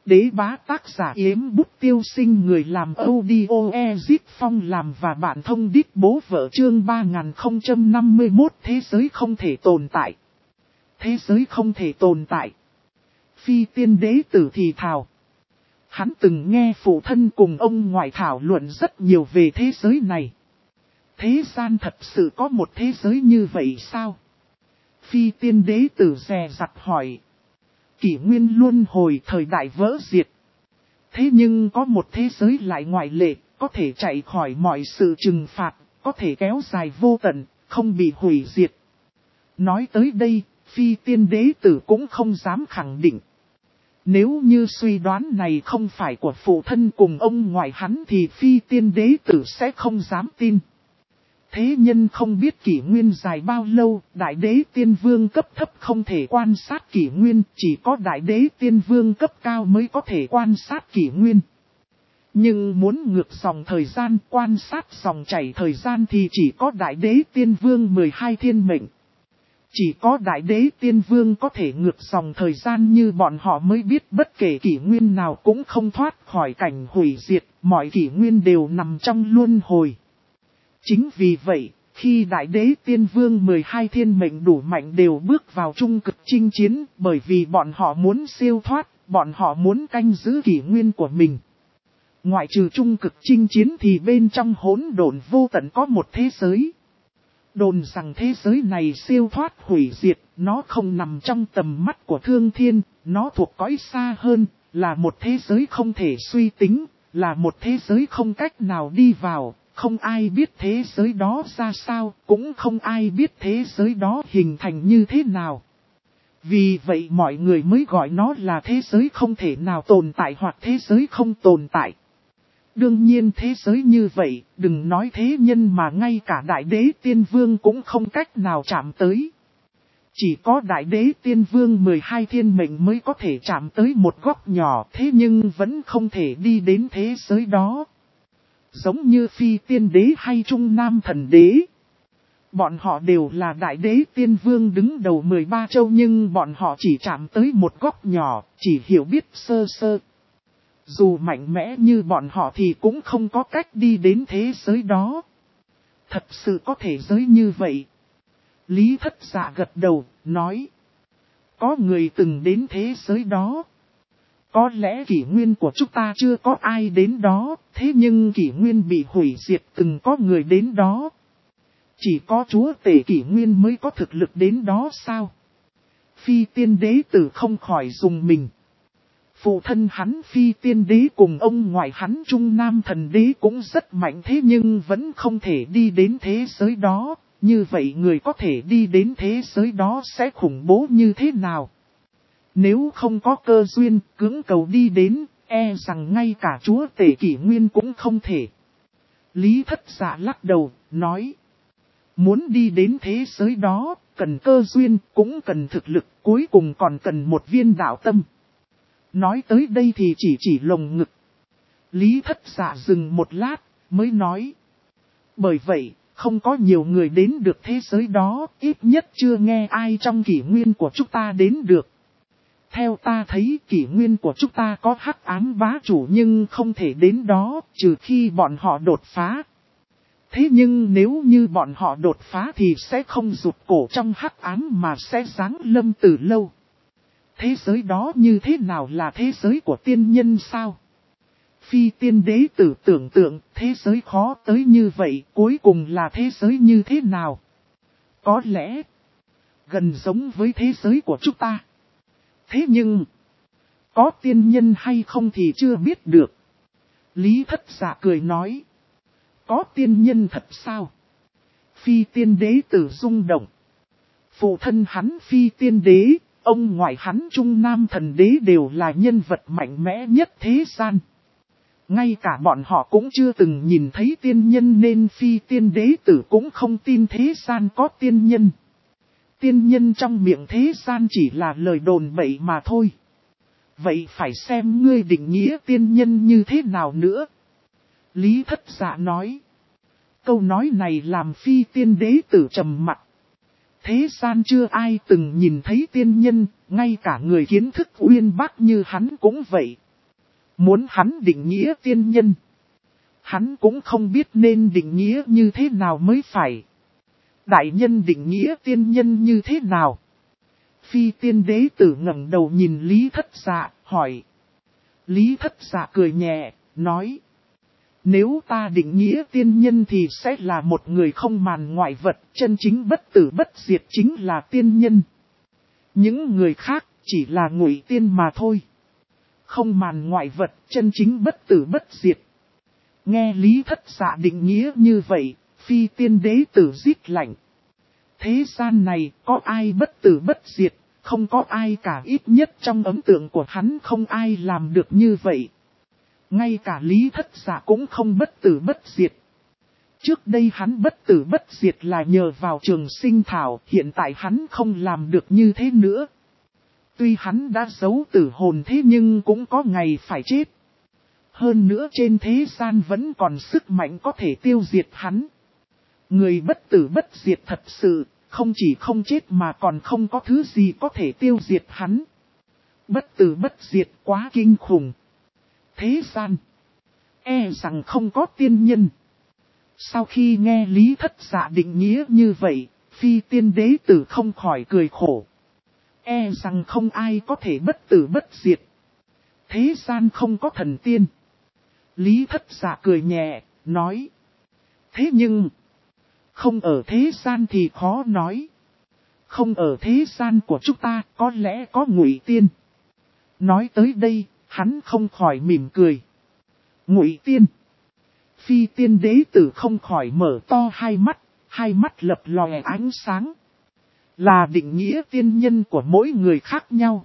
Đế bá tác giả Yếm Bút Tiêu Sinh, người làm audio Ezip Phong làm và bạn thông đít bố vợ, chương 3051. Thế giới không thể tồn tại. Thế giới không thể tồn tại. Phi tiên đế tử thì thào. Hắn từng nghe phụ thân cùng ông ngoại thảo luận rất nhiều về thế giới này. Thế gian thật sự có một thế giới như vậy sao? Phi tiên đế tử dè dặt hỏi. Kỷ nguyên luân hồi, thời đại vỡ diệt. Thế nhưng có một thế giới lại ngoại lệ, có thể chạy khỏi mọi sự trừng phạt, có thể kéo dài vô tận, không bị hủy diệt. Nói tới đây, phi tiên đế tử cũng không dám khẳng định. Nếu như suy đoán này không phải của phụ thân cùng ông ngoại hắn thì phi tiên đế tử sẽ không dám tin. Thế nhân không biết kỷ nguyên dài bao lâu, đại đế tiên vương cấp thấp không thể quan sát kỷ nguyên, chỉ có đại đế tiên vương cấp cao mới có thể quan sát kỷ nguyên. Nhưng muốn ngược dòng thời gian, quan sát dòng chảy thời gian thì chỉ có đại đế tiên vương 12 thiên mệnh. Chỉ có đại đế tiên vương có thể ngược dòng thời gian như bọn họ mới biết bất kể kỷ nguyên nào cũng không thoát khỏi cảnh hủy diệt, mọi kỷ nguyên đều nằm trong luân hồi. Chính vì vậy, khi đại đế tiên vương 12 thiên mệnh đủ mạnh đều bước vào trung cực chinh chiến, bởi vì bọn họ muốn siêu thoát, bọn họ muốn canh giữ kỷ nguyên của mình. Ngoại trừ trung cực chinh chiến thì bên trong hỗn độn vô tận có một thế giới. Đồn rằng thế giới này siêu thoát hủy diệt, nó không nằm trong tầm mắt của thương thiên, nó thuộc cõi xa hơn, là một thế giới không thể suy tính, là một thế giới không cách nào đi vào. Không ai biết thế giới đó ra sao, cũng không ai biết thế giới đó hình thành như thế nào. Vì vậy mọi người mới gọi nó là thế giới không thể nào tồn tại hoặc thế giới không tồn tại. Đương nhiên thế giới như vậy, đừng nói thế nhân mà ngay cả đại đế tiên vương cũng không cách nào chạm tới. Chỉ có đại đế tiên vương 12 thiên mệnh mới có thể chạm tới một góc nhỏ, thế nhưng vẫn không thể đi đến thế giới đó. Giống như phi tiên đế hay trung nam thần đế. Bọn họ đều là đại đế tiên vương đứng đầu 13 châu nhưng bọn họ chỉ chạm tới một góc nhỏ, chỉ hiểu biết sơ sơ. Dù mạnh mẽ như bọn họ thì cũng không có cách đi đến thế giới đó. Thật sự có thể giới như vậy. Lý Thất Dạ gật đầu, nói. Có người từng đến thế giới đó. Có lẽ kỷ nguyên của chúng ta chưa có ai đến đó, thế nhưng kỷ nguyên bị hủy diệt từng có người đến đó. Chỉ có chúa tể kỷ nguyên mới có thực lực đến đó sao? Phi tiên đế tử không khỏi dùng mình. Phụ thân hắn phi tiên đế cùng ông ngoại hắn trung nam thần đế cũng rất mạnh thế nhưng vẫn không thể đi đến thế giới đó. Như vậy người có thể đi đến thế giới đó sẽ khủng bố như thế nào? Nếu không có cơ duyên cưỡng cầu đi đến, e rằng ngay cả chúa tể kỷ nguyên cũng không thể. Lý Thất Dạ lắc đầu, nói. Muốn đi đến thế giới đó, cần cơ duyên, cũng cần thực lực, cuối cùng còn cần một viên đạo tâm. Nói tới đây thì chỉ lồng ngực. Lý Thất Dạ dừng một lát, mới nói. Bởi vậy, không có nhiều người đến được thế giới đó, ít nhất chưa nghe ai trong kỷ nguyên của chúng ta đến được. Theo ta thấy kỷ nguyên của chúng ta có hắc ám bá chủ nhưng không thể đến đó, trừ khi bọn họ đột phá. Thế nhưng nếu như bọn họ đột phá thì sẽ không rụt cổ trong hắc ám mà sẽ giáng lâm từ lâu. Thế giới đó như thế nào là thế giới của tiên nhân sao? Phi tiên đế tử tưởng tượng thế giới khó tới như vậy, cuối cùng là thế giới như thế nào? Có lẽ gần giống với thế giới của chúng ta. Thế nhưng, có tiên nhân hay không thì chưa biết được. Lý Thất Dạ cười nói. Có tiên nhân thật sao? Phi tiên đế tử rung động. Phụ thân hắn phi tiên đế, ông ngoại hắn trung nam thần đế đều là nhân vật mạnh mẽ nhất thế gian. Ngay cả bọn họ cũng chưa từng nhìn thấy tiên nhân nên phi tiên đế tử cũng không tin thế gian có tiên nhân. Tiên nhân trong miệng thế gian chỉ là lời đồn bậy mà thôi. Vậy phải xem ngươi định nghĩa tiên nhân như thế nào nữa. Lý Thất Dạ nói. Câu nói này làm phi tiên đế tử trầm mặc. Thế gian chưa ai từng nhìn thấy tiên nhân, ngay cả người kiến thức uyên bác như hắn cũng vậy. Muốn hắn định nghĩa tiên nhân. Hắn cũng không biết nên định nghĩa như thế nào mới phải. Đại nhân định nghĩa tiên nhân như thế nào? Phi tiên đế tử ngẩng đầu nhìn Lý Thất Dạ, hỏi. Lý Thất Dạ cười nhẹ, nói. Nếu ta định nghĩa tiên nhân thì sẽ là một người không màn ngoại vật, chân chính bất tử bất diệt chính là tiên nhân. Những người khác chỉ là ngụy tiên mà thôi. Không màn ngoại vật, chân chính bất tử bất diệt. Nghe Lý Thất Dạ định nghĩa như vậy, phi tiên đế tử rít lạnh. Thế gian này có ai bất tử bất diệt, không có ai cả, ít nhất trong ấn tượng của hắn không ai làm được như vậy. Ngay cả Lý Thất Dạ cũng không bất tử bất diệt. Trước đây hắn bất tử bất diệt là nhờ vào Trường Sinh Thảo, hiện tại hắn không làm được như thế nữa. Tuy hắn đã giấu tử hồn thế nhưng cũng có ngày phải chết. Hơn nữa trên thế gian vẫn còn sức mạnh có thể tiêu diệt hắn. Người bất tử bất diệt thật sự, không chỉ không chết mà còn không có thứ gì có thể tiêu diệt hắn. Bất tử bất diệt quá kinh khủng. Thế gian, e rằng không có tiên nhân. Sau khi nghe Lý Thất Dạ định nghĩa như vậy, phi tiên đế tử không khỏi cười khổ. E rằng không ai có thể bất tử bất diệt. Thế gian không có thần tiên. Lý Thất Dạ cười nhẹ, nói. Thế nhưng, không ở thế gian thì khó nói. Không ở thế gian của chúng ta có lẽ có ngụy tiên. Nói tới đây, hắn không khỏi mỉm cười. Ngụy tiên. Phi tiên đế tử không khỏi mở to hai mắt lập lòe ánh sáng. Là định nghĩa tiên nhân của mỗi người khác nhau.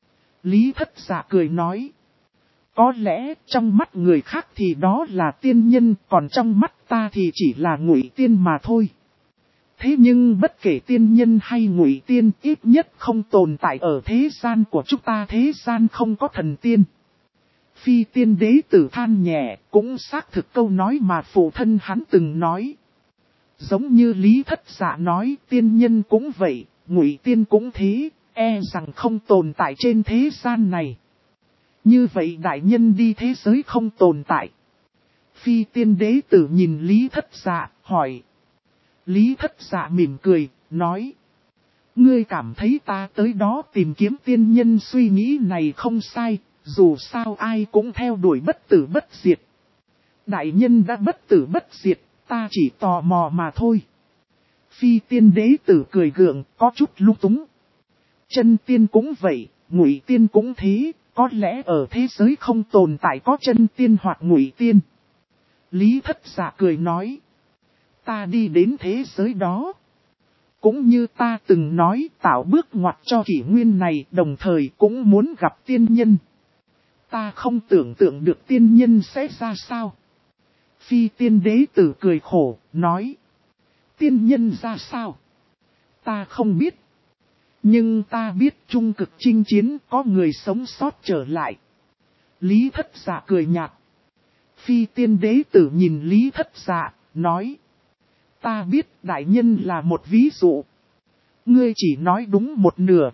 Lý Thất Dạ cười nói. Có lẽ trong mắt người khác thì đó là tiên nhân, còn trong mắt ta thì chỉ là ngụy tiên mà thôi. Thế nhưng bất kể tiên nhân hay ngụy tiên, ít nhất không tồn tại ở thế gian của chúng ta, thế gian không có thần tiên. Phi tiên đế tử than nhẹ, cũng xác thực câu nói mà phụ thân hắn từng nói. Giống như Lý Thất Dạ nói, tiên nhân cũng vậy, ngụy tiên cũng thế, e rằng không tồn tại trên thế gian này. Như vậy đại nhân đi thế giới không tồn tại. Phi tiên đế tử nhìn Lý Thất Dạ, hỏi. Lý Thất Dạ mỉm cười, nói. Ngươi cảm thấy ta tới đó tìm kiếm tiên nhân, suy nghĩ này không sai, dù sao ai cũng theo đuổi bất tử bất diệt. Đại nhân đã bất tử bất diệt, ta chỉ tò mò mà thôi. Phi tiên đế tử cười gượng, có chút lung túng. Chân tiên cũng vậy, ngụy tiên cũng thế, có lẽ ở thế giới không tồn tại có chân tiên hoặc ngụy tiên. Lý Thất Dạ cười nói. Ta đi đến thế giới đó. Cũng như ta từng nói, tạo bước ngoặt cho kỷ nguyên này, đồng thời cũng muốn gặp tiên nhân. Ta không tưởng tượng được tiên nhân sẽ ra sao. Phi tiên đế tử cười khổ, nói. Tiên nhân ra sao? Ta không biết. Nhưng ta biết trung cực chinh chiến có người sống sót trở lại. Lý Thất Dạ cười nhạt. Phi tiên đế tử nhìn Lý Thất Dạ, nói. Ta biết đại nhân là một ví dụ. Ngươi chỉ nói đúng một nửa.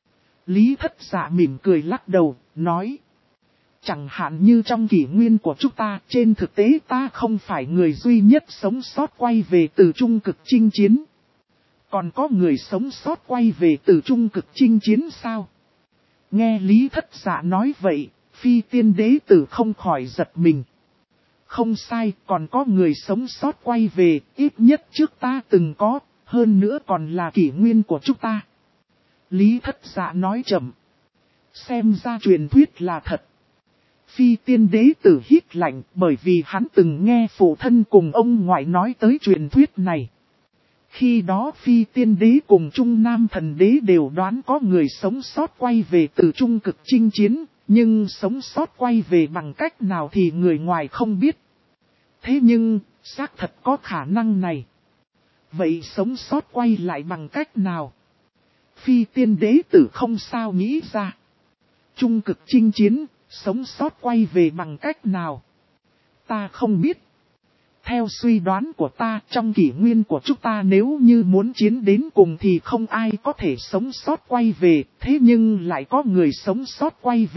Lý Thất Dạ mỉm cười lắc đầu, nói. Chẳng hạn như trong kỷ nguyên của chúng ta, trên thực tế ta không phải người duy nhất sống sót quay về từ trung cực chinh chiến. Còn có người sống sót quay về từ trung cực chinh chiến sao? Nghe Lý Thất Dạ nói vậy, phi tiên đế tử không khỏi giật mình. Không sai, còn có người sống sót quay về, ít nhất trước ta từng có, hơn nữa còn là kỷ nguyên của chúng ta. Lý Thất Dạ nói chậm. Xem ra truyền thuyết là thật. Phi tiên đế tử hít lạnh, bởi vì hắn từng nghe phụ thân cùng ông ngoại nói tới truyền thuyết này. Khi đó phi tiên đế cùng Trung Nam thần đế đều đoán có người sống sót quay về từ trung cực chinh chiến, nhưng sống sót quay về bằng cách nào thì người ngoài không biết. Thế nhưng, xác thật có khả năng này. Vậy sống sót quay lại bằng cách nào? Phi tiên đế tử không sao nghĩ ra. Trung cực chinh chiến, sống sót quay về bằng cách nào? Ta không biết. Theo suy đoán của ta, trong kỷ nguyên của chúng ta nếu như muốn chiến đến cùng thì không ai có thể sống sót quay về, thế nhưng lại có người sống sót quay về,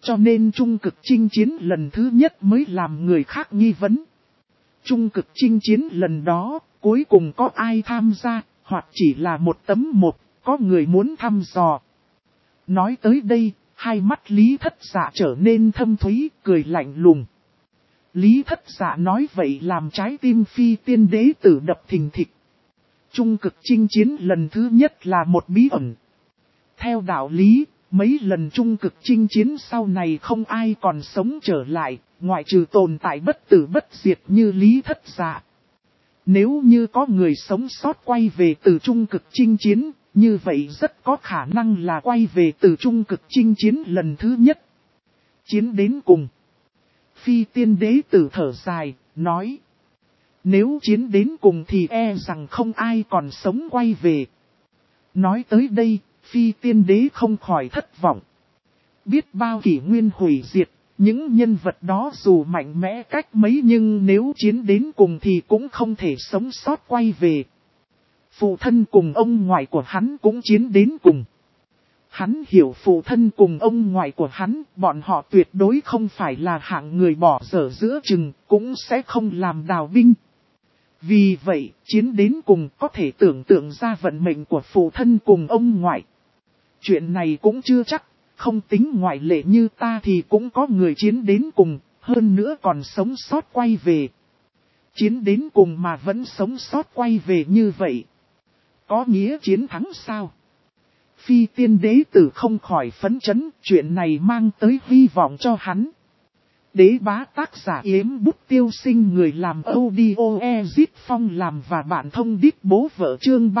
Cho nên trung cực chinh chiến lần thứ nhất mới làm người khác nghi vấn. Trung cực chinh chiến lần đó, cuối cùng có ai tham gia, hoặc chỉ là một tấm một, có người muốn thăm dò. Nói tới đây, hai mắt Lý Thất Dạ trở nên thâm thúy, cười lạnh lùng. Lý Thất Dạ nói vậy làm trái tim Phi Tiên Đế Tử đập thình thịch. Trung cực chinh chiến lần thứ nhất là một bí ẩn. Theo đạo lý, mấy lần trung cực chinh chiến sau này không ai còn sống trở lại, ngoại trừ tồn tại bất tử bất diệt như Lý Thất Dạ. Nếu như có người sống sót quay về từ trung cực chinh chiến, như vậy rất có khả năng là quay về từ trung cực chinh chiến lần thứ nhất. Chiến đến cùng. Phi Tiên Đế Tử thở dài, nói. Nếu chiến đến cùng thì e rằng không ai còn sống quay về. Nói tới đây, Phi Tiên Đế không khỏi thất vọng. Biết bao kỷ nguyên hủy diệt, những nhân vật đó dù mạnh mẽ cách mấy nhưng nếu chiến đến cùng thì cũng không thể sống sót quay về. Phụ thân cùng ông ngoại của hắn cũng chiến đến cùng. Hắn hiểu phụ thân cùng ông ngoại của hắn, bọn họ tuyệt đối không phải là hạng người bỏ dở giữa chừng, cũng sẽ không làm đào binh. Vì vậy, chiến đến cùng có thể tưởng tượng ra vận mệnh của phụ thân cùng ông ngoại. Chuyện này cũng chưa chắc, không tính ngoại lệ như ta thì cũng có người chiến đến cùng, hơn nữa còn sống sót quay về. Chiến đến cùng mà vẫn sống sót quay về như vậy. Có nghĩa chiến thắng sao? Phi Tiên Đế Tử không khỏi phấn chấn, chuyện này mang tới hy vọng cho hắn. Đế bá tác giả Yếm Bút Tiêu Sinh, người làm audio Ezit Phong làm và bạn thông đít bố vợ chương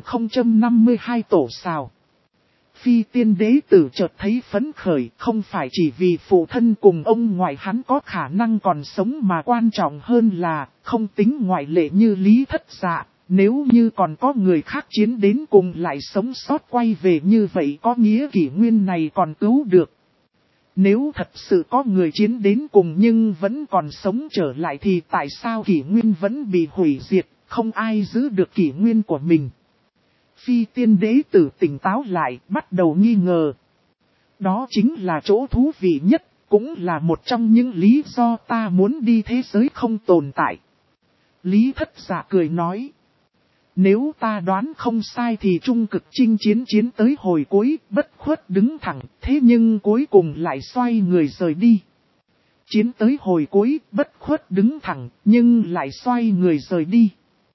3052 tổ xào. Phi Tiên Đế Tử chợt thấy phấn khởi, không phải chỉ vì phụ thân cùng ông ngoại hắn có khả năng còn sống mà quan trọng hơn là không tính ngoại lệ như Lý Thất Dạ. Nếu như còn có người khác chiến đến cùng lại sống sót quay về như vậy có nghĩa kỷ nguyên này còn cứu được. Nếu thật sự có người chiến đến cùng nhưng vẫn còn sống trở lại thì tại sao kỷ nguyên vẫn bị hủy diệt, không ai giữ được kỷ nguyên của mình. Phi Tiên Đế Tử tỉnh táo lại, bắt đầu nghi ngờ. Đó chính là chỗ thú vị nhất, cũng là một trong những lý do ta muốn đi thế giới không tồn tại. Lý Thất Dạ cười nói. Nếu ta đoán không sai thì trung cực chinh chiến tới hồi cuối, bất khuất đứng thẳng, thế nhưng cuối cùng lại xoay người rời đi. Chiến tới hồi cuối, bất khuất đứng thẳng, nhưng lại xoay người rời đi.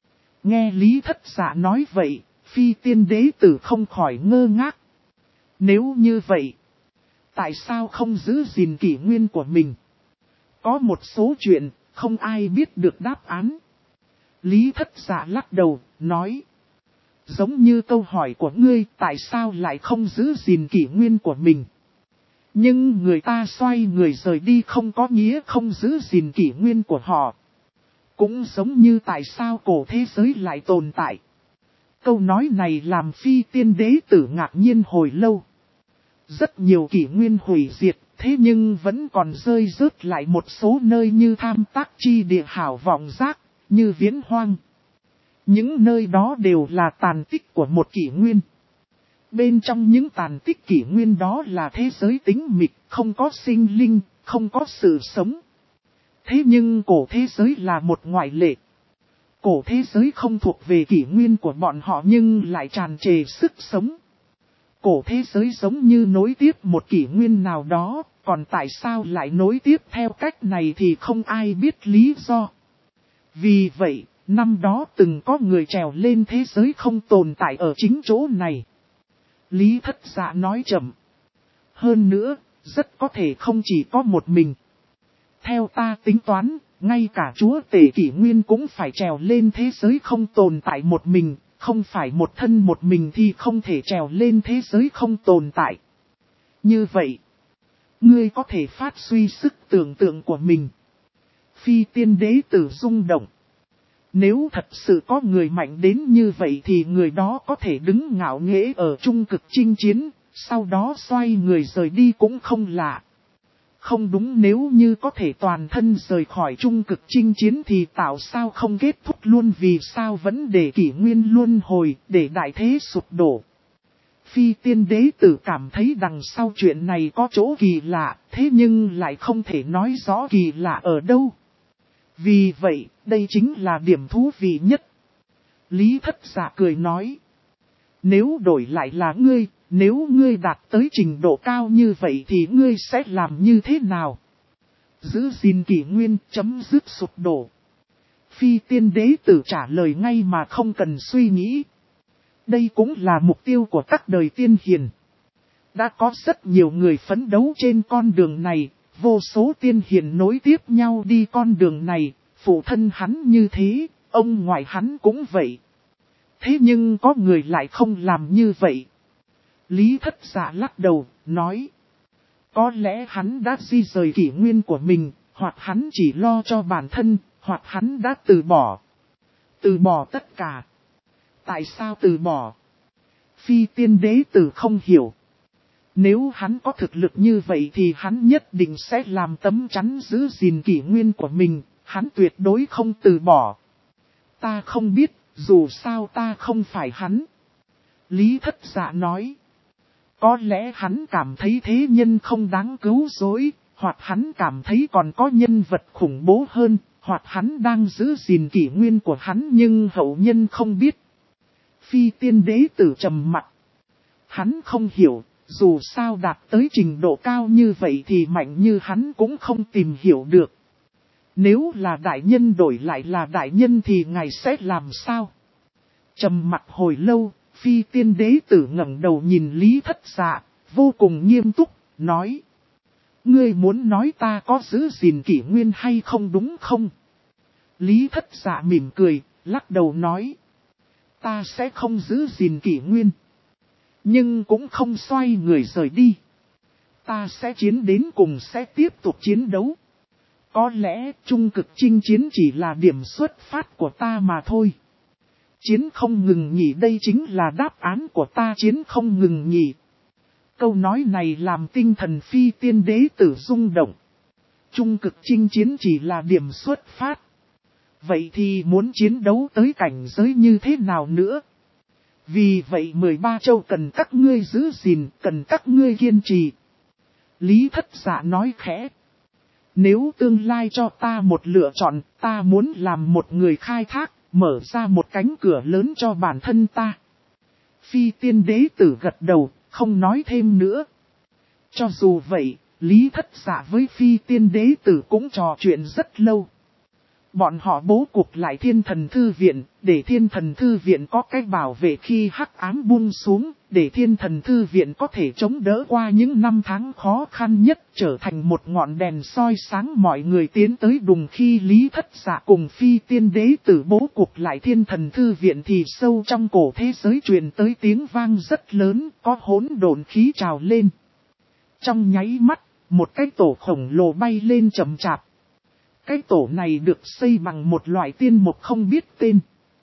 Nghe Lý Thất Dạ nói vậy, Phi Tiên Đế Tử không khỏi ngơ ngác. Nếu như vậy, tại sao không giữ gìn kỷ nguyên của mình? Có một số chuyện, không ai biết được đáp án. Lý Thất Dạ lắc đầu, nói. Giống như câu hỏi của ngươi, tại sao lại không giữ gìn kỷ nguyên của mình? Nhưng người ta xoay người rời đi không có nghĩa không giữ gìn kỷ nguyên của họ. Cũng giống như tại sao cổ thế giới lại tồn tại. Câu nói này làm Phi Tiên Đế Tử ngạc nhiên hồi lâu. Rất nhiều kỷ nguyên hủy diệt, thế nhưng vẫn còn rơi rớt lại một số nơi như Tham Tác Chi Địa Hảo Vọng Giác, như Viễn Hoang. Những nơi đó đều là tàn tích của một kỷ nguyên. Bên trong những tàn tích kỷ nguyên đó là thế giới tĩnh mịch, không có sinh linh, không có sự sống. Thế nhưng cổ thế giới là một ngoại lệ. Cổ thế giới không thuộc về kỷ nguyên của bọn họ nhưng lại tràn trề sức sống. Cổ thế giới giống như nối tiếp một kỷ nguyên nào đó, còn tại sao lại nối tiếp theo cách này thì không ai biết lý do. Vì vậy, năm đó từng có người trèo lên thế giới không tồn tại ở chính chỗ này. Lý Thất Dạ nói chậm. Hơn nữa, rất có thể không chỉ có một mình. Theo ta tính toán, ngay cả chúa tể kỷ nguyên cũng phải trèo lên thế giới không tồn tại một mình, không phải một thân một mình thì không thể trèo lên thế giới không tồn tại. Như vậy, ngươi có thể phát suy sức tưởng tượng của mình. Phi Tiên Đế Tử rung động. Nếu thật sự có người mạnh đến như vậy thì người đó có thể đứng ngạo nghễ ở trung cực chinh chiến, sau đó xoay người rời đi cũng không lạ. Không đúng, nếu như có thể toàn thân rời khỏi trung cực chinh chiến thì tạo sao không kết thúc luôn, vì sao vẫn để kỷ nguyên luân hồi, để đại thế sụp đổ. Phi tiên đế tử cảm thấy đằng sau chuyện này có chỗ kỳ lạ, thế nhưng lại không thể nói rõ kỳ lạ ở đâu. Vì vậy, đây chính là điểm thú vị nhất. Lý Thất Dạ cười nói. Nếu đổi lại là ngươi, nếu ngươi đạt tới trình độ cao như vậy thì ngươi sẽ làm như thế nào? Giữ gìn kỷ nguyên, chấm dứt sụp đổ. Phi tiên đế tử trả lời ngay mà không cần suy nghĩ. Đây cũng là mục tiêu của các đời tiên hiền. Đã có rất nhiều người phấn đấu trên con đường này, vô số tiên hiền nối tiếp nhau đi con đường này, phụ thân hắn như thế, ông ngoại hắn cũng vậy. Thế nhưng có người lại không làm như vậy. Lý Thất Dạ lắc đầu, nói. Có lẽ hắn đã di rời kỷ nguyên của mình, hoặc hắn chỉ lo cho bản thân, hoặc hắn đã từ bỏ. Từ bỏ tất cả. Tại sao từ bỏ? Phi tiên đế tử không hiểu. Nếu hắn có thực lực như vậy thì hắn nhất định sẽ làm tấm chắn giữ gìn kỷ nguyên của mình, hắn tuyệt đối không từ bỏ. Ta không biết, dù sao ta không phải hắn. Lý Thất Dạ nói. Có lẽ hắn cảm thấy thế nhân không đáng cứu rỗi, hoặc hắn cảm thấy còn có nhân vật khủng bố hơn, hoặc hắn đang giữ gìn kỷ nguyên của hắn nhưng hậu nhân không biết. Phi tiên đế tử trầm mặt. Hắn không hiểu, dù sao đạt tới trình độ cao như vậy thì mạnh như hắn cũng không tìm hiểu được. Nếu là đại nhân đổi lại là đại nhân thì ngài sẽ làm sao? Trầm mặt hồi lâu, phi tiên đế tử ngẩng đầu nhìn Lý Thất Dạ, vô cùng nghiêm túc, nói. Ngươi muốn nói ta có giữ gìn kỷ nguyên hay không đúng không? Lý Thất Dạ mỉm cười, lắc đầu nói. Ta sẽ không giữ gìn kỷ nguyên. Nhưng cũng không xoay người rời đi. Ta sẽ chiến đến cùng sẽ tiếp tục chiến đấu. Có lẽ trung cực chinh chiến chỉ là điểm xuất phát của ta mà thôi. Chiến không ngừng nghỉ đây chính là đáp án của ta chiến không ngừng nghỉ. Câu nói này làm tinh thần phi tiên đế tử rung động. Trung cực chinh chiến chỉ là điểm xuất phát. Vậy thì muốn chiến đấu tới cảnh giới như thế nào nữa? Vì vậy 13 châu cần các ngươi giữ gìn, cần các ngươi kiên trì. Lý Thất Dạ nói khẽ. Nếu tương lai cho ta một lựa chọn, ta muốn làm một người khai thác, mở ra một cánh cửa lớn cho bản thân ta. Phi tiên đế tử gật đầu, không nói thêm nữa. Cho dù vậy, Lý Thất Dạ với phi tiên đế tử cũng trò chuyện rất lâu. Bọn họ bố cục lại thiên thần thư viện, để thiên thần thư viện có cách bảo vệ khi hắc ám buông xuống, để thiên thần thư viện có thể chống đỡ qua những năm tháng khó khăn nhất, trở thành một ngọn đèn soi sáng mọi người tiến tới đùng. Khi Lý Thất Dạ cùng phi tiên đế tử bố cục lại thiên thần thư viện thì sâu trong cổ thế giới truyền tới tiếng vang rất lớn, có hỗn độn khí trào lên. Trong nháy mắt, một cái tổ khổng lồ bay lên chậm chạp. Cái tổ này được xây bằng một loại tiên mục không biết tên.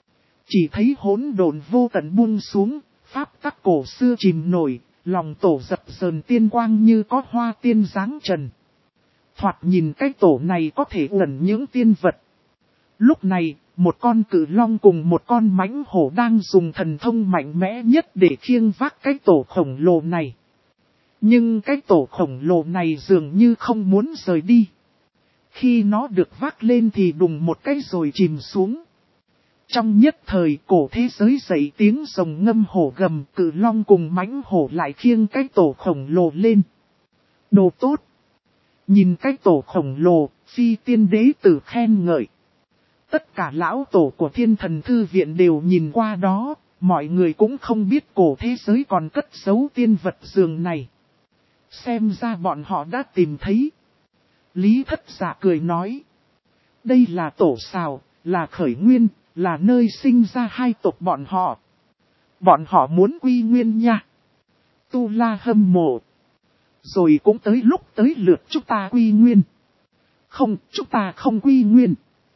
Chỉ thấy hỗn độn vô tận buông xuống, pháp tắc cổ xưa chìm nổi, lòng tổ dập dờn tiên quang như có hoa tiên dáng trần. Thoạt nhìn cái tổ này có thể ẩn những tiên vật. Lúc này, một con cự long cùng một con mãnh hổ đang dùng thần thông mạnh mẽ nhất để khiêng vác cái tổ khổng lồ này. Nhưng cái tổ khổng lồ này dường như không muốn rời đi. Khi nó được vác lên thì đùng một cái rồi chìm xuống. Trong nhất thời cổ thế giới dậy tiếng rồng ngâm hổ gầm, cự long cùng mãnh hổ lại khiêng cái tổ khổng lồ lên. Đồ tốt! Nhìn cái tổ khổng lồ, phi tiên đế tử khen ngợi. Tất cả lão tổ của thiên thần thư viện đều nhìn qua đó, mọi người cũng không biết cổ thế giới còn cất giấu tiên vật dường này. Xem ra bọn họ đã tìm thấy. Lý Thất Dạ cười nói. Đây là tổ sào, là khởi nguyên, là nơi sinh ra hai tộc bọn họ. Bọn họ muốn quy nguyên nha. Tu La hâm mộ. Rồi cũng tới lúc tới lượt chúng ta quy nguyên. Không, chúng ta không quy nguyên.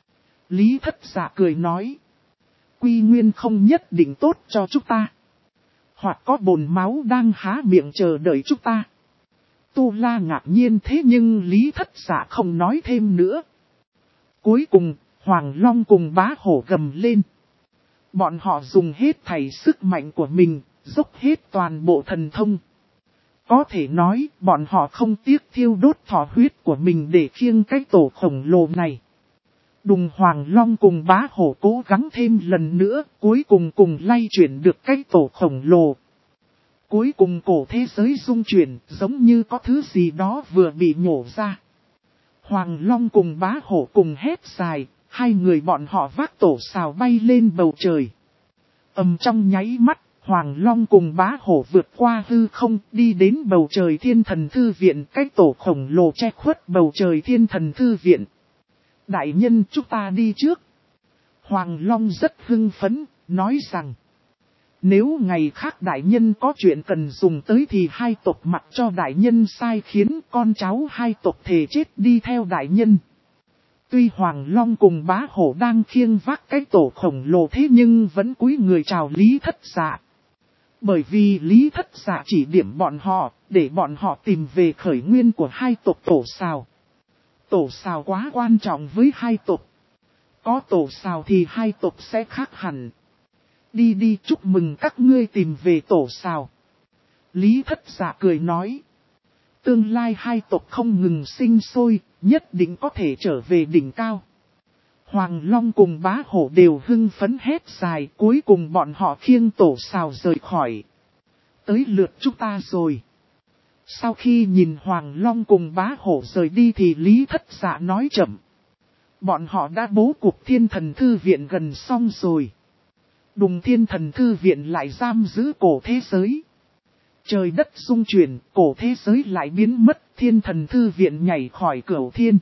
Lý Thất Dạ cười nói. Quy nguyên không nhất định tốt cho chúng ta. Hoặc có bồn máu đang há miệng chờ đợi chúng ta. Tu La ngạc nhiên thế nhưng Lý Thất Dạ không nói thêm nữa. Cuối cùng, Hoàng Long cùng Bá Hổ gầm lên. Bọn họ dùng hết thảy sức mạnh của mình, dốc hết toàn bộ thần thông. Có thể nói, bọn họ không tiếc thiêu đốt thọ huyết của mình để khiêng cái tổ khổng lồ này. Đùng Hoàng Long cùng Bá Hổ cố gắng thêm lần nữa, cuối cùng lay chuyển được cái tổ khổng lồ. Cuối cùng cổ thế giới rung chuyển, giống như có thứ gì đó vừa bị nhổ ra. Hoàng Long cùng Bá Hổ cùng hét dài, hai người bọn họ vác tổ sào bay lên bầu trời. Trong nháy mắt, Hoàng Long cùng Bá Hổ vượt qua hư không đi đến bầu trời Thiên Thần Thư Viện, cái tổ khổng lồ che khuất bầu trời Thiên Thần Thư Viện. Đại nhân, chúng ta đi trước. Hoàng Long rất hưng phấn, nói rằng, nếu ngày khác đại nhân có chuyện cần dùng tới thì hai tộc mặc cho đại nhân sai khiến con cháu hai tộc thề chết đi theo đại nhân. Tuy Hoàng Long cùng Bá Hổ đang khiêng vác cái tổ khổng lồ thế nhưng vẫn cúi người chào Lý Thất Dạ. Bởi vì Lý Thất Dạ chỉ điểm bọn họ, để bọn họ tìm về khởi nguyên của hai tộc tổ sào. Tổ sào quá quan trọng với hai tộc. Có tổ sào thì hai tộc sẽ khác hẳn. Đi chúc mừng các ngươi tìm về tổ sào. Lý Thất Dạ cười nói. Tương lai hai tộc không ngừng sinh sôi, nhất định có thể trở về đỉnh cao. Hoàng Long cùng Bá Hổ đều hưng phấn hét dài, cuối cùng bọn họ khiêng tổ sào rời khỏi. Tới lượt chúng ta rồi. Sau khi nhìn Hoàng Long cùng Bá Hổ rời đi thì Lý Thất Dạ nói chậm. Bọn họ đã bố cục Thiên Thần Thư Viện gần xong rồi. Đùng Thiên Thần Thư Viện lại giam giữ cổ thế giới. Trời đất rung chuyển, cổ thế giới lại biến mất, Thiên Thần Thư Viện nhảy khỏi cửu thiên.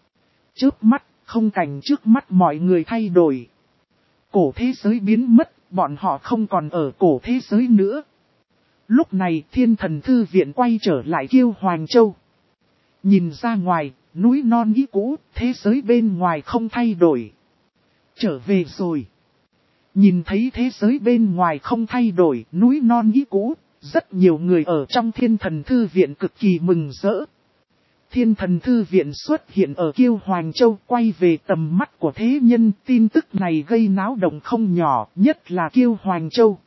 Chớp mắt, không cảnh trước mắt mọi người thay đổi. Cổ thế giới biến mất, bọn họ không còn ở cổ thế giới nữa. Lúc này Thiên Thần Thư Viện quay trở lại Kiêu Hoàng Châu. Nhìn ra ngoài, núi non ý cũ, thế giới bên ngoài không thay đổi. Trở về rồi. Nhìn thấy thế giới bên ngoài không thay đổi, núi non ý cũ, rất nhiều người ở trong Thiên Thần Thư Viện cực kỳ mừng rỡ. Thiên Thần Thư Viện xuất hiện ở Kiêu Hoàng Châu, quay về tầm mắt của thế nhân, tin tức này gây náo động không nhỏ, nhất là Kiêu Hoàng Châu.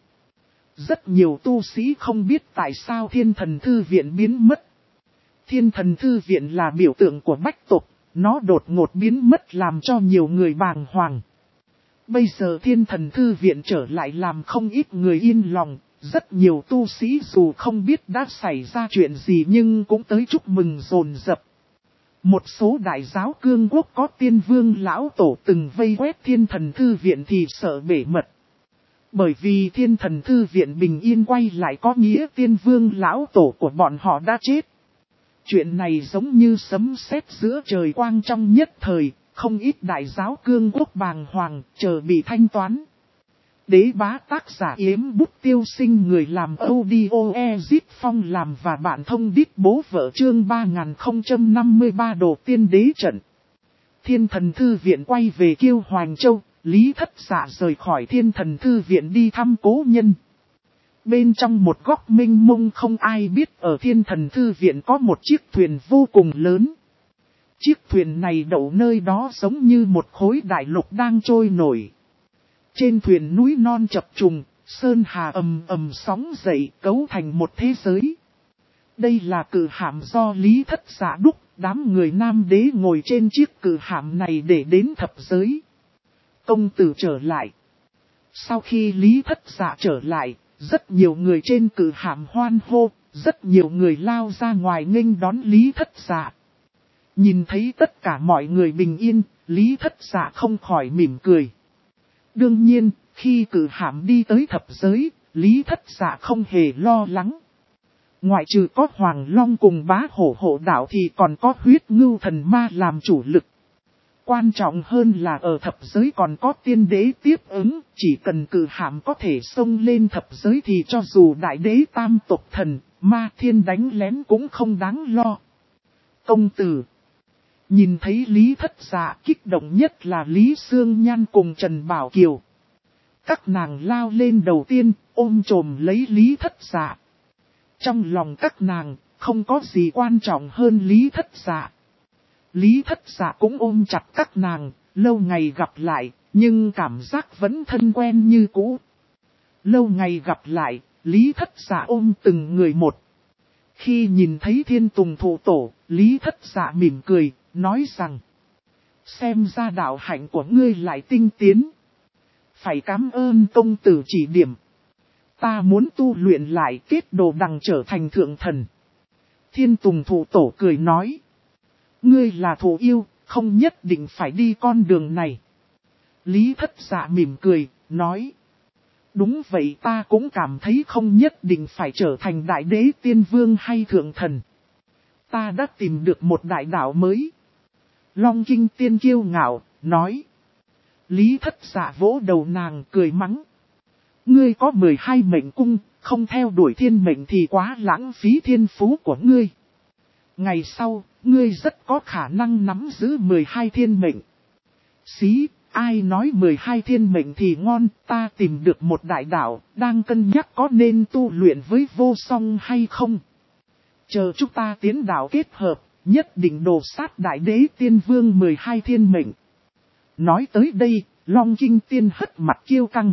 Rất nhiều tu sĩ không biết tại sao Thiên Thần Thư Viện biến mất. Thiên Thần Thư Viện là biểu tượng của bách tộc, nó đột ngột biến mất làm cho nhiều người bàng hoàng. Bây giờ Thiên Thần Thư Viện trở lại làm không ít người yên lòng, rất nhiều tu sĩ dù không biết đã xảy ra chuyện gì nhưng cũng tới chúc mừng dồn dập. Một số đại giáo cương quốc có Tiên Vương Lão Tổ từng vây quét Thiên Thần Thư Viện thì sợ bể mật. Bởi vì Thiên Thần Thư Viện bình yên quay lại có nghĩa Tiên Vương Lão Tổ của bọn họ đã chết. Chuyện này giống như sấm sét giữa trời quang trong nhất thời, không ít đại giáo cương quốc bàng hoàng, chờ bị thanh toán. Đế Bá tác giả Yếm Bút Tiêu Sinh, người làm audio Ezip Phong làm và bạn thông đít bố vợ chương 3053 Đồ Tiên Đế Trận. Thiên Thần Thư Viện quay về Kiêu Hoàng Châu, Lý Thất Dạ rời khỏi Thiên Thần Thư Viện đi thăm cố nhân. Bên trong một góc mênh mông không ai biết ở Thiên Thần Thư Viện có một chiếc thuyền vô cùng lớn. Chiếc thuyền này đậu nơi đó giống như một khối đại lục đang trôi nổi. Trên thuyền núi non chập trùng, sơn hà ầm ầm sóng dậy cấu thành một thế giới. Đây là cự hạm do Lý Thất Dạ đúc, đám người Nam Đế ngồi trên chiếc cự hạm này để đến thập giới. Công tử trở lại. Sau khi Lý Thất Dạ trở lại, rất nhiều người trên cự hạm hoan hô, rất nhiều người lao ra ngoài nghênh đón Lý Thất Dạ. Nhìn thấy tất cả mọi người bình yên, Lý Thất Dạ không khỏi mỉm cười. Đương nhiên, khi cự hạm đi tới thập giới, Lý Thất Dạ không hề lo lắng. Ngoại trừ có Hoàng Long cùng Bá Hổ hộ đạo thì còn có Huyết Ngưu Thần Ma làm chủ lực. Quan trọng hơn là ở thập giới còn có tiên đế tiếp ứng, chỉ cần cự hạm có thể xông lên thập giới thì cho dù đại đế tam tộc thần, ma thiên đánh lén cũng không đáng lo. Công tử. Nhìn thấy Lý Thất Dạ, kích động nhất là Lý Sương Nhan cùng Trần Bảo Kiều. Các nàng lao lên đầu tiên, ôm chồm lấy Lý Thất Dạ. Trong lòng các nàng, không có gì quan trọng hơn Lý Thất Dạ. Lý Thất Dạ cũng ôm chặt các nàng, lâu ngày gặp lại, nhưng cảm giác vẫn thân quen như cũ. Lâu ngày gặp lại, Lý Thất Dạ ôm từng người một. Khi nhìn thấy Thiên Tùng thụ tổ, Lý Thất Dạ mỉm cười, nói rằng: xem ra đạo hạnh của ngươi lại tinh tiến. Phải cảm ơn công tử chỉ điểm. Ta muốn tu luyện lại kết đồ đằng trở thành thượng thần. Thiên Tùng thụ tổ cười nói: ngươi là thụ yêu, không nhất định phải đi con đường này. Lý Thất Dạ mỉm cười, nói: đúng vậy, ta cũng cảm thấy không nhất định phải trở thành đại đế tiên vương hay thượng thần. Ta đã tìm được một đại đạo mới. Long Kinh Tiên kiêu ngạo, nói. Lý Thất Dạ vỗ đầu nàng cười mắng: ngươi có 12 mệnh cung, không theo đuổi thiên mệnh thì quá lãng phí thiên phú của ngươi. Ngày sau, ngươi rất có khả năng nắm giữ 12 thiên mệnh. Xí, ai nói 12 thiên mệnh thì ngon, ta tìm được một đại đạo, đang cân nhắc có nên tu luyện với vô song hay không. Chờ chúng ta tiến đạo kết hợp, nhất định đồ sát đại đế tiên vương 12 thiên mệnh. Nói tới đây, Long Kinh Tiên hất mặt kiêu căng.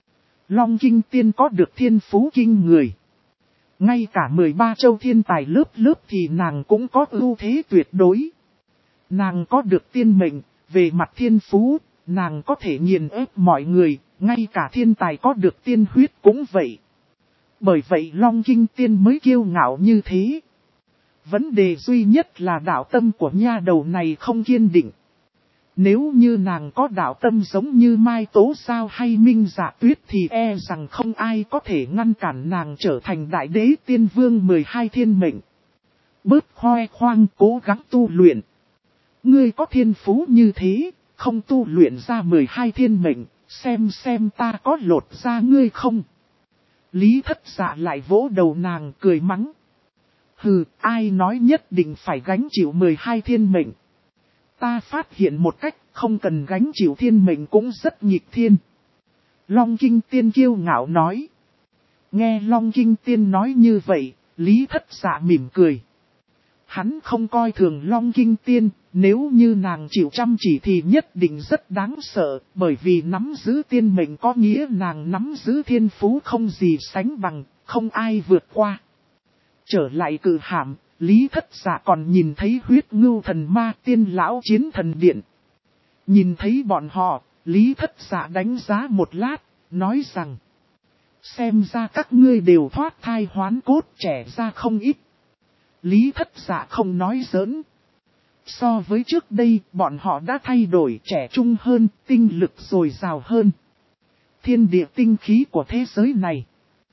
Long Kinh Tiên có được thiên phú kinh người. Ngay cả 13 châu thiên tài lớp lớp thì nàng cũng có ưu thế tuyệt đối. Nàng có được tiên mệnh, về mặt thiên phú, nàng có thể nghiền ép mọi người, ngay cả thiên tài có được tiên huyết cũng vậy. Bởi vậy Long Kinh Tiên mới kiêu ngạo như thế. Vấn đề duy nhất là đạo tâm của nha đầu này không kiên định. Nếu như nàng có đạo tâm giống như Mai Tố Sao hay Minh Dạ Tuyết thì e rằng không ai có thể ngăn cản nàng trở thành đại đế tiên vương 12 thiên mệnh. Bớt khoe khoang, cố gắng tu luyện. Ngươi có thiên phú như thế, không tu luyện ra 12 thiên mệnh, xem ta có lột ra ngươi không. Lý Thất Dạ lại vỗ đầu nàng cười mắng. Hừ, ai nói nhất định phải gánh chịu 12 thiên mệnh. Ta phát hiện một cách, không cần gánh chịu thiên mệnh cũng rất nghịch thiên. Long Kinh Tiên kiêu ngạo nói. Nghe Long Kinh Tiên nói như vậy, Lý Thất Dạ mỉm cười. Hắn không coi thường Long Kinh Tiên, nếu như nàng chịu chăm chỉ thì nhất định rất đáng sợ, bởi vì nắm giữ tiên mệnh có nghĩa nàng nắm giữ thiên phú không gì sánh bằng, không ai vượt qua. Trở lại Cự Hạm, Lý Thất Dạ còn nhìn thấy Huyết Ngưu Thần Ma Tiên Lão Chiến Thần Điện. Nhìn thấy bọn họ, Lý Thất Dạ đánh giá một lát, nói rằng: xem ra các ngươi đều thoát thai hoán cốt, trẻ ra không ít. Lý Thất Dạ không nói giỡn. So với trước đây, bọn họ đã thay đổi, trẻ trung hơn, tinh lực dồi dào hơn. Thiên địa tinh khí của thế giới này.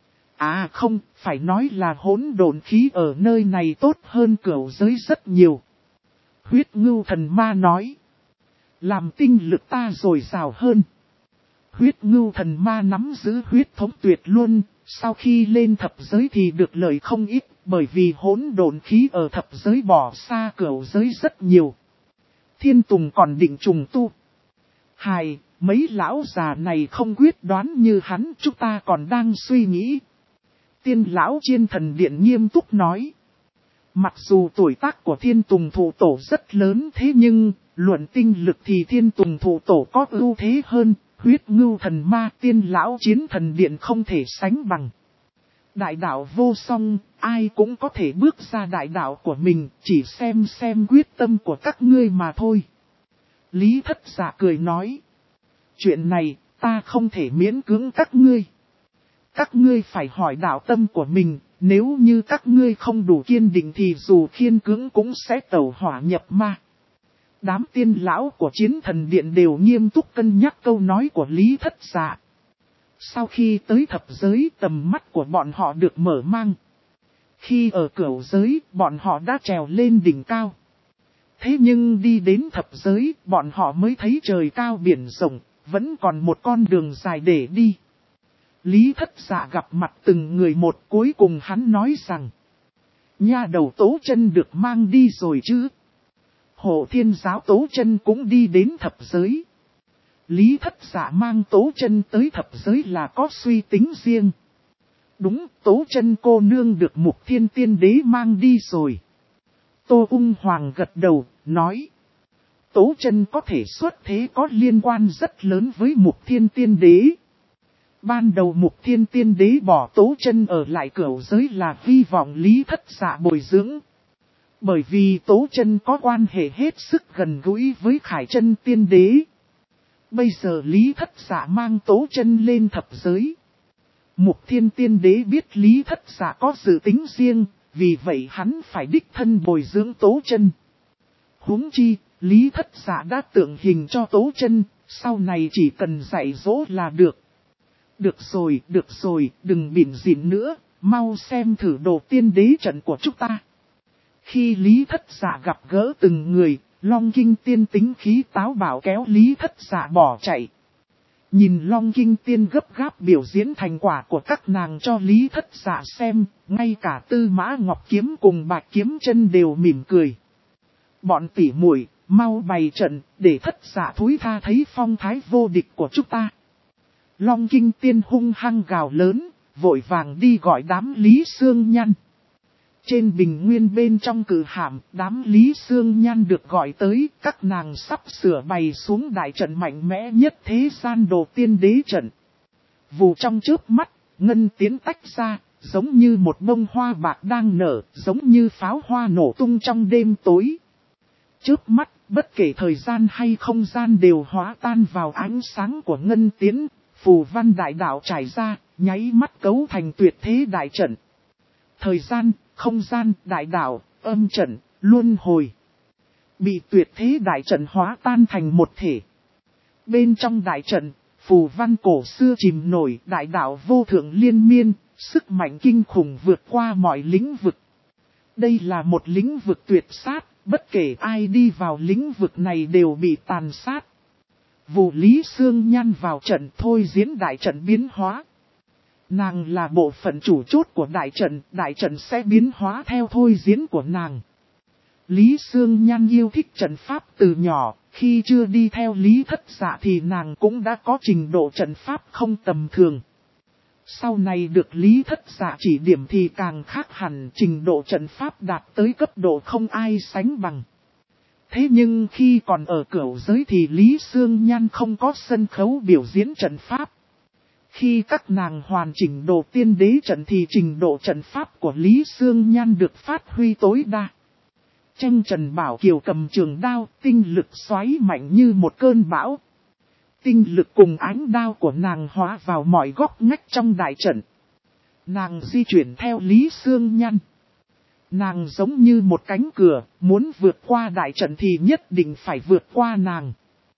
À không, phải nói là hỗn độn khí ở nơi này tốt hơn cửu giới rất nhiều. Huyết Ngưu Thần Ma nói. Làm tinh lực ta dồi dào hơn. Huyết Ngưu Thần Ma nắm giữ huyết thống tuyệt luôn, sau khi lên thập giới thì được lợi không ít, bởi vì hỗn độn khí ở thập giới bỏ xa cửu giới rất nhiều. Thiên Tùng còn định trùng tu. Hài, mấy lão già này không quyết đoán như hắn, chúng ta còn đang suy nghĩ. Tiên Lão Chiên Thần Điện nghiêm túc nói. Mặc dù tuổi tác của Thiên Tùng thụ tổ rất lớn thế nhưng, luận tinh lực thì Thiên Tùng thụ tổ có ưu thế hơn, Huyết Ngưu Thần Ma Tiên Lão Chiến Thần Điện không thể sánh bằng. Đại đạo vô song, ai cũng có thể bước ra đại đạo của mình, chỉ xem quyết tâm của các ngươi mà thôi. Lý Thất Dạ cười nói. Chuyện này, ta không thể miễn cưỡng các ngươi. Các ngươi phải hỏi đạo tâm của mình, nếu như các ngươi không đủ kiên định thì dù khiên cưỡng cũng sẽ tẩu hỏa nhập ma. Đám tiên lão của Chiến Thần Điện đều nghiêm túc cân nhắc câu nói của Lý Thất Dạ. Sau khi tới thập giới, tầm mắt của bọn họ được mở mang. Khi ở cửu giới, bọn họ đã trèo lên đỉnh cao. Thế nhưng đi đến thập giới, bọn họ mới thấy trời cao biển rộng, vẫn còn một con đường dài để đi. Lý Thất Dạ gặp mặt từng người một, cuối cùng hắn nói rằng. Nha đầu Tố Chân được mang đi rồi chứ. Hộ Thiên Giáo Tố Chân cũng đi đến thập giới. Lý Thất Dạ mang Tố Chân tới thập giới là có suy tính riêng. Đúng, Tố Chân cô nương được Mục Thiên Tiên Đế mang đi rồi. Tô Ung Hoàng gật đầu, nói. Tố Chân có thể xuất thế có liên quan rất lớn với Mục Thiên Tiên Đế. Ban đầu Mục Thiên Tiên Đế bỏ Tố Chân ở lại cửu giới là hy vọng Lý Thất Dạ bồi dưỡng. Bởi vì Tố Chân có quan hệ hết sức gần gũi với Khải Chân Tiên Đế. Bây giờ Lý Thất Dạ mang Tố Chân lên thập giới. Mục Thiên Tiên Đế biết Lý Thất Dạ có dự tính riêng, vì vậy hắn phải đích thân bồi dưỡng Tố Chân. Huống chi, Lý Thất Dạ đã tượng hình cho Tố Chân, sau này chỉ cần dạy dỗ là được. Được rồi, đừng bỉn rỉn nữa, mau xem thử đồ tiên đế trận của chúng ta. Khi Lý Thất Dạ gặp gỡ từng người, Long Kinh Tiên tính khí táo bạo kéo Lý Thất Dạ bỏ chạy. Nhìn Long Kinh Tiên gấp gáp biểu diễn thành quả của các nàng cho Lý Thất Dạ xem, ngay cả Tư Mã Ngọc Kiếm cùng Bạch Kiếm Chân đều mỉm cười. Bọn tỉ muội, mau bày trận, để Thất Dạ thúi tha thấy phong thái vô địch của chúng ta. Long Kinh Tiên hung hăng gào lớn, vội vàng đi gọi đám Lý Sương Nhan. Trên bình nguyên bên trong cử hàm, đám Lý Sương Nhan được gọi tới, các nàng sắp sửa bày xuống đại trận mạnh mẽ nhất thế gian đồ tiên đế trận. Vù trong chớp mắt, ngân tiến tách ra, giống như một bông hoa bạc đang nở, giống như pháo hoa nổ tung trong đêm tối. Chớp mắt, bất kể thời gian hay không gian đều hóa tan vào ánh sáng của ngân tiến, phù văn đại đạo trải ra, nháy mắt cấu thành tuyệt thế đại trận. Thời gian, không gian, đại đạo, âm trận, luân hồi. Bị tuyệt thế đại trận hóa tan thành một thể. Bên trong đại trận, phù văn cổ xưa chìm nổi, đại đạo vô thượng liên miên, sức mạnh kinh khủng vượt qua mọi lĩnh vực. Đây là một lĩnh vực tuyệt sát, bất kể ai đi vào lĩnh vực này đều bị tàn sát. Vụ Lý Sương Nhan vào trận thôi diễn đại trận biến hóa. Nàng là bộ phận chủ chốt của đại trận sẽ biến hóa theo thôi diễn của nàng. Lý Sương Nhan yêu thích trận pháp từ nhỏ, khi chưa đi theo Lý Thất Dạ thì nàng cũng đã có trình độ trận pháp không tầm thường. Sau này được Lý Thất Dạ chỉ điểm thì càng khác hẳn, trình độ trận pháp đạt tới cấp độ không ai sánh bằng. Thế nhưng khi còn ở cửu giới thì Lý Sương Nhan không có sân khấu biểu diễn trận pháp. Khi các nàng hoàn chỉnh đồ tiên đế trận thì trình độ trận pháp của Lý Sương Nhan được phát huy tối đa. Tranh Trần Bảo Kiều cầm trường đao, tinh lực xoáy mạnh như một cơn bão. Tinh lực cùng ánh đao của nàng hóa vào mọi góc ngách trong đại trận. Nàng di chuyển theo Lý Sương Nhan. Nàng giống như một cánh cửa, muốn vượt qua đại trận thì nhất định phải vượt qua nàng.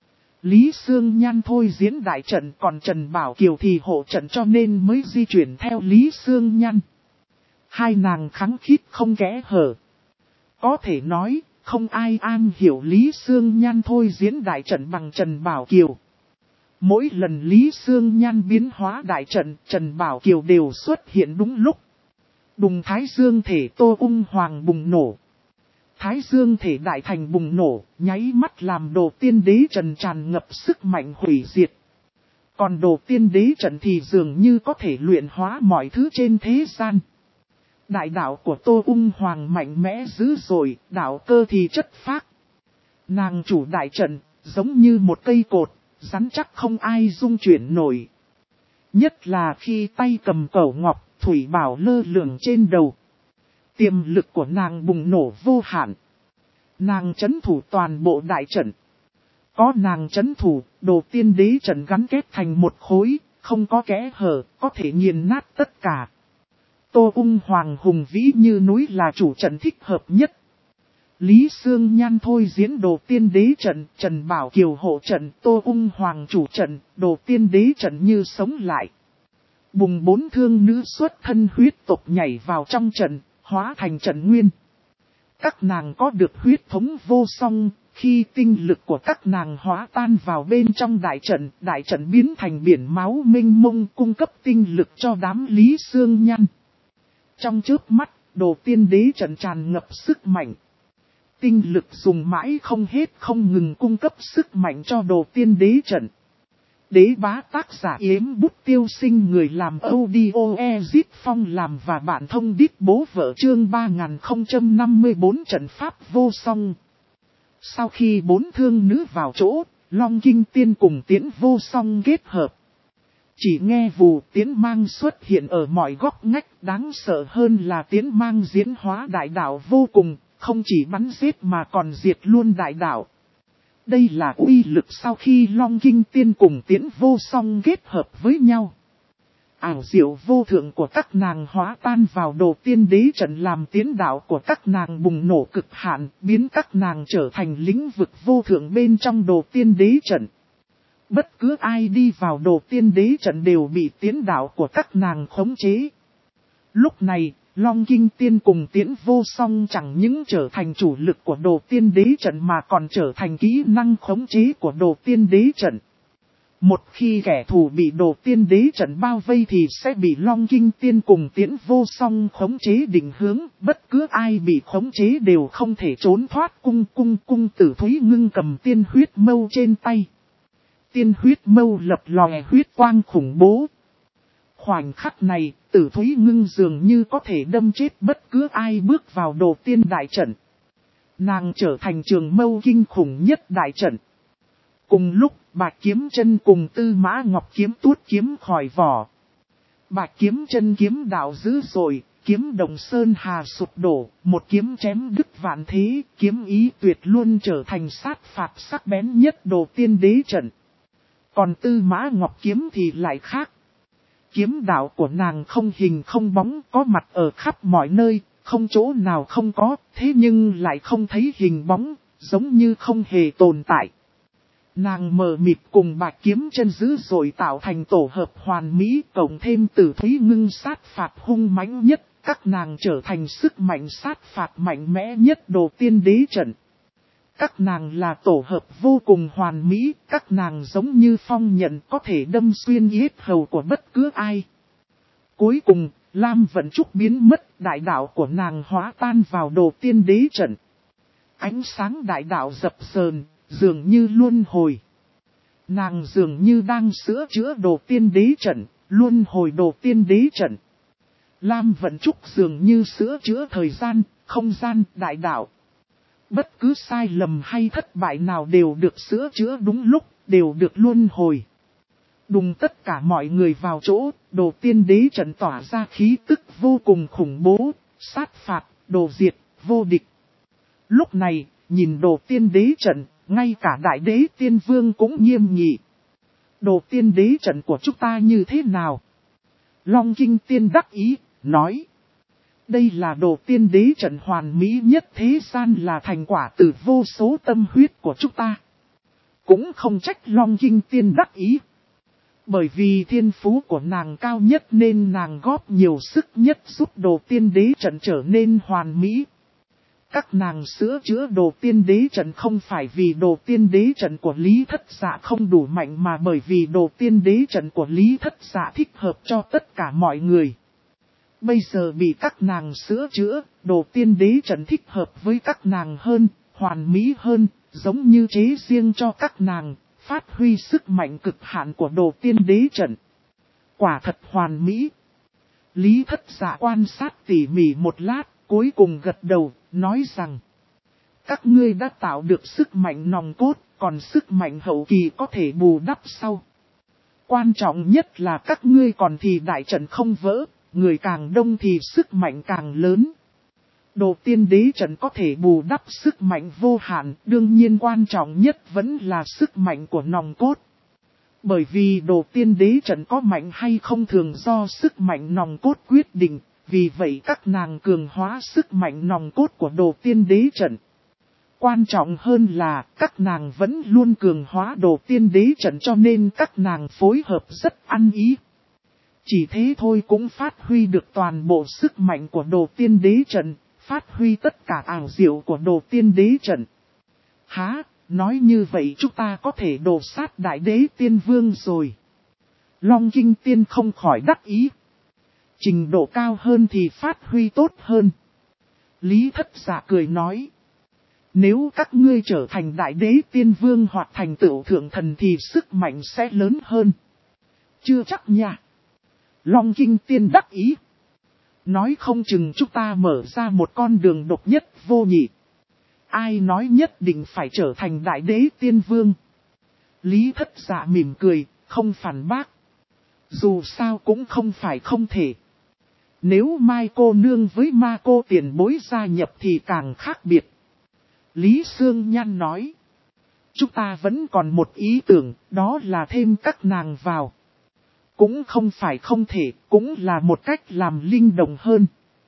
Lý Sương Nhan thôi diễn đại trận, còn Trần Bảo Kiều thì hộ trận cho nên mới di chuyển theo Lý Sương Nhan. Hai nàng khắng khít không kẽ hở. Có thể nói, không ai an hiểu Lý Sương Nhan thôi diễn đại trận bằng Trần Bảo Kiều. Mỗi lần Lý Sương Nhan biến hóa đại trận, Trần Bảo Kiều đều xuất hiện đúng lúc. Đùng Thái Dương thể Tô Ung Hoàng bùng nổ. Thái Dương thể đại thành bùng nổ, nháy mắt làm đồ tiên đế trận tràn ngập sức mạnh hủy diệt. Còn đồ tiên đế trận thì dường như có thể luyện hóa mọi thứ trên thế gian. Đại đạo của Tô Ung Hoàng mạnh mẽ dữ dội, đạo cơ thì chất phác. Nàng chủ đại trận, giống như một cây cột, rắn chắc không ai dung chuyển nổi. Nhất là khi tay cầm cẩu ngọc, thủy bảo lơ lửng trên đầu. Tiềm lực của nàng bùng nổ vô hạn. Nàng trấn thủ toàn bộ đại trận. Có nàng trấn thủ, đồ tiên đế trận gắn kết thành một khối, không có kẽ hở, có thể nghiền nát tất cả. Tô Ung Hoàng hùng vĩ như núi là chủ trận thích hợp nhất. Lý Sương Nhan thôi diễn đồ tiên đế trận, Trần Bảo Kiều hộ trận, Tô Ung Hoàng chủ trận, đồ tiên đế trận như sống lại. Bùng bốn thương nữ xuất thân huyết tộc nhảy vào trong trận, hóa thành trận nguyên. Các nàng có được huyết thống vô song, khi tinh lực của các nàng hóa tan vào bên trong đại trận biến thành biển máu mênh mông cung cấp tinh lực cho đám Lý Sương Nhan. Trong chớp mắt, đồ tiên đế trận tràn ngập sức mạnh. Tinh lực dùng mãi không hết không ngừng cung cấp sức mạnh cho đồ tiên đế trận. Đế bá tác giả Yếm Bút Tiêu Sinh, người làm audio Ezit Phong làm và bản thông đít bố vợ chương 3054 trận pháp vô song. Sau khi bốn thương nữ vào chỗ, Long Kinh Tiên cùng Tiễn Vô Song kết hợp. Chỉ nghe vù tiến mang xuất hiện ở mọi góc ngách, đáng sợ hơn là tiến mang diễn hóa đại đạo vô cùng, không chỉ bắn giết mà còn diệt luôn đại đạo. Đây là uy lực sau khi Long Kinh Tiên cùng Tiễn Vô Song kết hợp với nhau. Ảo diệu vô thượng của các nàng hóa tan vào đồ tiên đế trận, làm tiến đạo của các nàng bùng nổ cực hạn, biến các nàng trở thành lĩnh vực vô thượng bên trong đồ tiên đế trận. Bất cứ ai đi vào đồ tiên đế trận đều bị tiến đạo của các nàng khống chế. Lúc này, Long Kinh Tiên cùng Tiễn Vô Song chẳng những trở thành chủ lực của đồ tiên đế trận mà còn trở thành kỹ năng khống chế của đồ tiên đế trận. Một khi kẻ thù bị đồ tiên đế trận bao vây thì sẽ bị Long Kinh Tiên cùng Tiễn Vô Song khống chế định hướng, bất cứ ai bị khống chế đều không thể trốn thoát. Cung Tử Thúy ngưng cầm tiên huyết mâu trên tay. Tiên huyết mâu lập lòe huyết quang khủng bố. Khoảnh khắc này, Tử Thúy ngưng dường như có thể đâm chết bất cứ ai bước vào đồ tiên đại trận. Nàng trở thành trường mâu kinh khủng nhất đại trận. Cùng lúc, Bạch Kiếm Chân cùng Tư Mã Ngọc kiếm tuốt kiếm khỏi vỏ. Bạch Kiếm Chân kiếm đạo dữ dội, kiếm Đồng Sơn Hà sụp đổ, một kiếm chém đứt vạn thế, kiếm ý tuyệt luôn trở thành sát phạt sắc bén nhất đồ tiên đế trận. Còn Tư Mã Ngọc kiếm thì lại khác. Kiếm đạo của nàng không hình không bóng, có mặt ở khắp mọi nơi, không chỗ nào không có, thế nhưng lại không thấy hình bóng, giống như không hề tồn tại. Nàng mờ mịt cùng Bạch Kiếm Chân dữ dội tạo thành tổ hợp hoàn mỹ, cộng thêm Tử Thúy ngưng sát phạt hung mãnh nhất, các nàng trở thành sức mạnh sát phạt mạnh mẽ nhất đồ tiên đế trận. Các nàng là tổ hợp vô cùng hoàn mỹ, các nàng giống như phong nhận có thể đâm xuyên yết hầu của bất cứ ai. Cuối cùng, Lam Vận Trúc biến mất, đại đạo của nàng hóa tan vào đồ tiên đế trận. Ánh sáng đại đạo dập dờn, dường như luân hồi. Nàng dường như đang sửa chữa đồ tiên đế trận, luân hồi đồ tiên đế trận. Lam Vận Trúc dường như sửa chữa thời gian, không gian, đại đạo. Bất cứ sai lầm hay thất bại nào đều được sửa chữa đúng lúc, đều được luân hồi. Đùng tất cả mọi người vào chỗ, đồ tiên đế trận tỏa ra khí tức vô cùng khủng bố, sát phạt, đồ diệt, vô địch. Lúc này, nhìn đồ tiên đế trận, ngay cả đại đế tiên vương cũng nghiêm nghị. Đồ tiên đế trận của chúng ta như thế nào? Long Kinh Tiên đắc ý, nói. Đây là đồ tiên đế trận hoàn mỹ nhất thế gian, là thành quả từ vô số tâm huyết của chúng ta. Cũng không trách Long Kinh Tiên đắc ý. Bởi vì thiên phú của nàng cao nhất nên nàng góp nhiều sức nhất giúp đồ tiên đế trận trở nên hoàn mỹ. Các nàng sửa chữa đồ tiên đế trận không phải vì đồ tiên đế trận của Lý Thất Dạ không đủ mạnh mà bởi vì đồ tiên đế trận của Lý Thất Dạ thích hợp cho tất cả mọi người. Bây giờ bị các nàng sửa chữa, đồ tiên đế trận thích hợp với các nàng hơn, hoàn mỹ hơn, giống như chế riêng cho các nàng, phát huy sức mạnh cực hạn của đồ tiên đế trận. Quả thật hoàn mỹ. Lý Thất Dạ quan sát tỉ mỉ một lát, cuối cùng gật đầu, nói rằng: các ngươi đã tạo được sức mạnh nòng cốt, còn sức mạnh hậu kỳ có thể bù đắp sau. Quan trọng nhất là các ngươi còn thì đại trận không vỡ, người càng đông thì sức mạnh càng lớn. Đồ tiên đế trận có thể bù đắp sức mạnh vô hạn, đương nhiên quan trọng nhất vẫn là sức mạnh của nòng cốt. Bởi vì đồ tiên đế trận có mạnh hay không thường do sức mạnh nòng cốt quyết định, vì vậy các nàng cường hóa sức mạnh nòng cốt của đồ tiên đế trận. Quan trọng hơn là các nàng vẫn luôn cường hóa đồ tiên đế trận cho nên các nàng phối hợp rất ăn ý. Chỉ thế thôi cũng phát huy được toàn bộ sức mạnh của đồ tiên đế trận, phát huy tất cả ảo diệu của đồ tiên đế trận. Hả, nói như vậy chúng ta có thể đổ sát đại đế tiên vương rồi. Long Kinh Tiên không khỏi đắc ý. Trình độ cao hơn thì phát huy tốt hơn. Lý Thất Dạ cười nói. Nếu các ngươi trở thành đại đế tiên vương hoặc thành tựu thượng thần thì sức mạnh sẽ lớn hơn. Chưa chắc nha. Long Kinh Tiên đắc ý. Nói không chừng chúng ta mở ra một con đường độc nhất vô nhị. Ai nói nhất định phải trở thành đại đế tiên vương. Lý Thất Dạ mỉm cười, không phản bác. Dù sao cũng không phải không thể. Nếu Mai cô nương với ma cô tiền bối gia nhập thì càng khác biệt. Lý Sương Nhan nói. Chúng ta vẫn còn một ý tưởng, đó là thêm các nàng vào. Cũng không phải không thể, cũng là một cách làm linh động hơn.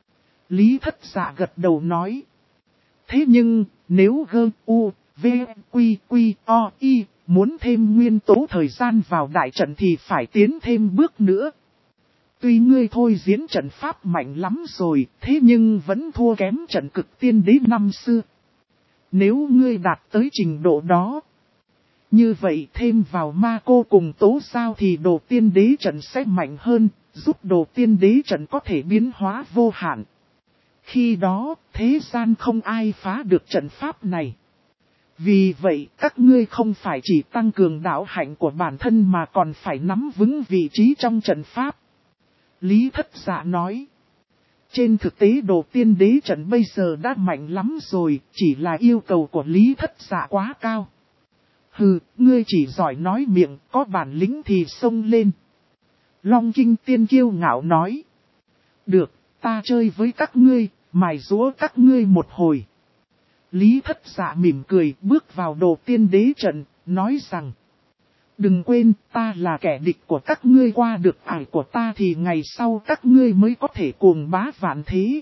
Lý Thất Dạ gật đầu nói. Thế nhưng, nếu G, U, V, Quy, Quy, O, I muốn thêm nguyên tố thời gian vào đại trận thì phải tiến thêm bước nữa. Tuy ngươi thôi diễn trận pháp mạnh lắm rồi, thế nhưng vẫn thua kém trận cực tiên đế năm xưa. Nếu ngươi đạt tới trình độ đó, như vậy thêm vào ma cô cùng tố sao thì đồ tiên đế trận sẽ mạnh hơn, giúp đồ tiên đế trận có thể biến hóa vô hạn. Khi đó, thế gian không ai phá được trận pháp này. Vì vậy, các ngươi không phải chỉ tăng cường đạo hạnh của bản thân mà còn phải nắm vững vị trí trong trận pháp. Lý Thất Dạ nói. Trên thực tế đồ tiên đế trận bây giờ đã mạnh lắm rồi, chỉ là yêu cầu của Lý Thất Dạ quá cao. Hừ, ngươi chỉ giỏi nói miệng, có bản lĩnh thì xông lên. Long Kinh Tiên kiêu ngạo nói. Được, ta chơi với các ngươi, mài giũa các ngươi một hồi. Lý Thất Dạ mỉm cười bước vào đồ tiên đế trận, nói rằng. Đừng quên, ta là kẻ địch của các ngươi, qua được ải của ta thì ngày sau các ngươi mới có thể cuồng bá vạn thế.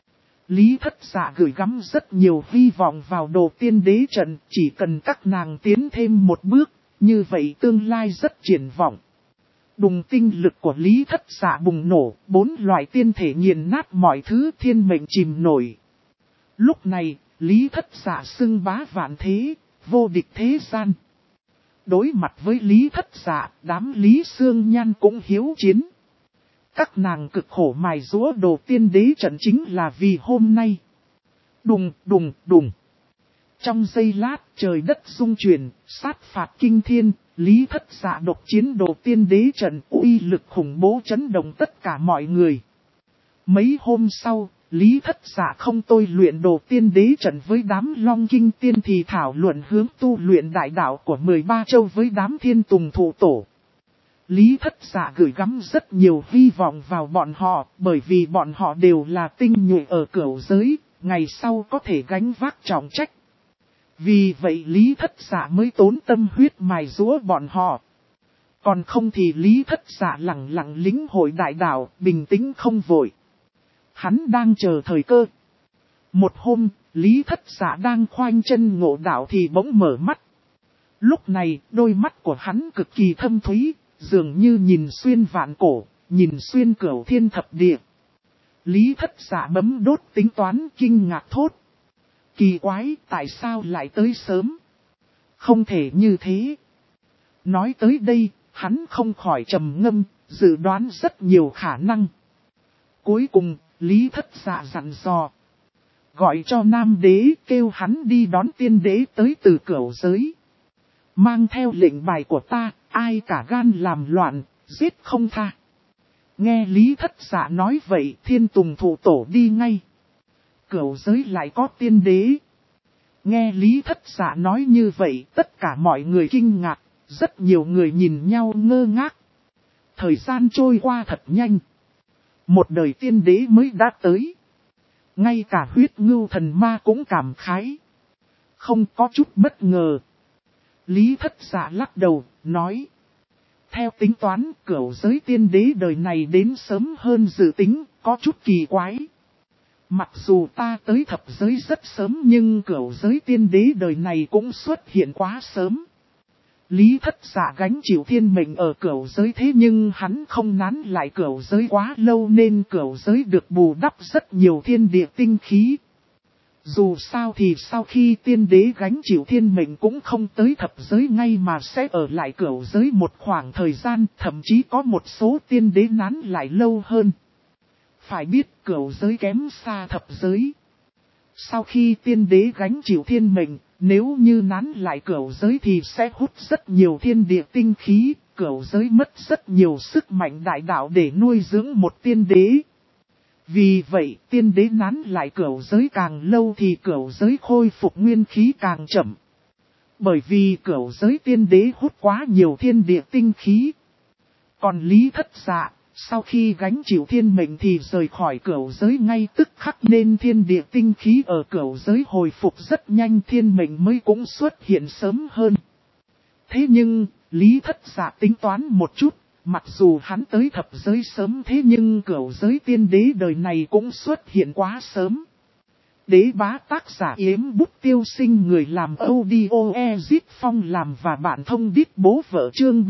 Lý Thất Dạ gửi gắm rất nhiều hy vọng vào đồ tiên đế trận, chỉ cần các nàng tiến thêm một bước, như vậy tương lai rất triển vọng. Đùng tinh lực của Lý Thất Dạ bùng nổ, 4 loại tiên thể nghiền nát mọi thứ, thiên mệnh chìm nổi. Lúc này, Lý Thất Dạ xưng bá vạn thế, vô địch thế gian. Đối mặt với Lý Thất Dạ, đám Lý Sương Nhan cũng hiếu chiến. Các nàng cực khổ mài giũa đồ tiên đế trận chính là vì hôm nay. Đùng đùng đùng. Trong giây lát trời đất rung chuyển, sát phạt kinh thiên, Lý Thất Dạ độc chiến đồ tiên đế trận uy lực khủng bố chấn động tất cả mọi người. Mấy hôm sau, Lý Thất Dạ không tôi luyện đồ tiên đế trận với đám Long Kinh Tiên thì thảo luận hướng tu luyện đại đạo của 13 châu với đám Thiên Tùng Thụ Tổ. Lý Thất Dạ gửi gắm rất nhiều hy vọng vào bọn họ, bởi vì bọn họ đều là tinh nhuệ ở cửu giới, ngày sau có thể gánh vác trọng trách. Vì vậy Lý Thất Dạ mới tốn tâm huyết mài giũa bọn họ. Còn không thì Lý Thất Dạ lặng lặng lĩnh hội đại đạo, bình tĩnh không vội. Hắn đang chờ thời cơ. Một hôm, Lý Thất Dạ đang khoanh chân ngộ đạo thì bỗng mở mắt. Lúc này, đôi mắt của hắn cực kỳ thâm thúy, dường như nhìn xuyên vạn cổ, nhìn xuyên cửu thiên thập địa. Lý Thất Dạ bấm đốt tính toán kinh ngạc thốt. Kỳ quái, tại sao lại tới sớm? Không thể như thế. Nói tới đây, hắn không khỏi trầm ngâm, dự đoán rất nhiều khả năng. Cuối cùng, Lý Thất Dạ dặn dò. Gọi cho Nam Đế, kêu hắn đi đón tiên đế tới từ cửu giới. Mang theo lệnh bài của ta, ai cả gan làm loạn, giết không tha. Nghe Lý Thất Dạ nói vậy, Thiên Tùng Thụ Tổ đi ngay. Cửu giới lại có tiên đế. Nghe Lý Thất Dạ nói như vậy, tất cả mọi người kinh ngạc, rất nhiều người nhìn nhau ngơ ngác. Thời gian trôi qua thật nhanh. Một đời tiên đế mới đã tới. Ngay cả huyết ngưu thần ma cũng cảm khái. Không có chút bất ngờ. Lý Thất Dạ lắc đầu, nói. Theo tính toán, cửu giới tiên đế đời này đến sớm hơn dự tính, có chút kỳ quái. Mặc dù ta tới thập giới rất sớm nhưng cửu giới tiên đế đời này cũng xuất hiện quá sớm. Lý Thất Dạ gánh chịu thiên mệnh ở cửu giới thế nhưng hắn không nán lại cửu giới quá lâu nên cửu giới được bù đắp rất nhiều thiên địa tinh khí. Dù sao thì sau khi tiên đế gánh chịu thiên mệnh cũng không tới thập giới ngay mà sẽ ở lại cửu giới một khoảng thời gian, thậm chí có một số tiên đế nán lại lâu hơn. Phải biết cửu giới kém xa thập giới. Sau khi tiên đế gánh chịu thiên mệnh, nếu như nán lại cửu giới thì sẽ hút rất nhiều thiên địa tinh khí, cửu giới mất rất nhiều sức mạnh đại đạo để nuôi dưỡng một tiên đế. Vì vậy, tiên đế nán lại cửu giới càng lâu thì cửu giới khôi phục nguyên khí càng chậm. Bởi vì cửu giới tiên đế hút quá nhiều thiên địa tinh khí. Còn Lý Thất Dạ, sau khi gánh chịu thiên mệnh thì rời khỏi cửu giới ngay tức khắc nên thiên địa tinh khí ở cửu giới hồi phục rất nhanh, thiên mệnh mới cũng xuất hiện sớm hơn. Thế nhưng, Lý Thất Dạ tính toán một chút, mặc dù hắn tới thập giới sớm thế nhưng cửu giới tiên đế đời này cũng xuất hiện quá sớm. Đế bá tác giả Yếm Bút Tiêu Sinh, người làm audio Ezit Phong làm và bạn thông đít bố vợ, chương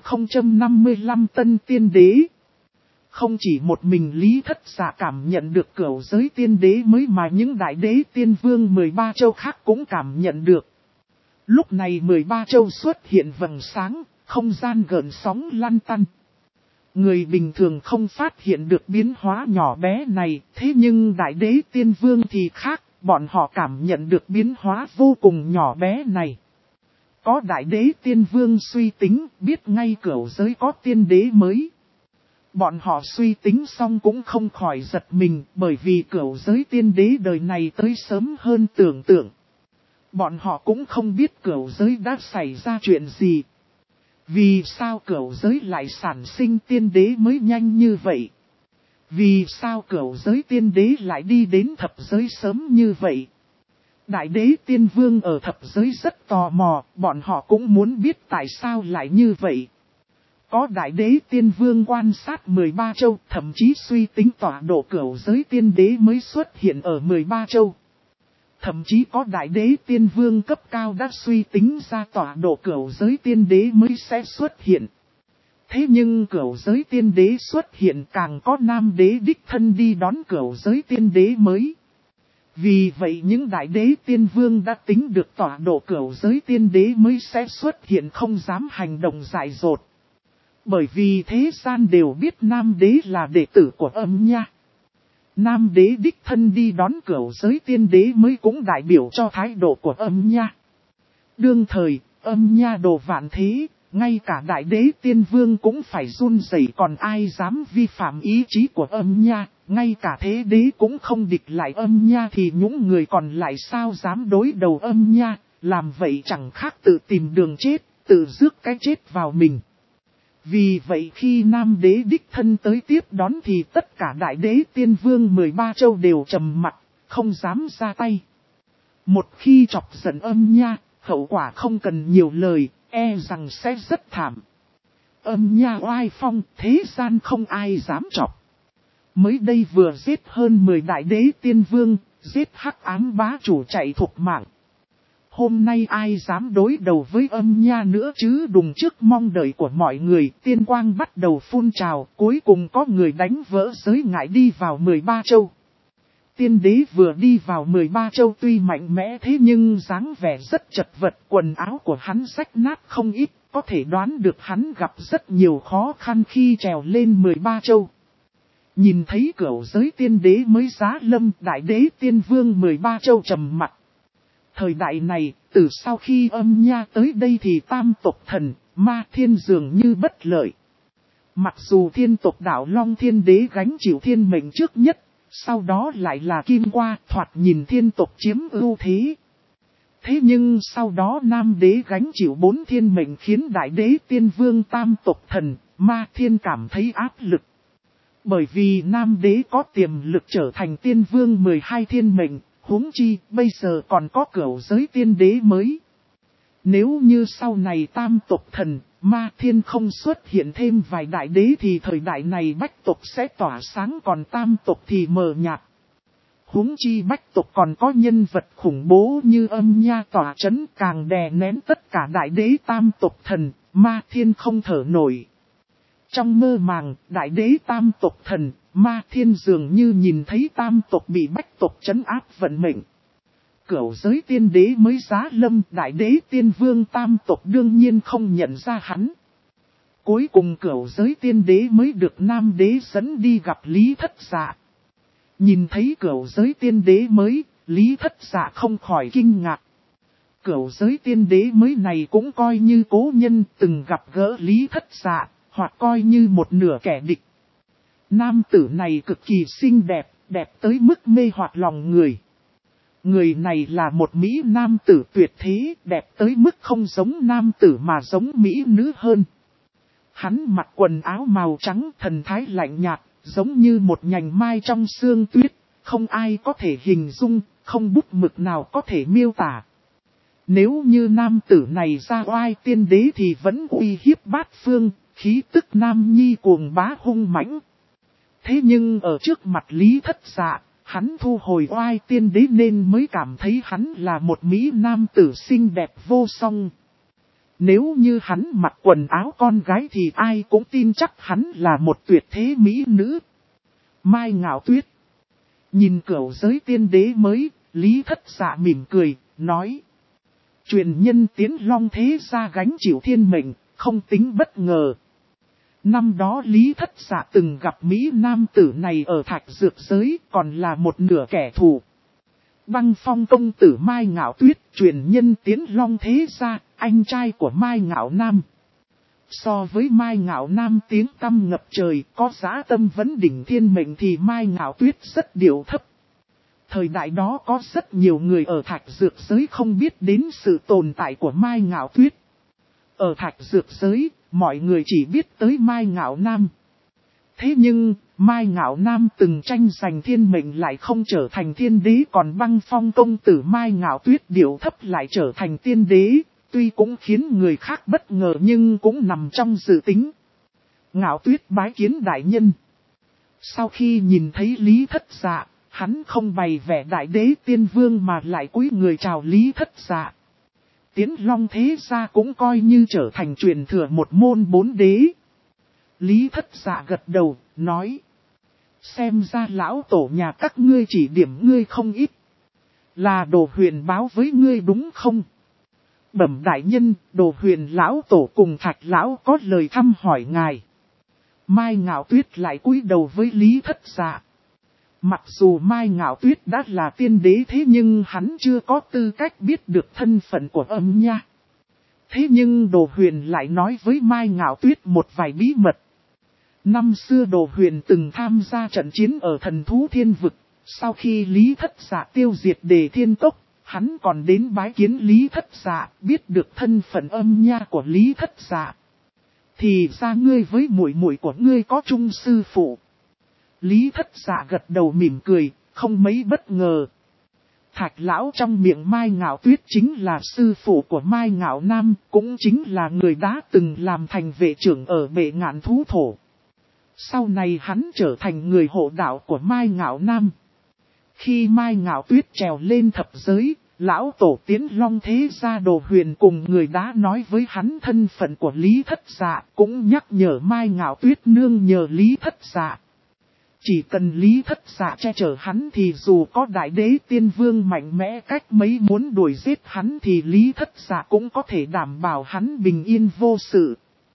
3055 tân tiên đế. Không chỉ một mình Lý Thất Dạ cảm nhận được cửu giới tiên đế mới mà những đại đế tiên vương 13 châu khác cũng cảm nhận được. Lúc này 13 châu xuất hiện vầng sáng, không gian gợn sóng lăn tăn. Người bình thường không phát hiện được biến hóa nhỏ bé này, thế nhưng đại đế tiên vương thì khác, bọn họ cảm nhận được biến hóa vô cùng nhỏ bé này. Có đại đế tiên vương suy tính, biết ngay cửu giới có tiên đế mới. Bọn họ suy tính xong cũng không khỏi giật mình, bởi vì cửu giới tiên đế đời này tới sớm hơn tưởng tượng. Bọn họ cũng không biết cửu giới đã xảy ra chuyện gì. Vì sao cửu giới lại sản sinh tiên đế mới nhanh như vậy? Vì sao cửu giới tiên đế lại đi đến thập giới sớm như vậy? Đại đế tiên vương ở thập giới rất tò mò, bọn họ cũng muốn biết tại sao lại như vậy. Có đại đế tiên vương quan sát 13 châu, thậm chí suy tính tọa độ cửu giới tiên đế mới xuất hiện ở 13 châu. Thậm chí có đại đế tiên vương cấp cao đã suy tính ra tọa độ cửu giới tiên đế mới sẽ xuất hiện. Thế nhưng cửu giới tiên đế xuất hiện càng có nam đế đích thân đi đón cửu giới tiên đế mới. Vì vậy những đại đế tiên vương đã tính được tọa độ cửu giới tiên đế mới sẽ xuất hiện, không dám hành động dại dột. Bởi vì thế gian đều biết nam đế là đệ tử của Âm Nha. Nam đế đích thân đi đón cửu giới tiên đế mới cũng đại biểu cho thái độ của Âm Nha. Đương thời, Âm Nha đồ vạn thế, ngay cả đại đế tiên vương cũng phải run rẩy, còn ai dám vi phạm ý chí của Âm Nha, ngay cả thế đế cũng không địch lại Âm Nha thì những người còn lại sao dám đối đầu Âm Nha, làm vậy chẳng khác tự tìm đường chết, tự rước cái chết vào mình. Vì vậy khi nam đế đích thân tới tiếp đón thì tất cả đại đế tiên vương 13 châu đều trầm mặt, không dám ra tay. Một khi chọc giận Âm Nha, hậu quả không cần nhiều lời, e rằng sẽ rất thảm. Âm Nha oai phong, thế gian không ai dám chọc. Mới đây vừa giết hơn 10 đại đế tiên vương, giết hắc ám bá chủ chạy thục mạng. Hôm nay ai dám đối đầu với Âm Nha nữa chứ? Đùng trước mong đợi của mọi người, tiên quang bắt đầu phun trào, cuối cùng có người đánh vỡ giới ngại đi vào 13 châu. Tiên đế vừa đi vào 13 châu tuy mạnh mẽ thế nhưng dáng vẻ rất chật vật, quần áo của hắn rách nát không ít, có thể đoán được hắn gặp rất nhiều khó khăn khi trèo lên 13 châu. Nhìn thấy cửu giới tiên đế mới giá lâm, đại đế tiên vương 13 châu trầm mặt. Thời đại này, từ sau khi Âm Nha tới đây thì tam tộc thần, Ma Thiên dường như bất lợi. Mặc dù thiên tộc đảo Long Thiên Đế gánh chịu thiên mệnh trước nhất, sau đó lại là Kim Qua, thoạt nhìn thiên tộc chiếm ưu thế. Thế nhưng sau đó Nam Đế gánh chịu 4 thiên mệnh khiến đại đế tiên vương tam tộc thần, Ma Thiên cảm thấy áp lực. Bởi vì Nam Đế có tiềm lực trở thành tiên vương 12 thiên mệnh. Huống chi, bây giờ còn có cửu giới tiên đế mới. Nếu như sau này tam tộc thần, Ma Thiên không xuất hiện thêm vài đại đế thì thời đại này bách tộc sẽ tỏa sáng, còn tam tộc thì mờ nhạt. Huống chi bách tộc còn có nhân vật khủng bố như Âm Nha tỏa chấn, càng đè nén tất cả đại đế tam tộc thần, Ma Thiên không thở nổi. Trong mơ màng, đại đế tam tộc thần, Ma Thiên dường như nhìn thấy tam tộc bị bách tộc trấn áp vận mệnh. Cửu giới tiên đế mới giá lâm, đại đế tiên vương tam tộc đương nhiên không nhận ra hắn. Cuối cùng cửu giới tiên đế mới được nam đế dẫn đi gặp Lý Thất Dạ. Nhìn thấy cửu giới tiên đế mới, Lý Thất Dạ không khỏi kinh ngạc. Cửu giới tiên đế mới này cũng coi như cố nhân từng gặp gỡ Lý Thất Dạ, hoặc coi như một nửa kẻ địch. Nam tử này cực kỳ xinh đẹp, đẹp tới mức mê hoặc lòng người. Người này là một mỹ nam tử tuyệt thế, đẹp tới mức không giống nam tử mà giống mỹ nữ hơn. Hắn mặc quần áo màu trắng, thần thái lạnh nhạt, giống như một nhành mai trong sương tuyết, không ai có thể hình dung, không bút mực nào có thể miêu tả. Nếu như nam tử này ra oai tiên đế thì vẫn uy hiếp bát phương, khí tức nam nhi cuồng bá hung mãnh. Thế nhưng ở trước mặt Lý Thất Dạ, hắn thu hồi oai tiên đế nên mới cảm thấy hắn là một mỹ nam tử xinh đẹp vô song. Nếu như hắn mặc quần áo con gái thì ai cũng tin chắc hắn là một tuyệt thế mỹ nữ. Mai Ngạo Tuyết. Nhìn cửu giới tiên đế mới, Lý Thất Dạ mỉm cười, nói. Truyền nhân tiến long thế gia gánh chịu thiên mệnh, không tính bất ngờ. Năm đó Lý Thất Dạ từng gặp Mỹ nam tử này ở Thạch Dược giới, còn là một nửa kẻ thù. Băng Phong công tử Mai Ngạo Tuyết, truyền nhân tiến long thế gia, anh trai của Mai Ngạo Nam. So với Mai Ngạo Nam tiếng tăm ngập trời, có giá tâm vấn đỉnh thiên mệnh thì Mai Ngạo Tuyết rất điệu thấp. Thời đại đó có rất nhiều người ở Thạch Dược giới không biết đến sự tồn tại của Mai Ngạo Tuyết. Ở Thạch Dược giới, mọi người chỉ biết tới Mai Ngạo Nam. Thế nhưng, Mai Ngạo Nam từng tranh giành thiên mệnh lại không trở thành thiên đế, còn Băng Phong công tử Mai Ngạo Tuyết điệu thấp lại trở thành tiên đế, tuy cũng khiến người khác bất ngờ nhưng cũng nằm trong dự tính. Ngạo Tuyết bái kiến đại nhân. Sau khi nhìn thấy Lý Thất Dạ, hắn không bày vẻ đại đế tiên vương mà lại cúi người chào Lý Thất Dạ. Tiến long thế gia cũng coi như trở thành truyền thừa một môn 4 đế. Lý Thất Dạ gật đầu, nói. Xem ra lão tổ nhà các ngươi chỉ điểm ngươi không ít. Là Đồ Huyền báo với ngươi đúng không? Bẩm đại nhân, Đồ Huyền lão tổ cùng Thạch lão có lời thăm hỏi ngài. Mai Ngạo Tuyết lại cúi đầu với Lý Thất Dạ. Mặc dù Mai Ngạo Tuyết đã là tiên đế thế nhưng hắn chưa có tư cách biết được thân phận của âm nha. Thế nhưng Đồ Huyền lại nói với Mai Ngạo Tuyết một vài bí mật. Năm xưa Đồ Huyền từng tham gia trận chiến ở Thần Thú Thiên Vực. Sau khi Lý Thất Dạ tiêu diệt Đề Thiên Tốc, hắn còn đến bái kiến Lý Thất Dạ, biết được thân phận âm nha của Lý Thất Dạ. Thì ra ngươi với muội muội của ngươi có chung sư phụ. Lý Thất Dạ gật đầu mỉm cười, không mấy bất ngờ. Thạch lão trong miệng Mai Ngạo Tuyết chính là sư phụ của Mai Ngạo Nam, cũng chính là người đã từng làm thành vệ trưởng ở Bệ Ngạn Thú Thổ. Sau này hắn trở thành người hộ đạo của Mai Ngạo Nam. Khi Mai Ngạo Tuyết trèo lên thập giới, lão tổ tiến long thế gia Đồ Huyền cùng người đã nói với hắn thân phận của Lý Thất Dạ, cũng nhắc nhở Mai Ngạo Tuyết nương nhờ Lý Thất Dạ. Chỉ cần Lý Thất Dạ che chở hắn thì dù có đại đế tiên vương mạnh mẽ cách mấy muốn đuổi giết hắn thì Lý Thất Dạ cũng có thể đảm bảo hắn bình yên vô sự.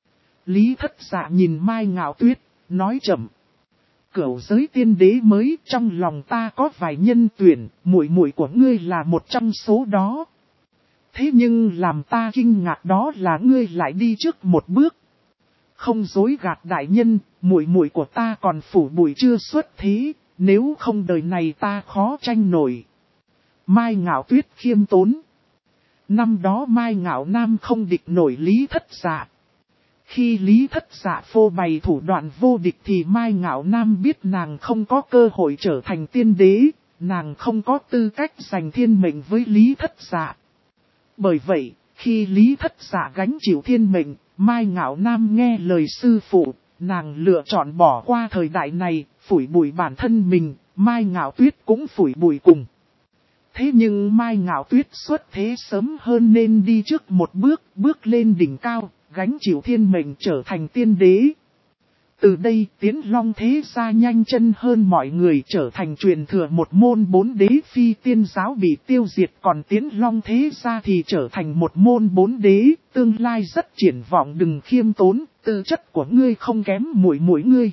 Lý Thất Dạ nhìn Mai Ngạo Tuyết, nói chậm. Cửu giới tiên đế mới, trong lòng ta có vài nhân tuyển, muội muội của ngươi là một trong số đó. Thế nhưng làm ta kinh ngạc đó là ngươi lại đi trước một bước. Không dối gạt đại nhân, muội muội của ta còn phủ bụi chưa xuất thế, nếu không đời này ta khó tranh nổi. Mai Ngạo Tuyết khiêm tốn. Năm đó Mai Ngạo Nam không địch nổi Lý Thất Dạ. Khi Lý Thất Dạ phô bày thủ đoạn vô địch thì Mai Ngạo Nam biết nàng không có cơ hội trở thành tiên đế, nàng không có tư cách giành thiên mệnh với Lý Thất Dạ. Bởi vậy, khi Lý Thất Dạ gánh chịu thiên mệnh, Mai Ngạo Nam nghe lời sư phụ, nàng lựa chọn bỏ qua thời đại này, phủi bụi bản thân mình, Mai Ngạo Tuyết cũng phủi bụi cùng. Thế nhưng Mai Ngạo Tuyết xuất thế sớm hơn nên đi trước một bước, bước lên đỉnh cao, gánh chịu thiên mệnh trở thành tiên đế. Từ đây Tiến Long thế gia nhanh chân hơn mọi người trở thành truyền thừa một môn 4 đế phi tiên giáo bị tiêu diệt, còn Tiến Long thế gia thì trở thành một môn 4 đế, tương lai rất triển vọng. Đừng khiêm tốn, tư chất của ngươi không kém muội muội ngươi.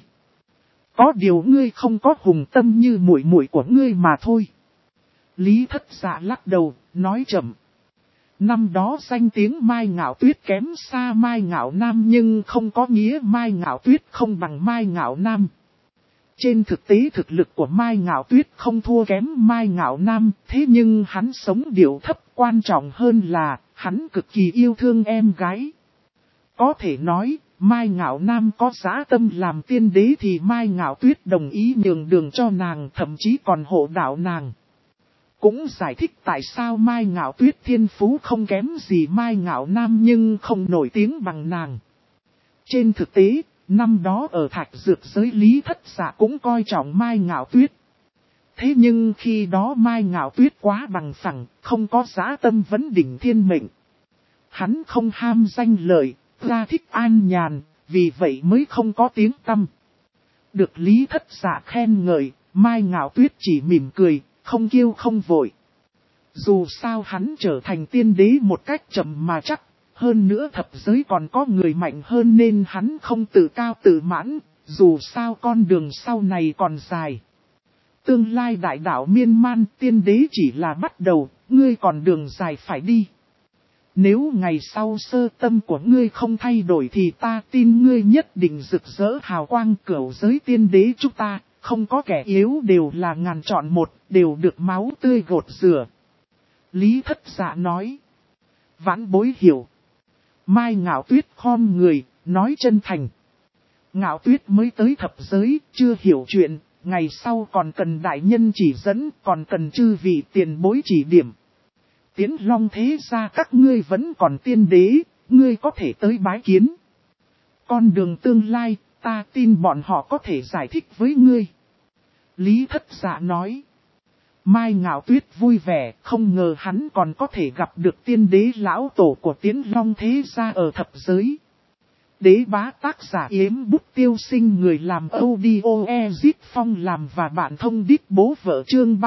Có điều ngươi không có hùng tâm như muội muội của ngươi mà thôi. Lý Thất Dạ lắc đầu, nói chậm. Năm đó danh tiếng Mai Ngạo Tuyết kém xa Mai Ngạo Nam nhưng không có nghĩa Mai Ngạo Tuyết không bằng Mai Ngạo Nam. Trên thực tế thực lực của Mai Ngạo Tuyết không thua kém Mai Ngạo Nam, thế nhưng hắn sống điệu thấp, quan trọng hơn là hắn cực kỳ yêu thương em gái. Có thể nói, Mai Ngạo Nam có dã tâm làm tiên đế thì Mai Ngạo Tuyết đồng ý nhường đường cho nàng, thậm chí còn hộ đạo nàng. Cũng giải thích tại sao Mai Ngạo Tuyết thiên phú không kém gì Mai Ngạo Nam nhưng không nổi tiếng bằng nàng. Trên thực tế, năm đó ở Thạch Dược giới Lý Thất Dạ cũng coi trọng Mai Ngạo Tuyết. Thế nhưng khi đó Mai Ngạo Tuyết quá bằng phẳng, không có dã tâm vấn đỉnh thiên mệnh. Hắn không ham danh lợi, ra thích an nhàn, vì vậy mới không có tiếng tăm. Được Lý Thất Dạ khen ngợi, Mai Ngạo Tuyết chỉ mỉm cười, không kiêu không vội. Dù sao hắn trở thành tiên đế một cách chậm mà chắc, hơn nữa thập giới còn có người mạnh hơn nên hắn không tự cao tự mãn, dù sao con đường sau này còn dài. Tương lai đại đạo miên man, tiên đế chỉ là bắt đầu, ngươi còn đường dài phải đi. Nếu ngày sau sơ tâm của ngươi không thay đổi thì ta tin ngươi nhất định rực rỡ hào quang. Cửu giới tiên đế chúng ta, không có kẻ yếu, đều là ngàn chọn một, đều được máu tươi gột rửa. Lý Thất Dạ nói. Vãn bối hiểu. Mai Ngạo Tuyết khom người, nói chân thành. Ngạo Tuyết mới tới thập giới, chưa hiểu chuyện, ngày sau còn cần đại nhân chỉ dẫn, còn cần chư vị tiền bối chỉ điểm. Tiến Long thế gia các ngươi vẫn còn tiên đế, ngươi có thể tới bái kiến. Con đường tương lai, ta tin bọn họ có thể giải thích với ngươi. Lý Thất Dạ nói. Mai Ngạo Tuyết vui vẻ, không ngờ hắn còn có thể gặp được tiên đế lão tổ của Tiến Long thế gia ở thập giới. Đế bá tác giả Yếm Bút Tiêu Sinh, người làm audio Ezit Phong làm và bạn thông đít bố vợ, chương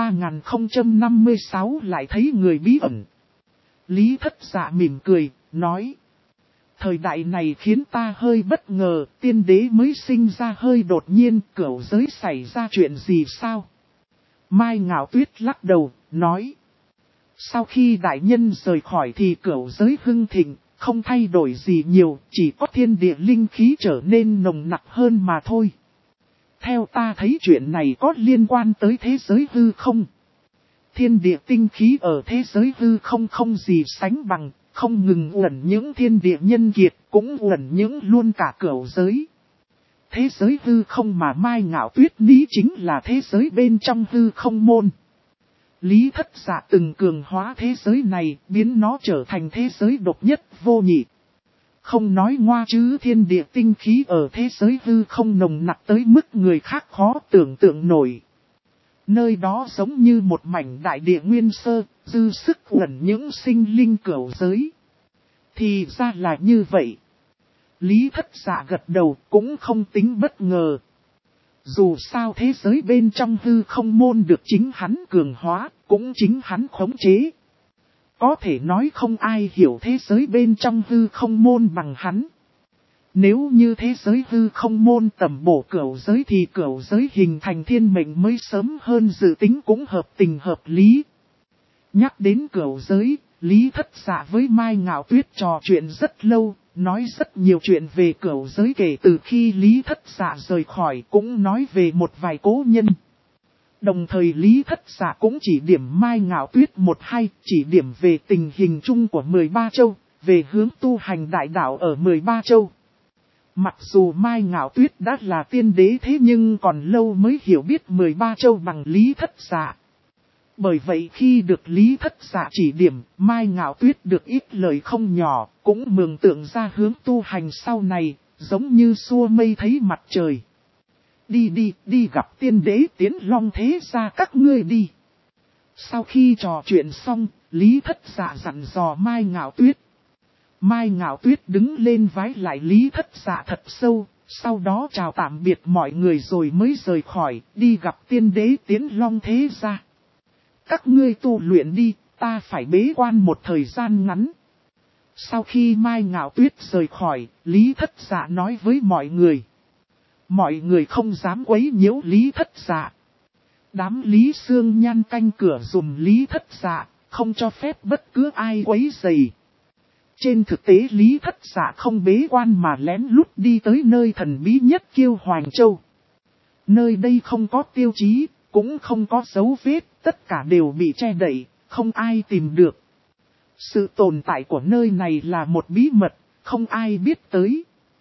3056 lại thấy người bí ẩn. Lý Thất Dạ mỉm cười, nói. Thời đại này khiến ta hơi bất ngờ, tiên đế mới sinh ra hơi đột nhiên, cửu giới xảy ra chuyện gì sao? Mai Ngạo Tuyết lắc đầu, nói. Sau khi đại nhân rời khỏi thì cửu giới hưng thịnh. Không thay đổi gì nhiều, chỉ có thiên địa linh khí trở nên nồng nặc hơn mà thôi. Theo ta thấy chuyện này có liên quan tới thế giới hư không. Thiên địa tinh khí ở thế giới hư không không gì sánh bằng, không ngừng uẩn những thiên địa nhân kiệt, cũng uẩn những luôn cả cửu giới. Thế giới hư không mà Mai Ngạo Tuyết ní chính là thế giới bên trong hư không môn. Lý Thất Dạ từng cường hóa thế giới này, biến nó trở thành thế giới độc nhất vô nhị. Không nói ngoa chứ thiên địa tinh khí ở thế giới hư không nồng nặc tới mức người khác khó tưởng tượng nổi. Nơi đó giống như một mảnh đại địa nguyên sơ, dư sức uẩn những sinh linh cửu giới. Thì ra là như vậy. Lý Thất Dạ gật đầu, cũng không tính bất ngờ. Dù sao thế giới bên trong hư không môn được chính hắn cường hóa, cũng chính hắn khống chế. Có thể nói không ai hiểu thế giới bên trong hư không môn bằng hắn. Nếu như thế giới hư không môn tầm bổ cửu giới thì cửu giới hình thành thiên mệnh mới sớm hơn dự tính, cũng hợp tình hợp lý. Nhắc đến cửu giới, Lý Thất Dạ với Mai Ngạo Tuyết trò chuyện rất lâu. Nói rất nhiều chuyện về cửu giới, kể từ khi Lý Thất Dạ rời khỏi, cũng nói về một vài cố nhân. Đồng thời Lý Thất Dạ cũng chỉ điểm Mai Ngạo Tuyết một hai, chỉ điểm về tình hình chung của 13 châu, về hướng tu hành đại đạo ở 13 châu. Mặc dù Mai Ngạo Tuyết đã là tiên đế thế nhưng còn lâu mới hiểu biết 13 châu bằng Lý Thất Dạ. Bởi vậy khi được Lý Thất Dạ chỉ điểm, Mai Ngạo Tuyết được ít lời không nhỏ, cũng mường tượng ra hướng tu hành sau này, giống như xua mây thấy mặt trời. Đi gặp tiên đế Tiến Long thế gia các ngươi đi. Sau khi trò chuyện xong, Lý Thất Dạ dặn dò Mai Ngạo Tuyết. Mai Ngạo Tuyết đứng lên vái lại Lý Thất Dạ thật sâu, sau đó chào tạm biệt mọi người rồi mới rời khỏi, đi gặp tiên đế Tiến Long thế gia. Các ngươi tu luyện đi, ta phải bế quan một thời gian ngắn. Sau khi Mai Ngạo Tuyết rời khỏi, Lý Thất Dạ nói với mọi người. Mọi người không dám quấy nhiễu Lý Thất Dạ. Đám Lý Sương Nhan canh cửa dùm Lý Thất Dạ, không cho phép bất cứ ai quấy rầy. Trên thực tế Lý Thất Dạ không bế quan mà lén lút đi tới nơi thần bí nhất Kiêu Hoàng Châu. Nơi đây không có tiêu chí, cũng không có dấu vết, tất cả đều bị che đậy, không ai tìm được. Sự tồn tại của nơi này là một bí mật, không ai biết tới.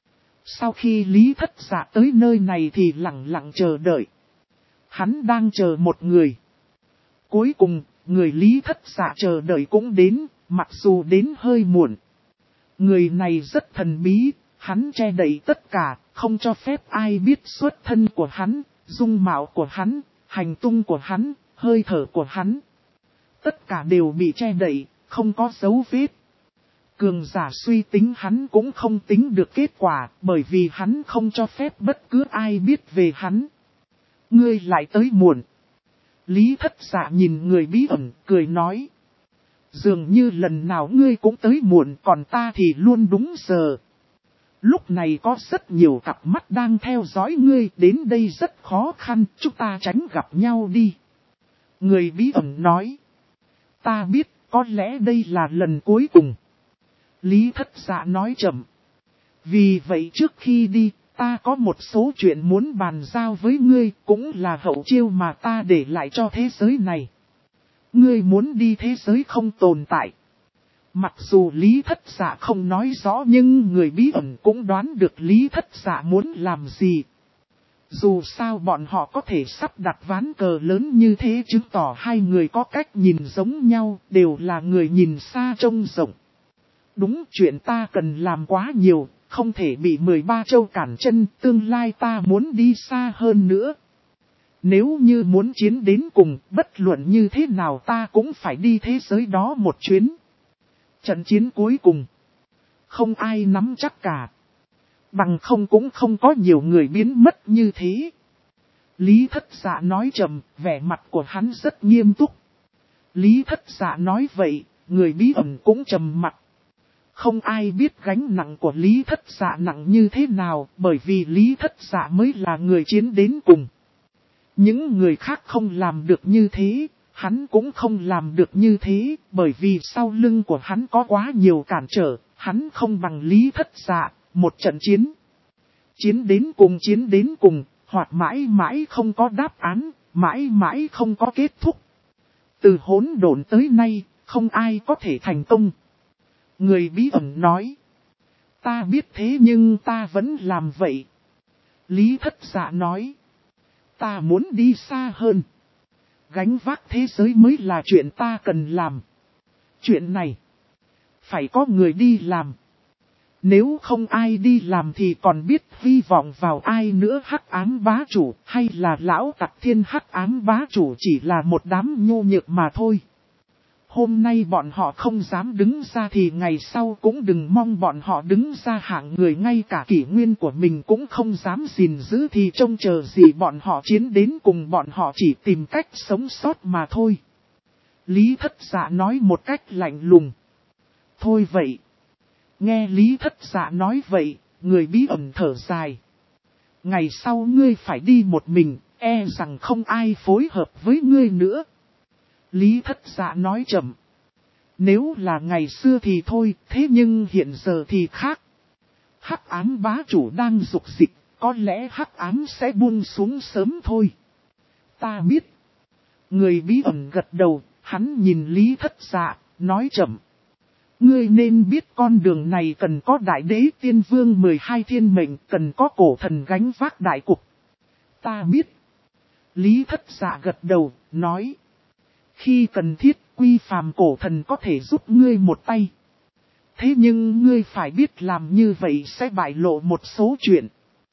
Sau khi Lý Thất Dạ tới nơi này thì lặng lặng chờ đợi. Hắn đang chờ một người. Cuối cùng, người Lý Thất Dạ chờ đợi cũng đến, mặc dù đến hơi muộn. Người này rất thần bí, hắn che đậy tất cả, không cho phép ai biết xuất thân của hắn, dung mạo của hắn, hành tung của hắn, hơi thở của hắn. Tất cả đều bị che đậy, không có dấu vết. Cường giả suy tính hắn cũng không tính được kết quả, bởi vì hắn không cho phép bất cứ ai biết về hắn. Ngươi lại tới muộn. Lý Thất Dạ nhìn người bí ẩn, cười nói. Dường như lần nào ngươi cũng tới muộn, còn ta thì luôn đúng giờ. Lúc này có rất nhiều cặp mắt đang theo dõi ngươi, đến đây rất khó khăn, chúng ta tránh gặp nhau đi. Người bí ẩn nói. Ta biết, có lẽ đây là lần cuối cùng. Lý Thất Dạ nói chậm. Vì vậy trước khi đi, ta có một số chuyện muốn bàn giao với ngươi, cũng là hậu chiêu mà ta để lại cho thế giới này. Ngươi muốn đi thế giới không tồn tại. Mặc dù Lý Thất Dạ không nói rõ nhưng người bí ẩn cũng đoán được Lý Thất Dạ muốn làm gì. Dù sao bọn họ có thể sắp đặt ván cờ lớn như thế chứng tỏ hai người có cách nhìn giống nhau, đều là người nhìn xa trông rộng. Đúng, chuyện ta cần làm quá nhiều, không thể bị 13 châu cản chân, tương lai ta muốn đi xa hơn nữa. Nếu như muốn chiến đến cùng, bất luận như thế nào ta cũng phải đi thế giới đó một chuyến. Trận chiến cuối cùng, không ai nắm chắc cả. Bằng không cũng không có nhiều người biến mất như thế. Lý Thất Dạ nói chậm, vẻ mặt của hắn rất nghiêm túc. Lý Thất Dạ nói vậy, người bí ẩn cũng trầm mặt. Không ai biết gánh nặng của Lý Thất Dạ nặng như thế nào, bởi vì Lý Thất Dạ mới là người chiến đến cùng. Những người khác không làm được như thế, hắn cũng không làm được như thế, bởi vì sau lưng của hắn có quá nhiều cản trở, hắn không bằng Lý Thất Dạ, một trận chiến. Chiến đến cùng, hoặc mãi mãi không có đáp án, mãi mãi không có kết thúc. Từ hỗn độn tới nay, không ai có thể thành công. Người bí ẩn nói. Ta biết thế nhưng ta vẫn làm vậy. Lý Thất Dạ nói. Ta muốn đi xa hơn. Gánh vác thế giới mới là chuyện ta cần làm. Chuyện này, phải có người đi làm. Nếu không ai đi làm thì còn biết hy vọng vào ai nữa. Hắc ám bá chủ hay là lão tặc thiên. Hắc ám bá chủ chỉ là một đám nhu nhược mà thôi. Hôm nay bọn họ không dám đứng ra thì ngày sau cũng đừng mong bọn họ đứng ra. Hạng người ngay cả kỷ nguyên của mình cũng không dám gìn giữ thì trông chờ gì bọn họ chiến đến cùng. Bọn họ chỉ tìm cách sống sót mà thôi. Lý Thất Dạ nói một cách lạnh lùng. Thôi vậy. Nghe Lý Thất Dạ nói vậy, người bí ẩn thở dài. Ngày sau ngươi phải đi một mình, e rằng không ai phối hợp với ngươi nữa. Lý Thất Dạ nói chậm. Nếu là ngày xưa thì thôi, thế nhưng hiện giờ thì khác. Hắc ám bá chủ đang dục dịch, có lẽ hắc ám sẽ buông xuống sớm thôi. Ta biết. Người bí ẩn gật đầu, hắn nhìn Lý Thất Dạ, nói chậm. Ngươi nên biết con đường này cần có đại đế tiên vương 12 thiên mệnh, cần có cổ thần gánh vác đại cục. Ta biết. Lý Thất Dạ gật đầu, nói. Khi cần thiết, Quy Phàm cổ thần có thể giúp ngươi một tay. Thế nhưng ngươi phải biết làm như vậy sẽ bại lộ một số chuyện.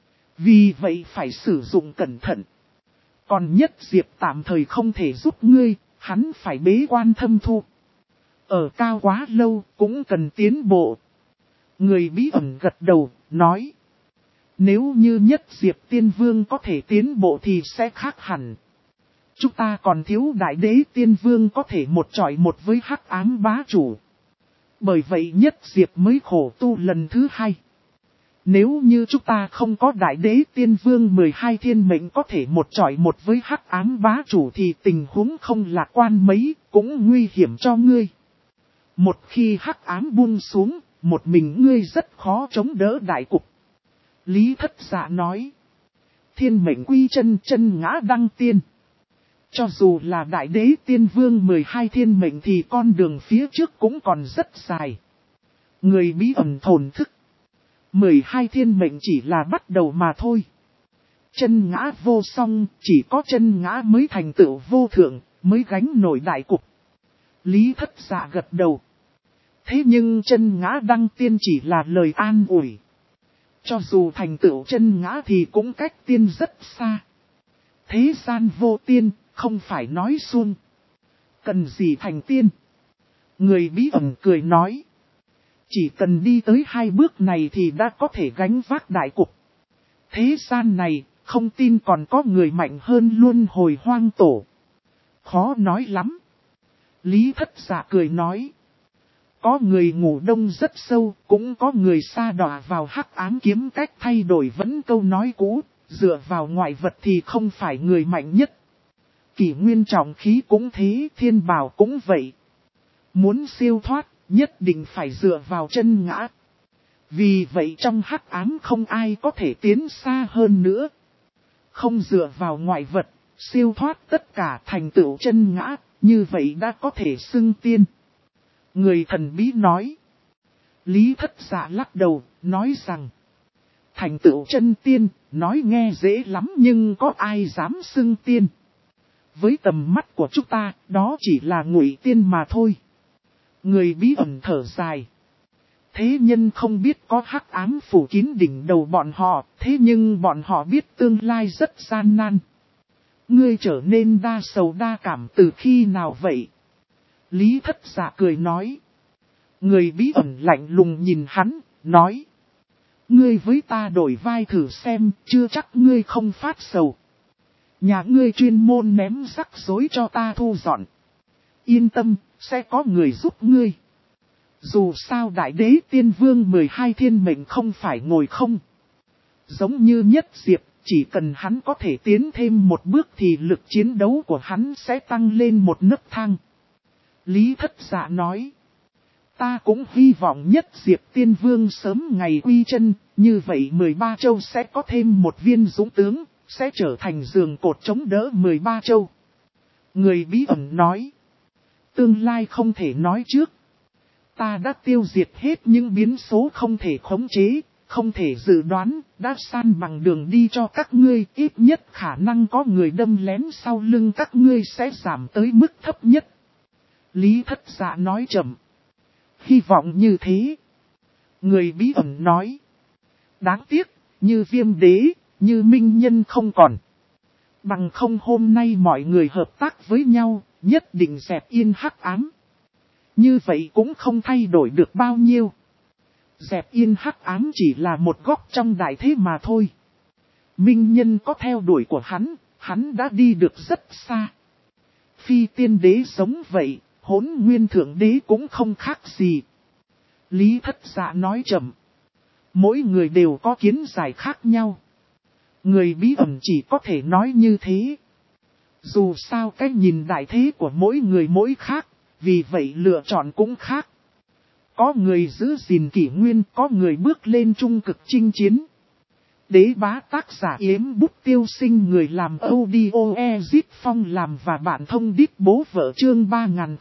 Vì vậy phải sử dụng cẩn thận. Còn Nhất Diệp tạm thời không thể giúp ngươi, hắn phải bế quan thâm thu. Ở cao quá lâu cũng cần tiến bộ. Người bí ẩn gật đầu, nói. Nếu như Nhất Diệp tiên vương có thể tiến bộ thì sẽ khác hẳn. Chúng ta còn thiếu đại đế tiên vương có thể một chọi một với hắc ám bá chủ. Bởi vậy Nhất Diệp mới khổ tu lần thứ hai. Nếu như chúng ta không có đại đế tiên vương 12 thiên mệnh có thể một chọi một với hắc ám bá chủ thì tình huống không lạc quan mấy, cũng nguy hiểm cho ngươi. Một khi hắc ám buông xuống, một mình ngươi rất khó chống đỡ đại cục. Lý Thất Dạ nói. Thiên mệnh quy chân, chân ngã đăng tiên. Cho dù là đại đế tiên vương 12 thiên mệnh thì con đường phía trước cũng còn rất dài. Người bí ẩn thổn thức. 12 thiên mệnh chỉ là bắt đầu mà thôi. Chân ngã vô song, chỉ có chân ngã mới thành tựu vô thượng, mới gánh nổi đại cục. Lý Thất Dạ gật đầu. Thế nhưng chân ngã đăng tiên chỉ là lời an ủi. Cho dù thành tựu chân ngã thì cũng cách tiên rất xa. Thế gian vô tiên, không phải nói suông. Cần gì thành tiên? Người bí ẩn cười nói. Chỉ cần đi tới 2 bước này thì đã có thể gánh vác đại cục. Thế gian này, không tin còn có người mạnh hơn luân hồi hoang tổ. Khó nói lắm. Lý Thất Dạ cười nói. Có người ngủ đông rất sâu, cũng có người sa đọa vào hắc ám kiếm cách thay đổi vẫn câu nói cũ, dựa vào ngoại vật thì không phải người mạnh nhất. Kỷ nguyên trọng khí cũng thế, thiên bảo cũng vậy. Muốn siêu thoát, nhất định phải dựa vào chân ngã. Vì vậy trong hắc ám không ai có thể tiến xa hơn nữa. Không dựa vào ngoại vật, siêu thoát tất cả thành tựu chân ngã, như vậy đã có thể xưng tiên. Người thần bí nói. Lý Thất Dạ lắc đầu, nói rằng. Thành tựu chân tiên, nói nghe dễ lắm nhưng có ai dám xưng tiên. Với tầm mắt của chúng ta, đó chỉ là ngụy tiên mà thôi. Người bí ẩn thở dài. Thế nhân không biết có hắc ám phủ kín đỉnh đầu bọn họ, thế nhưng bọn họ biết tương lai rất gian nan. Ngươi trở nên đa sầu đa cảm từ khi nào vậy? Lý Thất Dạ cười nói. Người bí ẩn lạnh lùng nhìn hắn, nói. Ngươi với ta đổi vai thử xem, chưa chắc ngươi không phát sầu. Nhà ngươi chuyên môn ném rắc rối cho ta thu dọn. Yên tâm, sẽ có người giúp ngươi. Dù sao đại đế tiên vương 12 thiên mệnh không phải ngồi không. Giống như Nhất Diệp, chỉ cần hắn có thể tiến thêm một bước thì lực chiến đấu của hắn sẽ tăng lên một nấc thang. Lý Thất Dạ nói. Ta cũng hy vọng Nhất Diệp tiên vương sớm ngày quy chân, như vậy 13 châu sẽ có thêm một viên dũng tướng, sẽ trở thành giường cột chống đỡ 13 châu. Người bí ẩn nói. Tương lai không thể nói trước. Ta đã tiêu diệt hết những biến số không thể khống chế, không thể dự đoán, đã san bằng đường đi cho các ngươi, ít nhất khả năng có người đâm lén sau lưng các ngươi sẽ giảm tới mức thấp nhất. Lý Thất Dạ nói chậm. Hy vọng như thế. Người bí ẩn nói. Đáng tiếc, như Viêm Đế, như Minh Nhân không còn. Bằng không hôm nay mọi người hợp tác với nhau, nhất định dẹp yên hắc ám. Như vậy cũng không thay đổi được bao nhiêu. Dẹp yên hắc ám chỉ là một góc trong đại thế mà thôi. Minh Nhân có theo đuổi của hắn đã đi được rất xa. Phi tiên đế giống vậy, Hỗn Nguyên Thượng Đế cũng không khác gì. Lý Thất Dạ nói chậm. Mỗi người đều có kiến giải khác nhau. Người bí ẩn chỉ có thể nói như thế. Dù sao cái nhìn đại thế của mỗi người mỗi khác, vì vậy lựa chọn cũng khác. Có người giữ gìn kỷ nguyên, có người bước lên trung cực chinh chiến. Đế bá tác giả Yếm Bút Tiêu Sinh, người làm audio Ezit Phong làm và bản thông đít bố vợ chương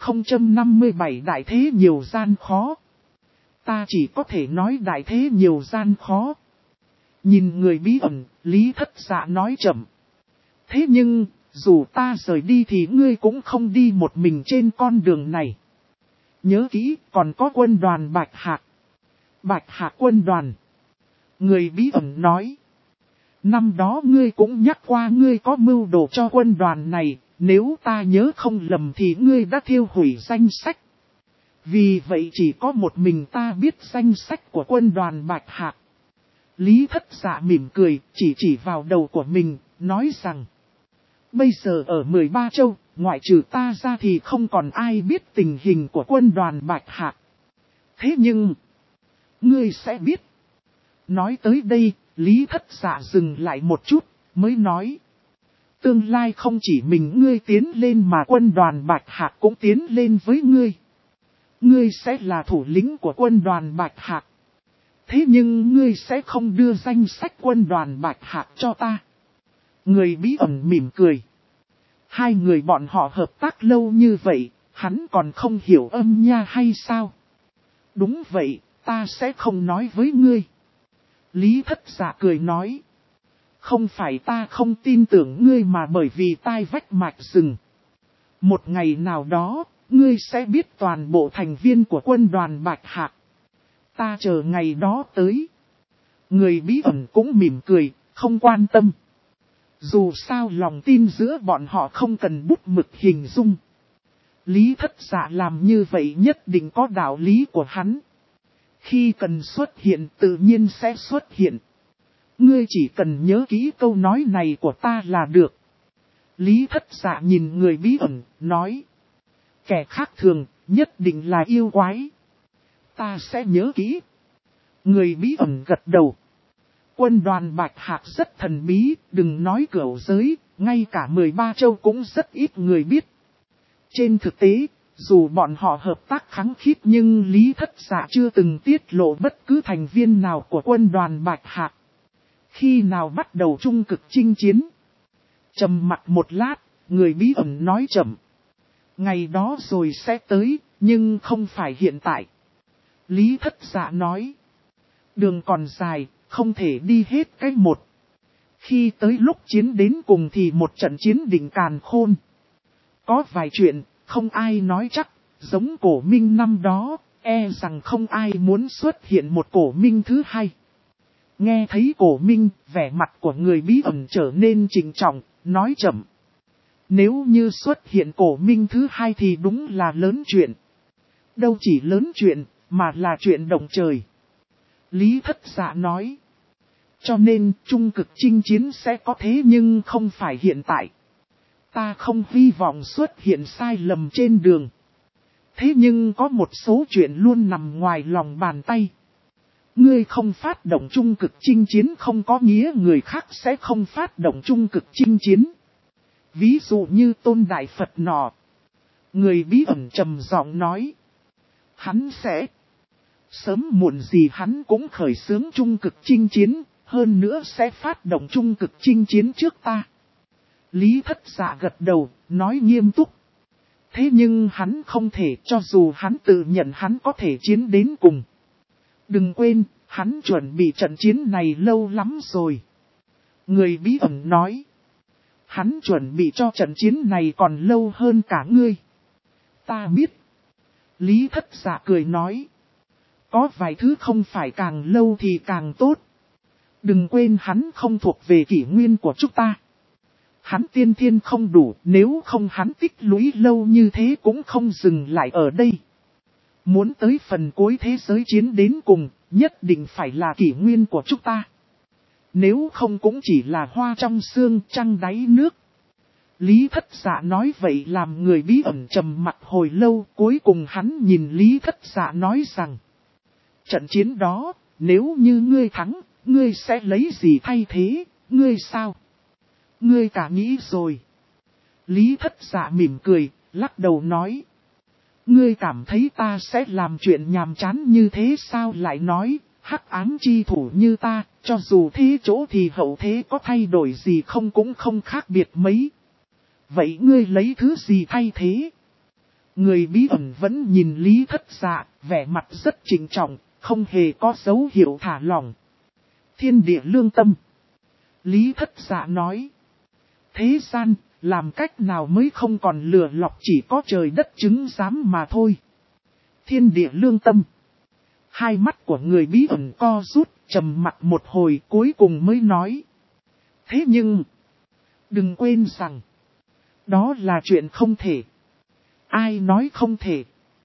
3057 đại thế nhiều gian khó. Ta chỉ có thể nói đại thế nhiều gian khó. Nhìn người bí ẩn, Lý Thất Dạ nói chậm. Thế nhưng, dù ta rời đi thì ngươi cũng không đi một mình trên con đường này. Nhớ kỹ, còn có quân đoàn Bạch Hạc. Bạch Hạc quân đoàn. Người bí ẩn nói. Năm đó ngươi cũng nhắc qua ngươi có mưu đồ cho quân đoàn này, nếu ta nhớ không lầm thì ngươi đã thiêu hủy danh sách. Vì vậy chỉ có một mình ta biết danh sách của quân đoàn Bạch Hạc. Lý Thất Dạ mỉm cười, chỉ vào đầu của mình, nói rằng. Bây giờ ở 13 châu, ngoại trừ ta ra thì không còn ai biết tình hình của quân đoàn Bạch Hạc. Thế nhưng, ngươi sẽ biết. Nói tới đây, Lý Thất Dạ dừng lại một chút, mới nói. Tương lai không chỉ mình ngươi tiến lên mà quân đoàn Bạch Hạc cũng tiến lên với ngươi. Ngươi sẽ là thủ lĩnh của quân đoàn Bạch Hạc. Thế nhưng ngươi sẽ không đưa danh sách quân đoàn Bạch Hạc cho ta. Người bí ẩn mỉm cười. Hai người bọn họ hợp tác lâu như vậy, hắn còn không hiểu âm nha hay sao? Đúng vậy, ta sẽ không nói với ngươi. Lý Thất Dạ cười nói. Không phải ta không tin tưởng ngươi mà bởi vì tai vách mạch rừng. Một ngày nào đó, ngươi sẽ biết toàn bộ thành viên của quân đoàn Bạch Hạc. Ta chờ ngày đó tới. Người bí ẩn cũng mỉm cười, không quan tâm. Dù sao lòng tin giữa bọn họ không cần bút mực hình dung. Lý Thất Dạ làm như vậy nhất định có đạo lý của hắn. Khi cần xuất hiện tự nhiên sẽ xuất hiện. Ngươi chỉ cần nhớ kỹ câu nói này của ta là được. Lý Thất Dạ nhìn người bí ẩn, nói. Kẻ khác thường, nhất định là yêu quái. Ta sẽ nhớ kỹ. Người bí ẩn gật đầu. Quân đoàn Bạch Hạc rất thần bí, đừng nói cửu giới, ngay cả 13 châu cũng rất ít người biết. Trên thực tế, dù bọn họ hợp tác khăng khít nhưng Lý Thất Dạ chưa từng tiết lộ bất cứ thành viên nào của quân đoàn Bạch Hạc. Khi nào bắt đầu trung cực chinh chiến? Trầm mặc một lát, người bí ẩn nói chậm. Ngày đó rồi sẽ tới, nhưng không phải hiện tại. Lý Thất Dạ nói. Đường còn dài, không thể đi hết cách một. Khi tới lúc chiến đến cùng thì một trận chiến đỉnh càn khôn. Có vài chuyện, không ai nói chắc, giống cổ minh năm đó, e rằng không ai muốn xuất hiện một cổ minh thứ hai. Nghe thấy cổ minh, vẻ mặt của người bí ẩn trở nên trịnh trọng, nói chậm. Nếu như xuất hiện cổ minh thứ hai thì đúng là lớn chuyện. Đâu chỉ lớn chuyện, mà là chuyện động trời. Lý Thất Dạ nói. Cho nên trung cực chinh chiến sẽ có thế nhưng không phải hiện tại. Ta không hy vọng xuất hiện sai lầm trên đường. Thế nhưng có một số chuyện luôn nằm ngoài lòng bàn tay. Ngươi không phát động trung cực chinh chiến không có nghĩa người khác sẽ không phát động trung cực chinh chiến. Ví dụ như Tôn Đại Phật nọ. Người bí ẩn trầm giọng nói. Hắn sẽ. Sớm muộn gì hắn cũng khởi xướng trung cực chinh chiến. Hơn nữa sẽ phát động trung cực chinh chiến trước ta. Lý Thất Dạ gật đầu, nói nghiêm túc. Thế nhưng hắn không thể cho dù hắn tự nhận hắn có thể chiến đến cùng. Đừng quên, hắn chuẩn bị trận chiến này lâu lắm rồi. Người bí ẩn nói. Hắn chuẩn bị cho trận chiến này còn lâu hơn cả ngươi. Ta biết. Lý Thất Dạ cười nói. Có vài thứ không phải càng lâu thì càng tốt. Đừng quên hắn không thuộc về kỷ nguyên của chúng ta. Hắn tiên thiên không đủ, nếu không hắn tích lũy lâu như thế cũng không dừng lại ở đây. Muốn tới phần cuối thế giới chiến đến cùng, nhất định phải là kỷ nguyên của chúng ta. Nếu không cũng chỉ là hoa trong xương trăng đáy nước. Lý Thất Dạ nói vậy làm người bí ẩn trầm mặc hồi lâu, cuối cùng hắn nhìn Lý Thất Dạ nói rằng. Trận chiến đó, nếu như ngươi thắng, ngươi sẽ lấy gì thay thế, ngươi sao? Ngươi cả nghĩ rồi. Lý Thất Dạ mỉm cười, lắc đầu nói. Ngươi cảm thấy ta sẽ làm chuyện nhàm chán như thế sao lại nói, hắc ám chi thủ như ta, cho dù thế chỗ thì hậu thế có thay đổi gì không cũng không khác biệt mấy. Vậy ngươi lấy thứ gì thay thế? Người bí ẩn vẫn nhìn Lý Thất Dạ, vẻ mặt rất trịnh trọng, không hề có dấu hiệu thả lỏng. Thiên địa lương tâm. Lý Thất Dạ nói. Thế gian, làm cách nào mới không còn lừa lọc chỉ có trời đất chứng giám mà thôi. Thiên địa lương tâm. Hai mắt của người bí ẩn co rút, trầm mặt một hồi cuối cùng mới nói. Thế nhưng, đừng quên rằng, đó là chuyện không thể. Ai nói không thể?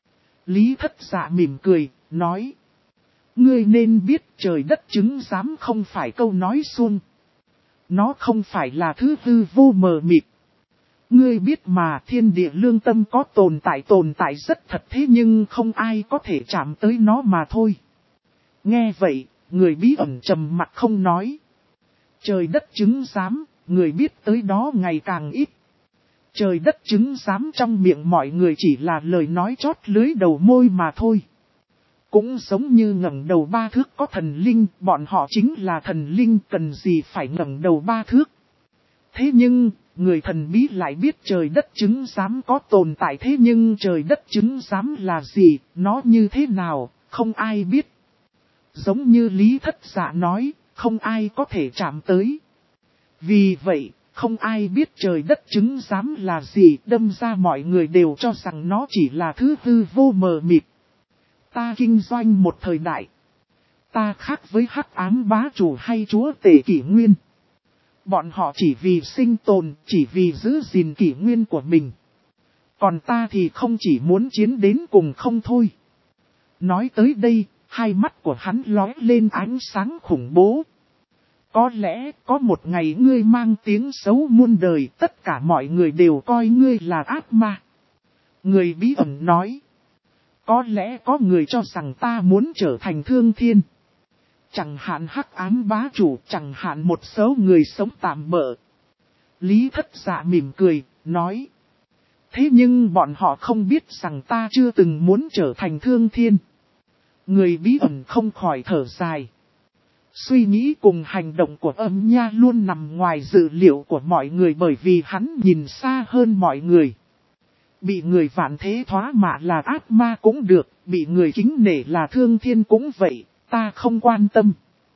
Lý Thất Dạ mỉm cười, nói. Ngươi nên biết trời đất chứng giám không phải câu nói suông. Nó không phải là thứ hư vô mờ mịt. Ngươi biết mà thiên địa lương tâm có tồn tại rất thật thế nhưng không ai có thể chạm tới nó mà thôi. Nghe vậy, người bí ẩn trầm mặt không nói. Trời đất chứng giám, người biết tới đó ngày càng ít. Trời đất chứng giám trong miệng mọi người chỉ là lời nói chót lưới đầu môi mà thôi. Cũng giống như ngẩng đầu ba thước có thần linh, bọn họ chính là thần linh cần gì phải ngẩng đầu ba thước. Thế nhưng, người thần bí lại biết trời đất chứng giám có tồn tại thế nhưng trời đất chứng giám là gì, nó như thế nào, không ai biết. Giống như Lý Thất Dạ nói, không ai có thể chạm tới. Vì vậy, không ai biết trời đất chứng giám là gì, đâm ra mọi người đều cho rằng nó chỉ là thứ hư vô mờ mịt. Ta kinh doanh một thời đại. Ta khác với hắc ám bá chủ hay chúa tể kỷ nguyên. Bọn họ chỉ vì sinh tồn, chỉ vì giữ gìn kỷ nguyên của mình. Còn ta thì không chỉ muốn chiến đến cùng không thôi. Nói tới đây, hai mắt của hắn lóe lên ánh sáng khủng bố. Có lẽ có một ngày ngươi mang tiếng xấu muôn đời, tất cả mọi người đều coi ngươi là ác ma. Người bí ẩn nói. Có lẽ có người cho rằng ta muốn trở thành thương thiên. Chẳng hạn hắc ám bá chủ, chẳng hạn một số người sống tạm bợ. Lý Thất Dạ mỉm cười, nói. Thế nhưng bọn họ không biết rằng ta chưa từng muốn trở thành thương thiên. Người bí ẩn không khỏi thở dài. Suy nghĩ cùng hành động của Âm Nha luôn nằm ngoài dự liệu của mọi người bởi vì hắn nhìn xa hơn mọi người. Bị người vạn thế thoá mạ là ác ma cũng được, bị người kính nể là thương thiên cũng vậy, ta không quan tâm.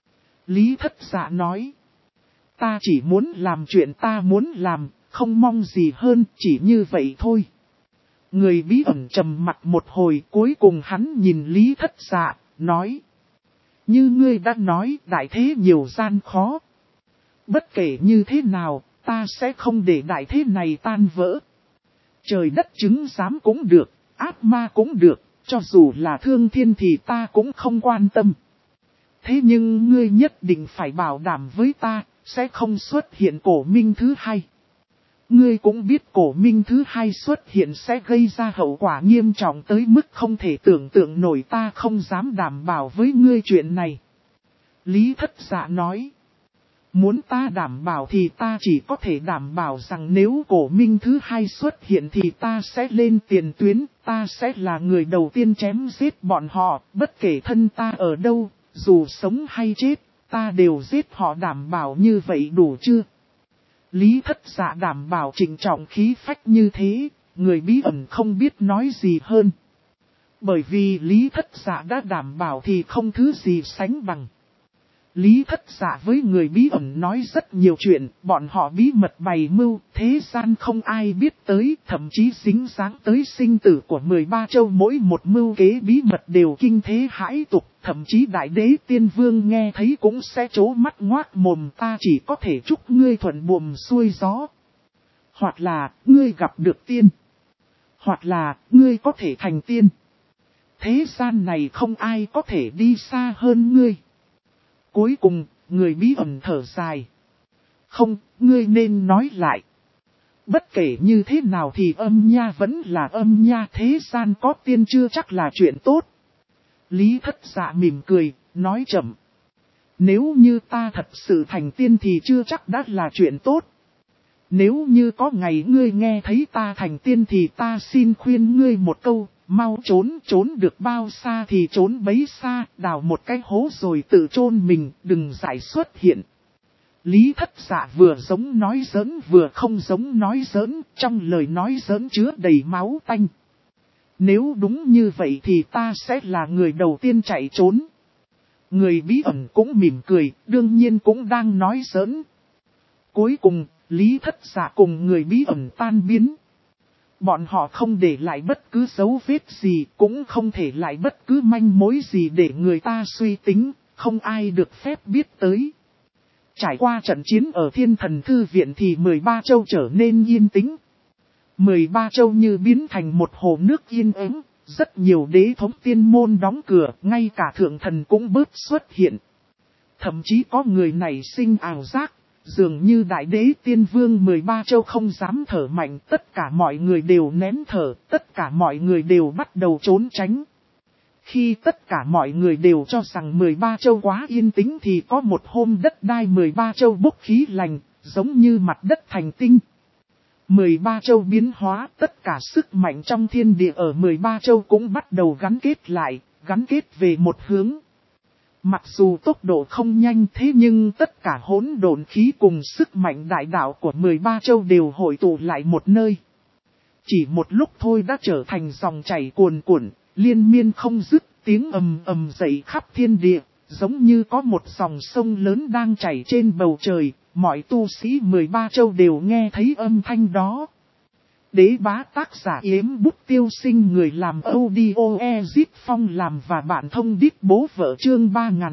Lý Thất Dạ nói. Ta chỉ muốn làm chuyện ta muốn làm, không mong gì hơn, chỉ như vậy thôi. Người bí ẩn trầm mặt một hồi, cuối cùng hắn nhìn Lý Thất Dạ, nói. Như ngươi đã nói, đại thế nhiều gian khó. Bất kể như thế nào, ta sẽ không để đại thế này tan vỡ. Trời đất chứng giám cũng được, ác ma cũng được, cho dù là thương thiên thì ta cũng không quan tâm. Thế nhưng ngươi nhất định phải bảo đảm với ta, sẽ không xuất hiện cổ minh thứ hai. Ngươi cũng biết cổ minh thứ hai xuất hiện sẽ gây ra hậu quả nghiêm trọng tới mức không thể tưởng tượng nổi, ta không dám đảm bảo với ngươi chuyện này. Lý Thất Dạ nói. Muốn ta đảm bảo thì ta chỉ có thể đảm bảo rằng nếu cổ minh thứ hai xuất hiện thì ta sẽ lên tiền tuyến, ta sẽ là người đầu tiên chém giết bọn họ, bất kể thân ta ở đâu, dù sống hay chết, ta đều giết họ, đảm bảo như vậy đủ chưa? Lý Thất Dạ đảm bảo trịnh trọng khí phách như thế, người bí ẩn không biết nói gì hơn. Bởi vì Lý Thất Dạ đã đảm bảo thì không thứ gì sánh bằng. Lý Thất Dạ với người bí ẩn nói rất nhiều chuyện, bọn họ bí mật bày mưu, thế gian không ai biết tới, thậm chí dính dáng tới sinh tử của 13 châu, mỗi một mưu kế bí mật đều kinh thế hãi tục, thậm chí đại đế tiên vương nghe thấy cũng sẽ trố mắt ngoác mồm, ta chỉ có thể chúc ngươi thuận buồm xuôi gió. Hoặc là, ngươi gặp được tiên. Hoặc là, ngươi có thể thành tiên. Thế gian này không ai có thể đi xa hơn ngươi. Cuối cùng, người bí ẩn thở dài. Không, ngươi nên nói lại. Bất kể như thế nào thì Âm Nha vẫn là Âm Nha, thế gian có tiên chưa chắc là chuyện tốt. Lý Thất Dạ mỉm cười, nói chậm. Nếu như ta thật sự thành tiên thì chưa chắc đã là chuyện tốt. Nếu như có ngày ngươi nghe thấy ta thành tiên thì ta xin khuyên ngươi một câu. Mau trốn, trốn được bao xa thì trốn bấy xa, đào một cái hố rồi tự chôn mình, đừng giải xuất hiện. Lý Thất Dạ vừa giống nói giỡn vừa không giống nói giỡn, trong lời nói giỡn chứa đầy máu tanh. Nếu đúng như vậy thì ta sẽ là người đầu tiên chạy trốn. Người bí ẩn cũng mỉm cười, đương nhiên cũng đang nói giỡn. Cuối cùng, Lý Thất Dạ cùng người bí ẩn tan biến. Bọn họ không để lại bất cứ dấu vết gì, cũng không thể lại bất cứ manh mối gì để người ta suy tính, không ai được phép biết tới. Trải qua trận chiến ở Thiên Thần Thư Viện thì 13 châu trở nên yên tĩnh. 13 châu như biến thành một hồ nước yên ắng, rất nhiều đế thống tiên môn đóng cửa, ngay cả thượng thần cũng bớt xuất hiện. Thậm chí có người này sinh ảo giác. Dường như đại đế tiên vương 13 châu không dám thở mạnh, tất cả mọi người đều nén thở, tất cả mọi người đều bắt đầu trốn tránh. Khi tất cả mọi người đều cho rằng 13 châu quá yên tĩnh thì có một hôm đất đai 13 châu bốc khí lành, giống như mặt đất thành tinh. 13 châu biến hóa, tất cả sức mạnh trong thiên địa ở 13 châu cũng bắt đầu gắn kết lại, gắn kết về một hướng. Mặc dù tốc độ không nhanh thế nhưng tất cả hỗn độn khí cùng sức mạnh đại đạo của 13 châu đều hội tụ lại một nơi. Chỉ một lúc thôi đã trở thành dòng chảy cuồn cuộn, liên miên không dứt, tiếng ầm ầm dậy khắp thiên địa, giống như có một dòng sông lớn đang chảy trên bầu trời, mọi tu sĩ 13 châu đều nghe thấy âm thanh đó. Đế bá tác giả Yếm Bút Tiêu Sinh, người làm audio Ezip Phong làm và bạn thông đít bố vợ, chương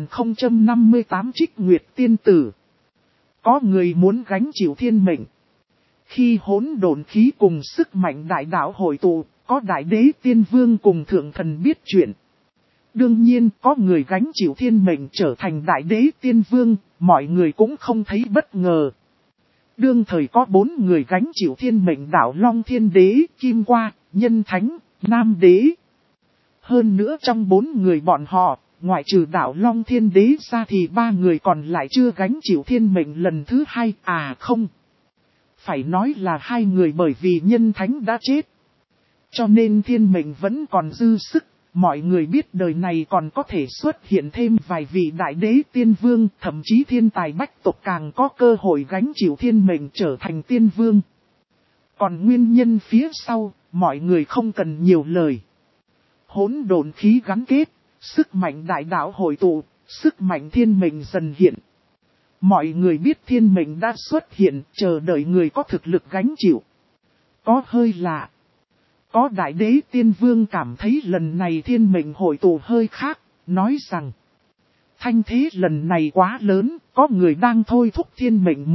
3058 Trích Nguyệt Tiên Tử. Có người muốn gánh chịu thiên mệnh. Khi hỗn độn khí cùng sức mạnh đại đạo hội tụ, có đại đế tiên vương cùng thượng thần biết chuyện. Đương nhiên có người gánh chịu thiên mệnh trở thành đại đế tiên vương, mọi người cũng không thấy bất ngờ. Đương thời có 4 người gánh chịu thiên mệnh đạo Long Thiên Đế, Kim Qua, Nhân Thánh, Nam Đế. Hơn nữa trong 4 người bọn họ, ngoại trừ đạo Long Thiên Đế ra thì 3 người còn lại chưa gánh chịu thiên mệnh lần thứ 2, không. Phải nói là 2 người bởi vì Nhân Thánh đã chết. Cho nên thiên mệnh vẫn còn dư sức. Mọi người biết đời này còn có thể xuất hiện thêm vài vị đại đế tiên vương, thậm chí thiên tài bách tộc càng có cơ hội gánh chịu thiên mệnh trở thành tiên vương. Còn nguyên nhân phía sau, mọi người không cần nhiều lời. Hỗn độn khí gắn kết, sức mạnh đại đạo hội tụ, sức mạnh thiên mệnh dần hiện. Mọi người biết thiên mệnh đã xuất hiện, chờ đợi người có thực lực gánh chịu. Có hơi lạ. Có đại đế tiên vương cảm thấy lần này thiên mệnh hội tụ hơi khác, nói rằng thanh thế lần này quá lớn, có người đang thôi thúc thiên mệnh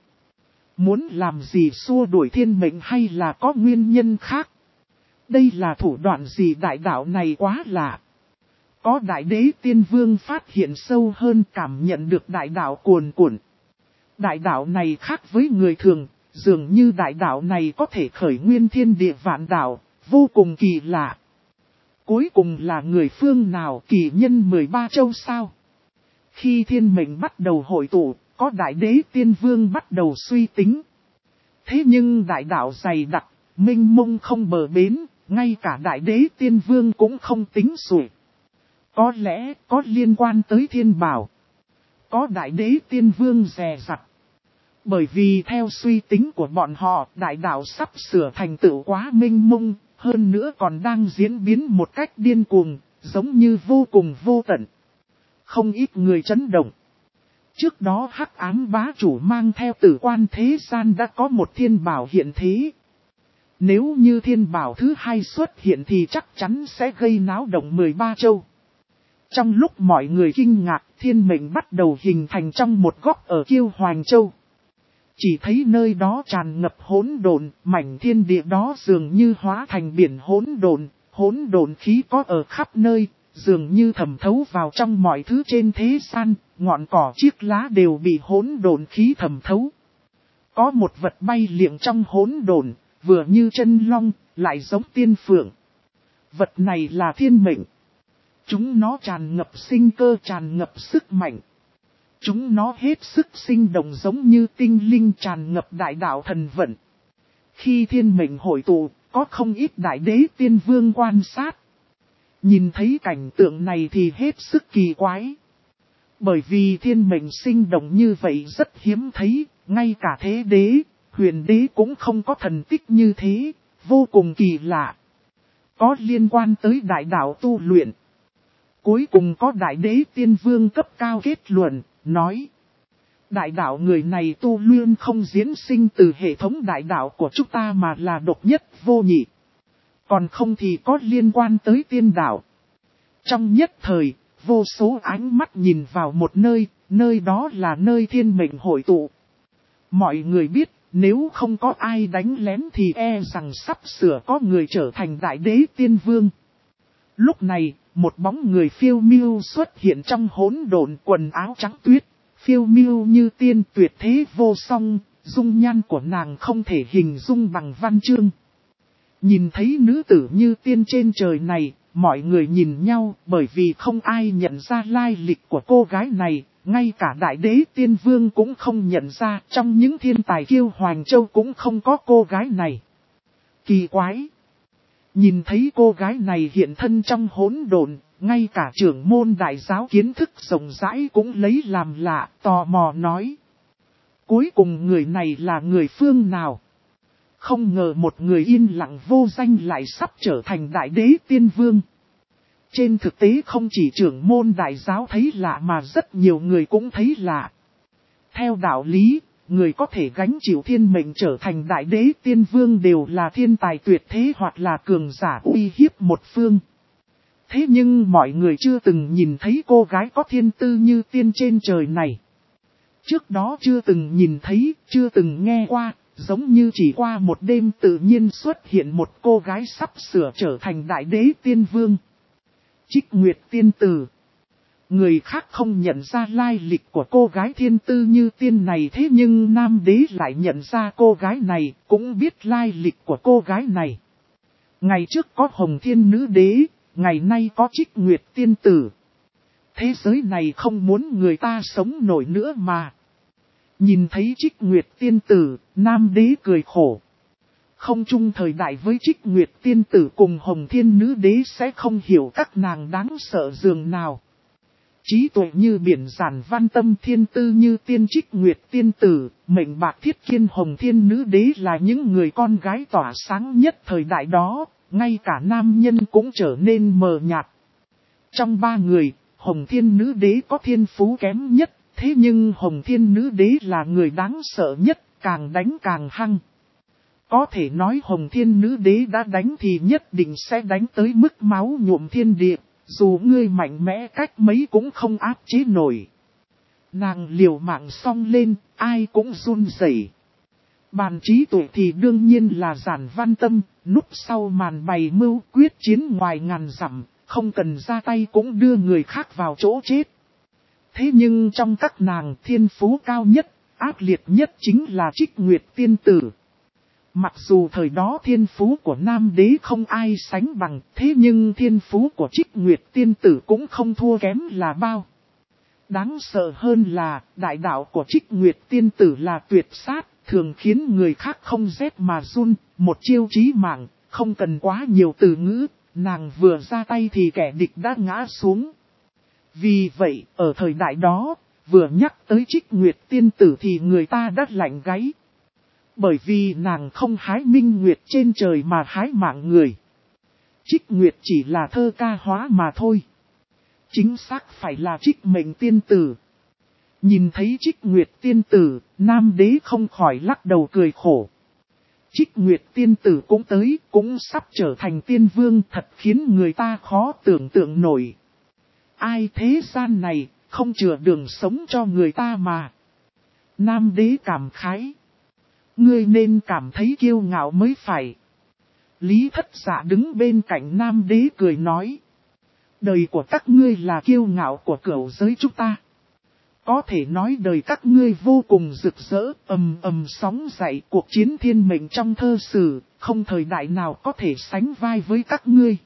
muốn làm gì xua đuổi thiên mệnh hay là có nguyên nhân khác. Đây là thủ đoạn gì đại đạo này quá lạ. Có đại đế tiên vương phát hiện sâu hơn, cảm nhận được đại đạo cuồn cuộn. Đại đạo này khác với người thường, dường như đại đạo này có thể khởi nguyên thiên địa vạn đạo. Vô cùng kỳ lạ. Cuối cùng là người phương nào, kỳ nhân 13 châu sao? Khi thiên mệnh bắt đầu hội tụ, có đại đế tiên vương bắt đầu suy tính. Thế nhưng đại đạo dày đặc, mênh mông không bờ bến, ngay cả đại đế tiên vương cũng không tính xuể. Có lẽ có liên quan tới thiên bảo. Có đại đế tiên vương dè dặt. Bởi vì theo suy tính của bọn họ, đại đạo sắp sửa thành tựu quá mênh mông. Hơn nữa còn đang diễn biến một cách điên cuồng, giống như vô cùng vô tận. Không ít người chấn động. Trước đó Hắc Ám bá chủ mang theo Tử Quan thế gian đã có một thiên bảo hiện thế. Nếu như thiên bảo thứ 2 xuất hiện thì chắc chắn sẽ gây náo động 13 châu. Trong lúc mọi người kinh ngạc, thiên mệnh bắt đầu hình thành trong một góc ở Kiêu Hoàng Châu. Chỉ thấy nơi đó tràn ngập hỗn độn, mảnh thiên địa đó dường như hóa thành biển hỗn độn khí có ở khắp nơi, dường như thẩm thấu vào trong mọi thứ trên thế gian, ngọn cỏ chiếc lá đều bị hỗn độn khí thẩm thấu. Có một vật bay liệng trong hỗn độn, vừa như chân long, lại giống tiên phượng. Vật này là thiên mệnh. Chúng nó tràn ngập sinh cơ, tràn ngập sức mạnh. Chúng nó hết sức sinh động giống như tinh linh tràn ngập đại đạo thần vận. Khi thiên mệnh hội tụ, có không ít đại đế tiên vương quan sát. Nhìn thấy cảnh tượng này thì hết sức kỳ quái. Bởi vì thiên mệnh sinh động như vậy rất hiếm thấy, ngay cả thế đế, huyền đế cũng không có thần tích như thế, vô cùng kỳ lạ. Có liên quan tới đại đạo tu luyện. Cuối cùng có đại đế tiên vương cấp cao kết luận, nói. Đại đạo người này tu luyện không diễn sinh từ hệ thống đại đạo của chúng ta mà là độc nhất vô nhị. Còn không thì có liên quan tới tiên đạo. Trong nhất thời, vô số ánh mắt nhìn vào một nơi, nơi đó là nơi thiên mệnh hội tụ. Mọi người biết, nếu không có ai đánh lén thì e rằng sắp sửa có người trở thành đại đế tiên vương. Lúc này, một bóng người phiêu miêu xuất hiện trong hỗn độn, quần áo trắng tuyết, phiêu miêu như tiên, tuyệt thế vô song, dung nhan của nàng không thể hình dung bằng văn chương. Nhìn thấy nữ tử như tiên trên trời này, mọi người nhìn nhau bởi vì không ai nhận ra lai lịch của cô gái này, ngay cả đại đế tiên vương cũng không nhận ra, trong những thiên tài Kiêu Hoàng Châu cũng không có cô gái này. Kỳ quái! Nhìn thấy cô gái này hiện thân trong hỗn độn, ngay cả trưởng môn đại giáo kiến thức rộng rãi cũng lấy làm lạ, tò mò nói. Cuối cùng người này là người phương nào? Không ngờ một người yên lặng vô danh lại sắp trở thành đại đế tiên vương. Trên thực tế không chỉ trưởng môn đại giáo thấy lạ mà rất nhiều người cũng thấy lạ. Theo đạo lý, người có thể gánh chịu thiên mệnh trở thành đại đế tiên vương đều là thiên tài tuyệt thế hoặc là cường giả uy hiếp một phương. Thế nhưng mọi người chưa từng nhìn thấy cô gái có thiên tư như tiên trên trời này. Trước đó chưa từng nhìn thấy, chưa từng nghe qua, giống như chỉ qua một đêm tự nhiên xuất hiện một cô gái sắp sửa trở thành đại đế tiên vương. Trích Nguyệt tiên tử. Người khác không nhận ra lai lịch của cô gái thiên tư như tiên này, thế nhưng nam đế lại nhận ra cô gái này, cũng biết lai lịch của cô gái này. Ngày trước có Hồng Thiên nữ đế, ngày nay có Trích Nguyệt tiên tử. Thế giới này không muốn người ta sống nổi nữa mà. Nhìn thấy Trích Nguyệt tiên tử, nam đế cười khổ. Không chung thời đại với Trích Nguyệt tiên tử cùng Hồng Thiên nữ đế sẽ không hiểu các nàng đáng sợ dường nào. Trí tuệ như biển giản văn tâm thiên tư như tiên Trích Nguyệt tiên tử, mệnh bạc thiết kiên Hồng Thiên nữ đế là những người con gái tỏa sáng nhất thời đại đó, ngay cả nam nhân cũng trở nên mờ nhạt. Trong ba người, Hồng Thiên nữ đế có thiên phú kém nhất, thế nhưng Hồng Thiên nữ đế là người đáng sợ nhất, càng đánh càng hăng. Có thể nói Hồng Thiên nữ đế đã đánh thì nhất định sẽ đánh tới mức máu nhuộm thiên địa, dù ngươi mạnh mẽ cách mấy cũng không áp chế nổi. Nàng liều mạng xông lên, ai cũng run rẩy. Bàn trí tuệ thì đương nhiên là giản văn tâm, núp sau màn bày mưu quyết chiến ngoài ngàn dặm, không cần ra tay cũng đưa người khác vào chỗ chết. Thế nhưng trong các nàng thiên phú cao nhất, ác liệt nhất chính là Trích Nguyệt tiên tử. Mặc dù thời đó thiên phú của nam đế không ai sánh bằng, thế nhưng thiên phú của Trích Nguyệt tiên tử cũng không thua kém là bao. Đáng sợ hơn là, đại đạo của Trích Nguyệt tiên tử là tuyệt sát, thường khiến người khác không rét mà run, một chiêu chí mạng, không cần quá nhiều từ ngữ, nàng vừa ra tay thì kẻ địch đã ngã xuống. Vì vậy, ở thời đại đó, vừa nhắc tới Trích Nguyệt tiên tử thì người ta đã lạnh gáy. Bởi vì nàng không hái minh nguyệt trên trời mà hái mạng người. Trích Nguyệt chỉ là thơ ca hóa mà thôi. Chính xác phải là Trích mệnh tiên tử. Nhìn thấy Trích Nguyệt tiên tử, nam đế không khỏi lắc đầu cười khổ. Trích Nguyệt tiên tử cũng tới, cũng sắp trở thành tiên vương, thật khiến người ta khó tưởng tượng nổi. Ai thế gian này, không chừa đường sống cho người ta mà. Nam đế cảm khái. Ngươi nên cảm thấy kiêu ngạo mới phải. Lý Thất Dạ đứng bên cạnh nam đế cười nói. Đời của các ngươi là kiêu ngạo của cửu giới chúng ta. Có thể nói đời các ngươi vô cùng rực rỡ, ầm ầm sóng dậy cuộc chiến thiên mệnh trong thơ sử, không thời đại nào có thể sánh vai với các ngươi.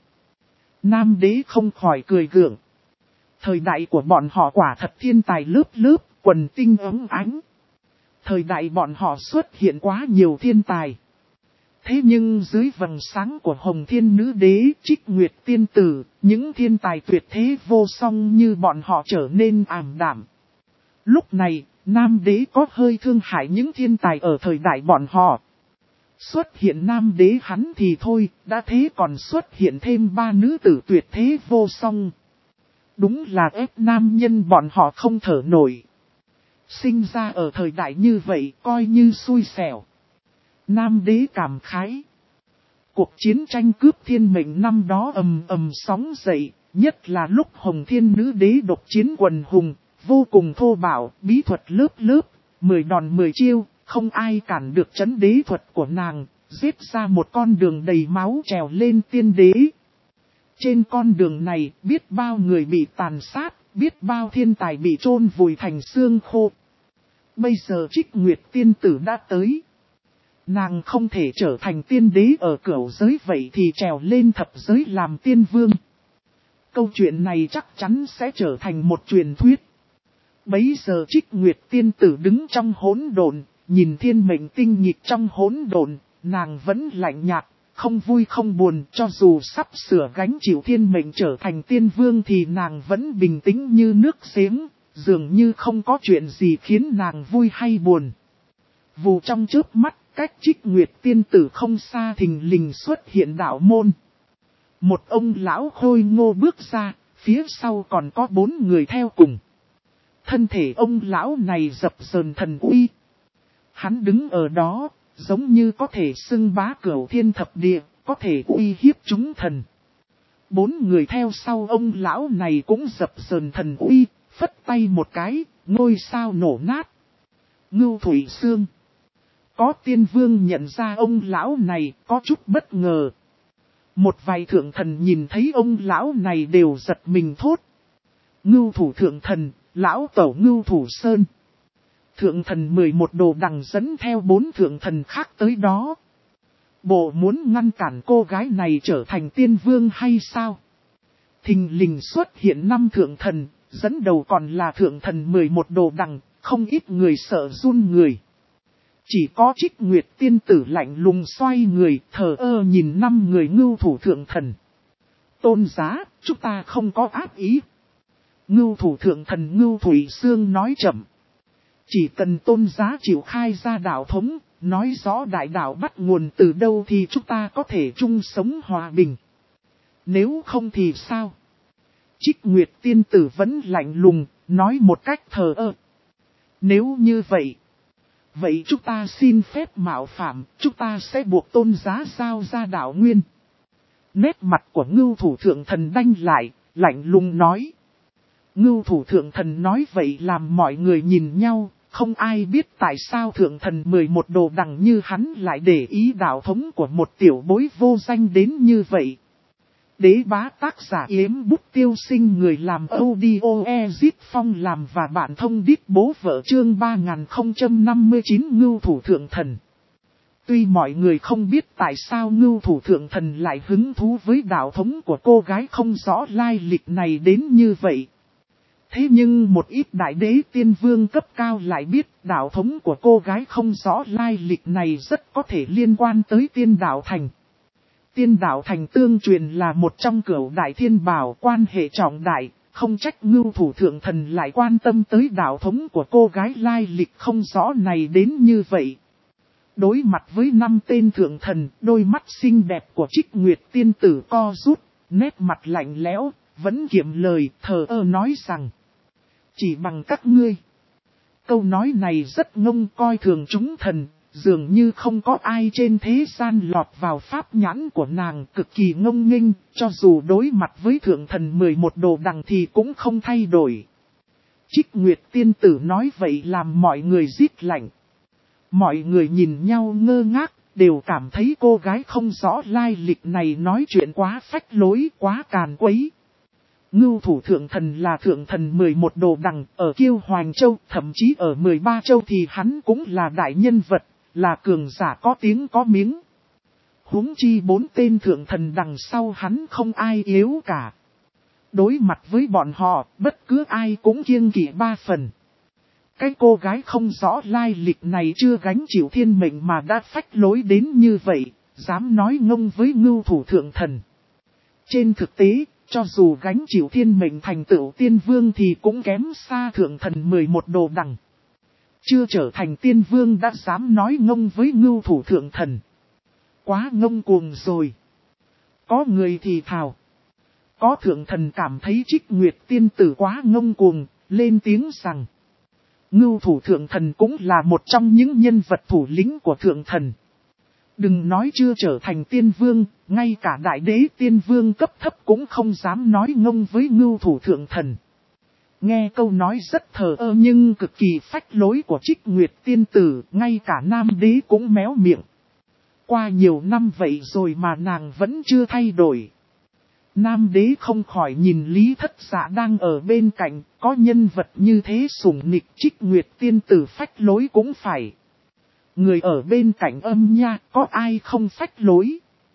Nam đế không khỏi cười gượng. Thời đại của bọn họ quả thật thiên tài lớp lớp, quần tinh óng ánh. Thời đại bọn họ xuất hiện quá nhiều thiên tài. Thế nhưng dưới vầng sáng của Hồng Thiên nữ đế, Trích Nguyệt tiên tử, những thiên tài tuyệt thế vô song như bọn họ trở nên ảm đạm. Lúc này, nam đế có hơi thương hại những thiên tài ở thời đại bọn họ. Xuất hiện nam đế hắn thì thôi, đã thế còn xuất hiện thêm ba nữ tử tuyệt thế vô song. Đúng là ép nam nhân bọn họ không thở nổi. Sinh ra ở thời đại như vậy coi như xui xẻo. Nam đế cảm khái. Cuộc chiến tranh cướp thiên mệnh năm đó ầm ầm sóng dậy, nhất là lúc Hồng Thiên nữ đế độc chiến quần hùng, vô cùng thô bạo, bí thuật lớp lớp, 10 đòn 10 chiêu, không ai cản được trấn đế thuật của nàng, giết ra một con đường đầy máu trèo lên tiên đế. Trên con đường này, biết bao người bị tàn sát, biết bao thiên tài bị chôn vùi thành xương khô. Bây giờ Trích Nguyệt tiên tử đã tới. Nàng không thể trở thành tiên đế ở cửu giới vậy thì trèo lên thập giới làm tiên vương. Câu chuyện này chắc chắn sẽ trở thành một truyền thuyết. Bấy giờ Trích Nguyệt tiên tử đứng trong hỗn độn, nhìn thiên mệnh tinh nhịp trong hỗn độn, nàng vẫn lạnh nhạt, không vui không buồn, cho dù sắp sửa gánh chịu thiên mệnh trở thành tiên vương thì nàng vẫn bình tĩnh như nước giếng, dường như không có chuyện gì khiến nàng vui hay buồn. Vù trong chớp mắt, cách Trích Nguyệt tiên tử không xa thình lình xuất hiện đạo môn. Một ông lão khôi ngô bước ra, phía sau còn có 4 người theo cùng. Thân thể ông lão này dập dờn thần uy. Hắn đứng ở đó, giống như có thể xưng bá cửu thiên thập địa, có thể uy hiếp chúng thần. 4 người theo sau ông lão này cũng dập dờn thần uy, phất tay một cái, ngôi sao nổ nát. Ngưu Thủy Xương. Có tiên vương nhận ra ông lão này có chút bất ngờ. Một vài thượng thần nhìn thấy ông lão này đều giật mình thốt. Ngưu Thủ Thượng Thần, Lão Tẩu Ngưu Thủ Sơn. Thượng thần 11 đồ đằng dẫn theo 4 thượng thần khác tới đó. Bộ muốn ngăn cản cô gái này trở thành tiên vương hay sao? Thình lình xuất hiện 5 thượng thần, dẫn đầu còn là thượng thần 11 đồ đằng, không ít người sợ run người. Chỉ có Trích Nguyệt tiên tử lạnh lùng xoay người, thờ ơ nhìn 5 người Ngưu Thủ Thượng Thần. Tôn giá, chúng ta không có ác ý. Ngưu Thủ Thượng Thần Ngưu Thủy Xương nói chậm. Chỉ cần tôn giá chịu khai ra đạo thống, nói rõ đại đạo bắt nguồn từ đâu thì chúng ta có thể chung sống hòa bình. Nếu không thì sao? Trích Nguyệt tiên tử vẫn lạnh lùng, nói một cách thờ ơ. Nếu như vậy, chúng ta xin phép mạo phạm, chúng ta sẽ buộc tôn giá giao ra đạo nguyên. Nét mặt của Ngưu Thủ Thượng Thần đanh lại, lạnh lùng nói. Ngưu Thủ Thượng Thần nói vậy làm mọi người nhìn nhau, không ai biết tại sao Thượng Thần 11 đồ đằng như hắn lại để ý đạo thống của một tiểu bối vô danh đến như vậy. Đế bá tác giả Yếm Bút Tiêu Sinh, người làm audio Ezit Phong làm và bạn thông đít bố vợ chương 3059 Ngưu Thủ Thượng Thần. Tuy mọi người không biết tại sao Ngưu Thủ Thượng Thần lại hứng thú với đạo thống của cô gái không rõ lai lịch này đến như vậy. Thế nhưng một ít đại đế tiên vương cấp cao lại biết đạo thống của cô gái không rõ lai lịch này rất có thể liên quan tới Tiên Đạo Thành. Tiên Đạo Thành tương truyền là một trong cửu đại thiên bảo, quan hệ trọng đại, không trách Ngưu Thủ Thượng Thần lại quan tâm tới đạo thống của cô gái lai lịch không rõ này đến như vậy. Đối mặt với 5 tên thượng thần, đôi mắt xinh đẹp của Trích Nguyệt tiên tử co rút, nét mặt lạnh lẽo, vẫn kiệm lời, thờ ơ nói rằng. Chỉ bằng các ngươi. Câu nói này rất ngông coi thường chúng thần, dường như không có ai trên thế gian lọt vào pháp nhãn của nàng, cực kỳ ngông nghênh, cho dù đối mặt với thượng thần 11 đồ đằng thì cũng không thay đổi. Trích Nguyệt tiên tử nói vậy làm mọi người rít lạnh. Mọi người nhìn nhau ngơ ngác, đều cảm thấy cô gái không rõ lai lịch này nói chuyện quá phách lối, quá càn quấy. Ngưu Thủ Thượng Thần là thượng thần 11 đồ đằng, ở Kiêu Hoành Châu, thậm chí ở 13 châu thì hắn cũng là đại nhân vật, là cường giả có tiếng có miếng. Huống chi 4 tên thượng thần đằng sau hắn không ai yếu cả. Đối mặt với bọn họ, bất cứ ai cũng kiêng kỵ 3 phần. Cái cô gái không rõ lai lịch này chưa gánh chịu thiên mệnh mà đã phách lối đến như vậy, dám nói ngông với Ngưu Thủ Thượng Thần. Trên thực tế, cho dù gánh chịu thiên mệnh thành tựu tiên vương thì cũng kém xa thượng thần 11 đồ đằng. Chưa trở thành tiên vương đã dám nói ngông với Ngưu Thủ Thượng Thần. Quá ngông cuồng rồi. Có người thì thào. Có thượng thần cảm thấy Trích Nguyệt tiên tử quá ngông cuồng, lên tiếng rằng. Ngưu Thủ Thượng Thần cũng là một trong những nhân vật thủ lĩnh của thượng thần. Đừng nói chưa trở thành tiên vương, ngay cả đại đế tiên vương cấp thấp cũng không dám nói ngông với Ngưu Thủ Thượng Thần. Nghe câu nói rất thờ ơ nhưng cực kỳ phách lối của Trích Nguyệt tiên tử, ngay cả nam đế cũng méo miệng. Qua nhiều năm vậy rồi mà nàng vẫn chưa thay đổi. Nam đế không khỏi nhìn Lý Thất Dạ đang ở bên cạnh, có nhân vật như thế sủng nịch Trích Nguyệt tiên tử phách lối cũng phải. Người ở bên cạnh âm nha, có ai không phách lối?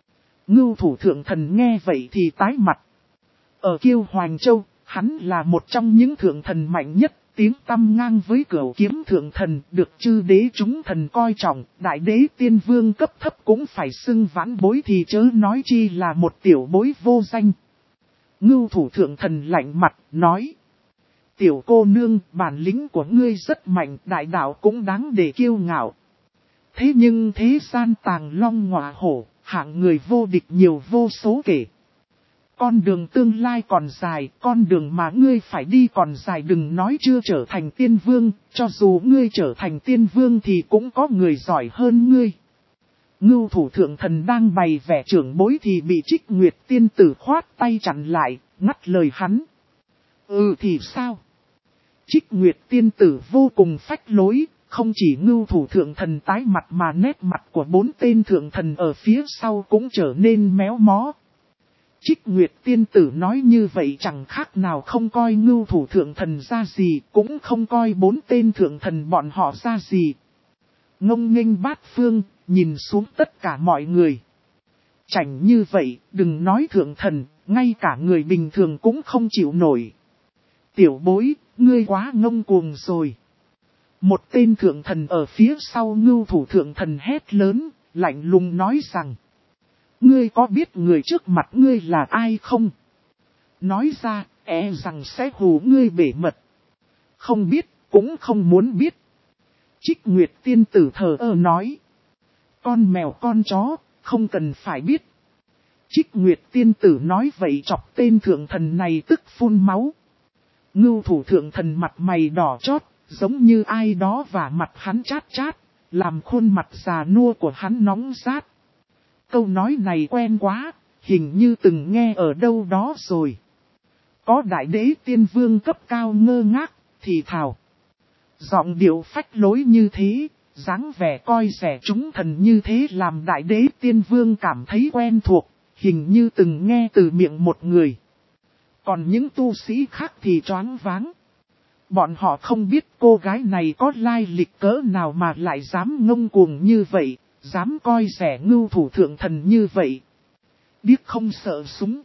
Ngưu Thủ Thượng Thần nghe vậy thì tái mặt. Ở Kiêu Hoành Châu, hắn là một trong những thượng thần mạnh nhất, tiếng tăm ngang với Cửu Kiếm Thượng Thần, được chư đế chúng thần coi trọng, đại đế tiên vương cấp thấp cũng phải xưng vãn bối thì chớ nói chi là một tiểu bối vô danh. Ngưu Thủ Thượng Thần lạnh mặt, nói. Tiểu cô nương, bản lĩnh của ngươi rất mạnh, đại đạo cũng đáng để kiêu ngạo. Thế nhưng thế gian tàng long ngọa hổ, hạng người vô địch nhiều vô số kể. Con đường tương lai còn dài, con đường mà ngươi phải đi còn dài, đừng nói chưa trở thành tiên vương, cho dù ngươi trở thành tiên vương thì cũng có người giỏi hơn ngươi. Ngưu thủ thượng thần đang bày vẻ trưởng bối thì bị Trích Nguyệt tiên tử khoát tay chặn lại, ngắt lời hắn. Thì sao? Trích Nguyệt tiên tử vô cùng phách lối, không chỉ Ngưu thủ thượng thần tái mặt mà nét mặt của 4 tên thượng thần ở phía sau cũng trở nên méo mó. Trích Nguyệt tiên tử nói như vậy chẳng khác nào không coi Ngưu thủ thượng thần ra gì, cũng không coi 4 tên thượng thần bọn họ ra gì. Ngông nghênh bát phương, nhìn xuống tất cả mọi người. Chảnh như vậy, đừng nói thượng thần, ngay cả người bình thường cũng không chịu nổi. Tiểu bối, ngươi quá ngông cuồng rồi. Một tên thượng thần ở phía sau Ngưu thủ thượng thần hét lớn, lạnh lùng nói rằng. Ngươi có biết người trước mặt ngươi là ai không? Nói ra, rằng sẽ hù ngươi bể mật. Không biết, cũng không muốn biết. Trích Nguyệt tiên tử thờ ơ nói. Con mèo con chó, không cần phải biết. Trích Nguyệt tiên tử nói vậy chọc tên thượng thần này tức phun máu. Ngưu thủ thượng thần mặt mày đỏ chót, giống như ai đó và mặt hắn chát chát, làm khuôn mặt già nua của hắn nóng rát. Câu nói này quen quá, hình như từng nghe ở đâu đó rồi. Có đại đế tiên vương cấp cao ngơ ngác, thì thào. Giọng điệu phách lối như thế, dáng vẻ coi rẻ chúng thần như thế làm đại đế tiên vương cảm thấy quen thuộc, hình như từng nghe từ miệng một người. Còn những tu sĩ khác thì choáng váng. Bọn họ không biết cô gái này có lai lịch cỡ nào mà lại dám ngông cuồng như vậy, dám coi rẻ Ngưu thủ thượng thần như vậy. Điếc không sợ súng.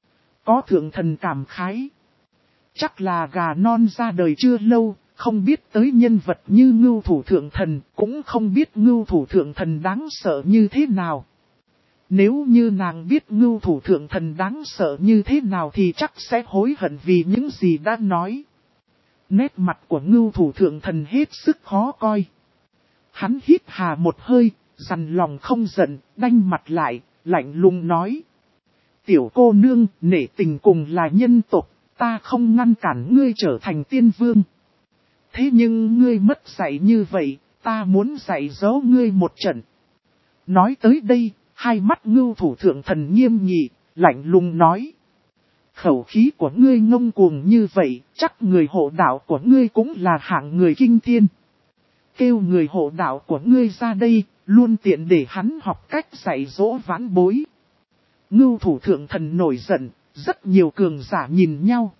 Có thượng thần cảm khái. Chắc là gà non ra đời chưa lâu, không biết tới nhân vật như Ngưu thủ thượng thần, cũng không biết Ngưu thủ thượng thần đáng sợ như thế nào. Nếu như nàng biết Ngưu thủ thượng thần đáng sợ như thế nào thì chắc sẽ hối hận vì những gì đã nói. Nét mặt của Ngưu thủ thượng thần hết sức khó coi. Hắn hít hà một hơi, dằn lòng không giận, đanh mặt lại, lạnh lùng nói. Tiểu cô nương, nể tình cùng là nhân tộc, ta không ngăn cản ngươi trở thành tiên vương. Thế nhưng ngươi mất dạy như vậy, ta muốn dạy dỗ ngươi một trận. Nói tới đây, hai mắt Ngưu thủ thượng thần nghiêm nghị, lạnh lùng nói. Khẩu khí của ngươi ngông cuồng như vậy, chắc người hộ đạo của ngươi cũng là hạng người kinh thiên. Kêu người hộ đạo của ngươi ra đây, luôn tiện để hắn học cách dạy dỗ vãn bối. Ngưu thủ thượng thần nổi giận, rất nhiều cường giả nhìn nhau.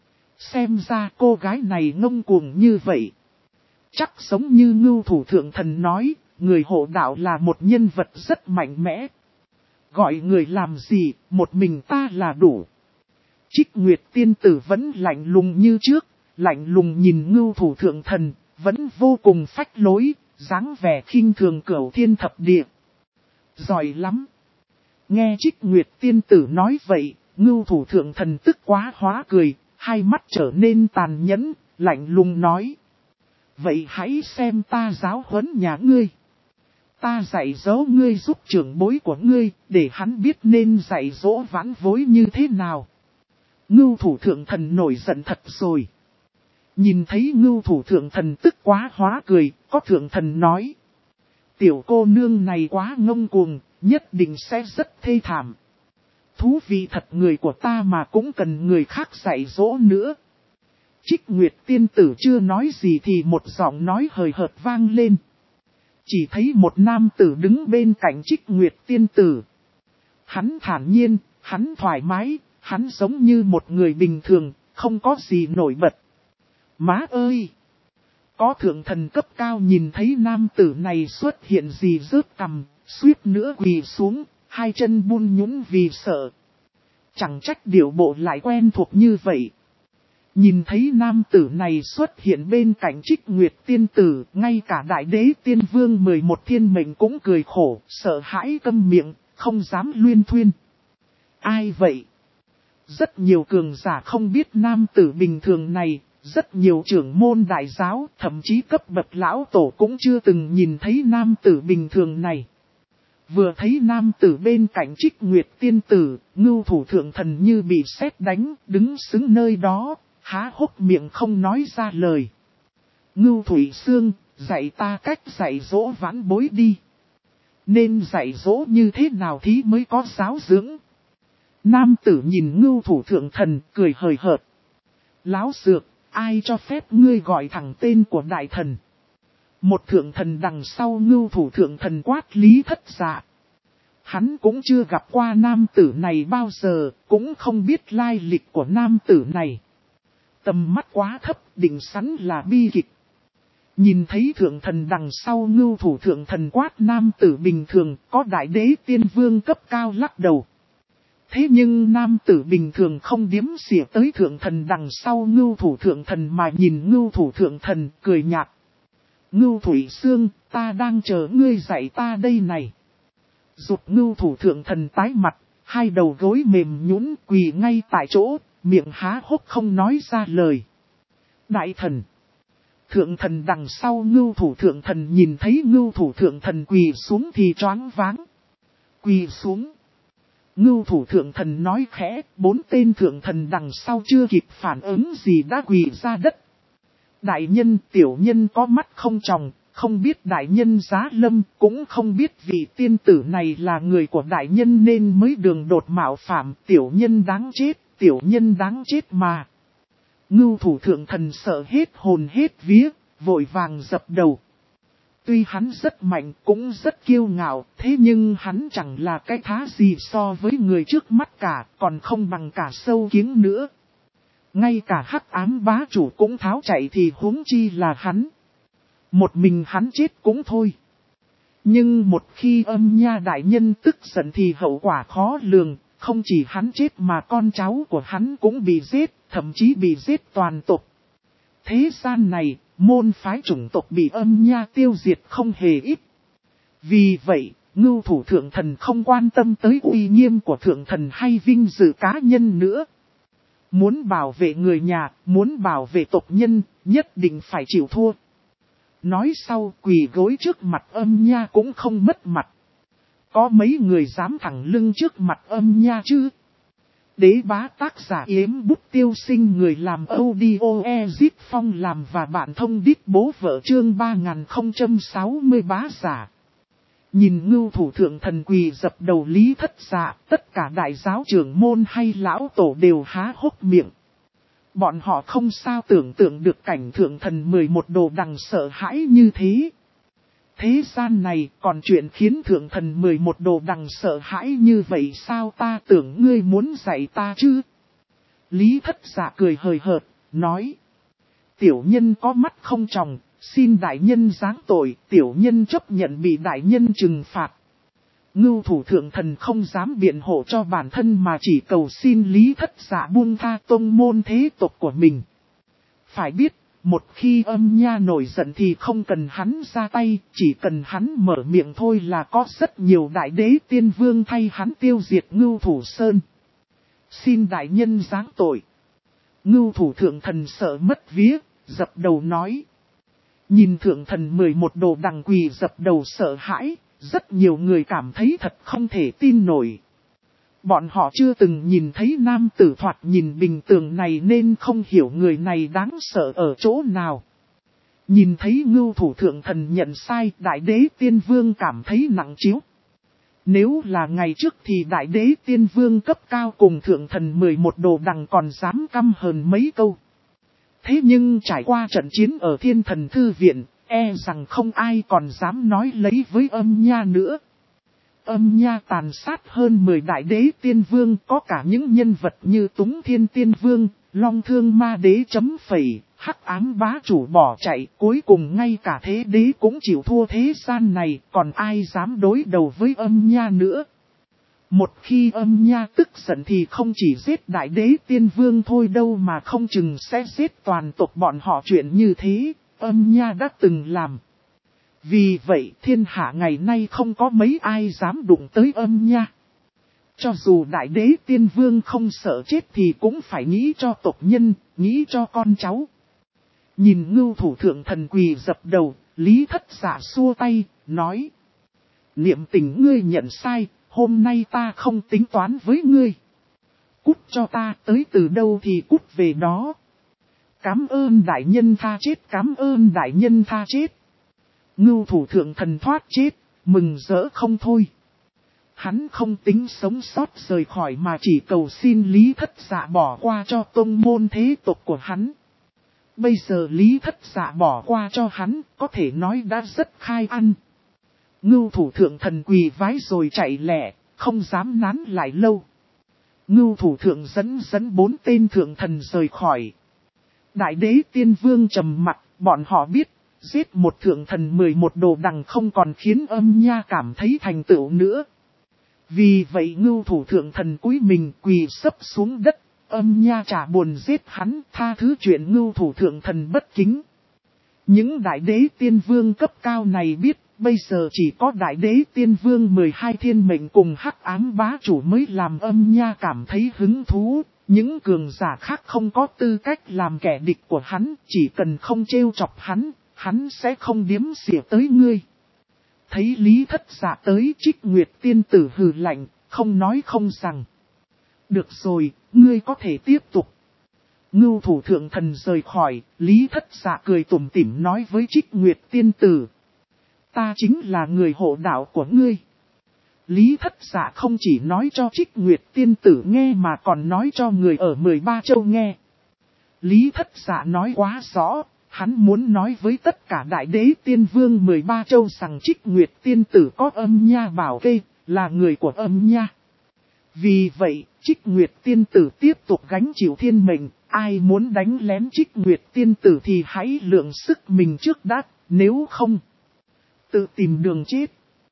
Xem ra cô gái này ngông cuồng như vậy. Chắc giống như Ngưu thủ thượng thần nói, người hộ đạo là một nhân vật rất mạnh mẽ. Gọi người làm gì, một mình ta là đủ. Trích Nguyệt tiên tử vẫn lạnh lùng như trước, lạnh lùng nhìn Ngưu thủ thượng thần, vẫn vô cùng phách lối, dáng vẻ khinh thường cửu thiên thập địa. Giỏi lắm. Nghe Trích Nguyệt tiên tử nói vậy, Ngưu thủ thượng thần tức quá hóa cười, hai mắt trở nên tàn nhẫn, lạnh lùng nói. Vậy hãy xem ta giáo huấn nhà ngươi. Ta dạy dỗ ngươi giúp trưởng bối của ngươi, để hắn biết nên dạy dỗ vãn bối như thế nào. Ngưu thủ thượng thần nổi giận thật rồi. Nhìn thấy Ngưu thủ thượng thần tức quá hóa cười, có thượng thần nói. Tiểu cô nương này quá ngông cuồng, nhất định sẽ rất thê thảm. Thú vị thật, người của ta mà cũng cần người khác dạy dỗ nữa. Trích Nguyệt tiên tử chưa nói gì thì một giọng nói hời hợt vang lên. Chỉ thấy một nam tử đứng bên cạnh Trích Nguyệt tiên tử. Hắn thản nhiên, hắn thoải mái, hắn giống như một người bình thường, không có gì nổi bật. Má ơi! Có thượng thần cấp cao nhìn thấy nam tử này xuất hiện gì rớt cằm, suýt nữa quỳ xuống, hai chân bun nhũn vì sợ. Chẳng trách điệu bộ lại quen thuộc như vậy. Nhìn thấy nam tử này xuất hiện bên cạnh Trích Nguyệt tiên tử, ngay cả đại đế tiên vương 11 thiên mệnh cũng cười khổ, sợ hãi câm miệng, không dám luyên thuyên. Ai vậy? Rất nhiều cường giả không biết nam tử bình thường này, rất nhiều trưởng môn đại giáo, thậm chí cấp bậc lão tổ cũng chưa từng nhìn thấy nam tử bình thường này. Vừa thấy nam tử bên cạnh Trích Nguyệt tiên tử, Ngưu Thủ Thượng Thần như bị sét đánh, đứng sững nơi đó, há hốc miệng không nói ra lời. Ngưu Thủy Sương, dạy ta cách dạy dỗ vãn bối đi. Nên dạy dỗ như thế nào thì mới có giáo dưỡng. Nam tử nhìn Ngưu Thủ Thượng Thần, cười hời hợt. Láo xược, ai cho phép ngươi gọi thẳng tên của đại thần. Một thượng thần đằng sau Ngưu Thủ Thượng Thần quát Lý Thất Dạ. Hắn cũng chưa gặp qua nam tử này bao giờ, cũng không biết lai lịch của nam tử này. Tầm mắt quá thấp, định sẵn là bi kịch. Nhìn thấy thượng thần đằng sau Ngưu Thủ Thượng Thần quát nam tử bình thường, có đại đế tiên vương cấp cao lắc đầu. Thế nhưng nam tử bình thường không điếm xỉa tới thượng thần đằng sau Ngưu Thủ Thượng Thần mà nhìn Ngưu Thủ Thượng Thần cười nhạt. Ngưu Thủy Sương, ta đang chờ ngươi dạy ta đây này. Rụt Ngưu Thủ Thượng Thần tái mặt, hai đầu gối mềm nhũn quỳ ngay tại chỗ, miệng há hốc không nói ra lời. Đại thần. Thượng thần đằng sau Ngưu Thủ Thượng Thần nhìn thấy Ngưu Thủ Thượng Thần quỳ xuống thì choáng váng. Quỳ xuống. Ngưu Thủ Thượng Thần nói khẽ, 4 tên thượng thần đằng sau chưa kịp phản ứng gì đã quỳ ra đất. Đại nhân, tiểu nhân có mắt không tròng, không biết đại nhân giá lâm, cũng không biết vị tiên tử này là người của đại nhân nên mới đường đột mạo phạm, tiểu nhân đáng chết mà. Ngưu Thủ Thượng Thần sợ hết hồn hết vía, vội vàng dập đầu. Tuy hắn rất mạnh, cũng rất kiêu ngạo, thế nhưng hắn chẳng là cái thá gì so với người trước mắt cả, còn không bằng cả sâu kiếng nữa. Ngay cả Hắc Ám bá chủ cũng tháo chạy thì huống chi là hắn. Một mình hắn chết cũng thôi. Nhưng một khi Âm Nha đại nhân tức giận thì hậu quả khó lường, không chỉ hắn chết mà con cháu của hắn cũng bị giết, thậm chí bị giết toàn tộc. Thế gian này, môn phái chủng tộc bị Âm Nha tiêu diệt không hề ít. Vì vậy, Ngưu Thủ Thượng Thần không quan tâm tới uy nghiêm của Thượng Thần hay vinh dự cá nhân nữa. Muốn bảo vệ người nhà, muốn bảo vệ tộc nhân, nhất định phải chịu thua. Nói sau quỳ gối trước mặt Âm Nha cũng không mất mặt. Có mấy người dám thẳng lưng trước mặt Âm Nha chứ? Đế bá tác giả Yếm Bút Tiêu Sinh, người làm audio Ezip Phong làm và bạn thông đít bố vợ chương 3060 bá giả. Nhìn Ngưu Thủ Thượng Thần quỳ dập đầu Lý Thất Dạ, tất cả đại giáo trưởng môn hay lão tổ đều há hốc miệng. Bọn họ không sao tưởng tượng được cảnh Thượng Thần 11 đồ đằng sợ hãi như thế. Thế gian này còn chuyện khiến Thượng Thần 11 đồ đằng sợ hãi như vậy sao, ta tưởng ngươi muốn dạy ta chứ? Lý Thất Dạ cười hời hợt, nói. Tiểu nhân có mắt không tròng, xin đại nhân giáng tội, tiểu nhân chấp nhận bị đại nhân trừng phạt. Ngưu Thủ Thượng Thần không dám biện hộ cho bản thân mà chỉ cầu xin Lý Thất Dạ buông tha tông môn thế tộc của mình. Phải biết, một khi Âm Nha nổi giận thì không cần hắn ra tay, chỉ cần hắn mở miệng thôi là có rất nhiều đại đế tiên vương thay hắn tiêu diệt Ngưu Thủ Sơn. Xin đại nhân giáng tội. Ngưu Thủ Thượng Thần sợ mất vía, dập đầu nói. Nhìn Thượng Thần 11 đồ đằng quỳ dập đầu sợ hãi, rất nhiều người cảm thấy thật không thể tin nổi. Bọn họ chưa từng nhìn thấy nam tử thoạt nhìn bình thường này nên không hiểu người này đáng sợ ở chỗ nào. Nhìn thấy Ngưu Thủ Thượng Thần nhận sai, Đại Đế Tiên Vương cảm thấy nặng trĩu. Nếu là ngày trước thì Đại Đế Tiên Vương cấp cao cùng Thượng Thần 11 đồ đằng còn dám căm hờn mấy câu. Thế nhưng trải qua trận chiến ở Thiên Thần Thư Viện, e rằng không ai còn dám nói lấy với Âm Nha nữa. Âm Nha tàn sát hơn 10 đại đế tiên vương, có cả những nhân vật như Túng Thiên Tiên Vương, Long Thương Ma Đế chấm phẩy, Hắc Ám bá chủ bỏ chạy, cuối cùng ngay cả thế đế cũng chịu thua thế gian này, còn ai dám đối đầu với Âm Nha nữa. Một khi Âm Nha tức giận thì không chỉ giết đại đế tiên vương thôi đâu mà không chừng sẽ giết toàn tộc bọn họ, chuyện như thế, Âm Nha đã từng làm. Vì vậy thiên hạ ngày nay không có mấy ai dám đụng tới Âm Nha. Cho dù đại đế tiên vương không sợ chết thì cũng phải nghĩ cho tộc nhân, nghĩ cho con cháu. Nhìn Ngưu Thủ Thượng Thần quỳ dập đầu, Lý Thất Dạ xua tay, nói. Niệm Tình ngươi nhận sai, hôm nay ta không tính toán với ngươi. Cút cho ta, tới từ đâu thì cút về đó. Cám ơn đại nhân tha chết, cám ơn đại nhân tha chết. Ngưu thủ thượng thần thoát chết, mừng rỡ không thôi. Hắn không tính sống sót rời khỏi mà chỉ cầu xin Lý Thất Dạ bỏ qua cho tông môn thế tộc của hắn. Bây giờ Lý Thất Dạ bỏ qua cho hắn, có thể nói đã rất khai ăn. Ngưu thủ thượng thần quỳ vái rồi chạy lẹ, không dám nán lại lâu. Ngưu thủ thượng dẫn 4 tên thượng thần rời khỏi. Đại đế tiên vương trầm mặt, bọn họ biết, giết một thượng thần 11 đồ đằng không còn khiến Âm Nha cảm thấy thành tựu nữa. Vì vậy Ngưu thủ thượng thần cúi mình quỳ sấp xuống đất, Âm Nha trả buồn giết hắn, tha thứ chuyện Ngưu thủ thượng thần bất kính. Những đại đế tiên vương cấp cao này biết, bây giờ chỉ có đại đế tiên vương 12 thiên mệnh cùng hắc ám bá chủ mới làm Âm Nha cảm thấy hứng thú. Những cường giả khác không có tư cách làm kẻ địch của hắn, chỉ cần không trêu chọc hắn, hắn sẽ không điếm xỉa tới ngươi. Thấy Lý Thất Dạ tới, Trích Nguyệt tiên tử hừ lạnh, không nói không rằng. Được rồi, ngươi có thể tiếp tục. Ngưu thủ thượng thần rời khỏi, Lý Thất Dạ cười tủm tỉm nói với Trích Nguyệt tiên tử. Ta chính là người hộ đạo của ngươi. Lý Thất Dạ không chỉ nói cho Trích Nguyệt tiên tử nghe mà còn nói cho người ở 13 châu nghe. Lý Thất Dạ nói quá rõ, hắn muốn nói với tất cả đại đế tiên vương 13 châu rằng Trích Nguyệt tiên tử có Âm Nha bảo kê, là người của Âm Nha. Vì vậy, Trích Nguyệt tiên tử tiếp tục gánh chịu thiên mệnh, ai muốn đánh lén Trích Nguyệt tiên tử thì hãy lượng sức mình trước đã, nếu không, tự tìm đường chết.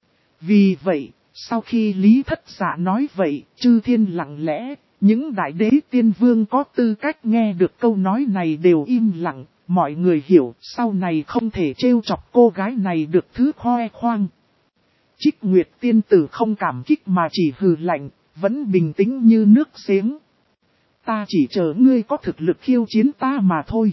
Vì vậy, sau khi Lý Thất Dạ nói vậy, chư thiên lặng lẽ, những đại đế tiên vương có tư cách nghe được câu nói này đều im lặng, mọi người hiểu sau này không thể trêu chọc cô gái này được thứ khoe khoang. Trích Nguyệt tiên tử không cảm kích mà chỉ hừ lạnh, vẫn bình tĩnh như nước giếng. Ta chỉ chờ ngươi có thực lực khiêu chiến ta mà thôi.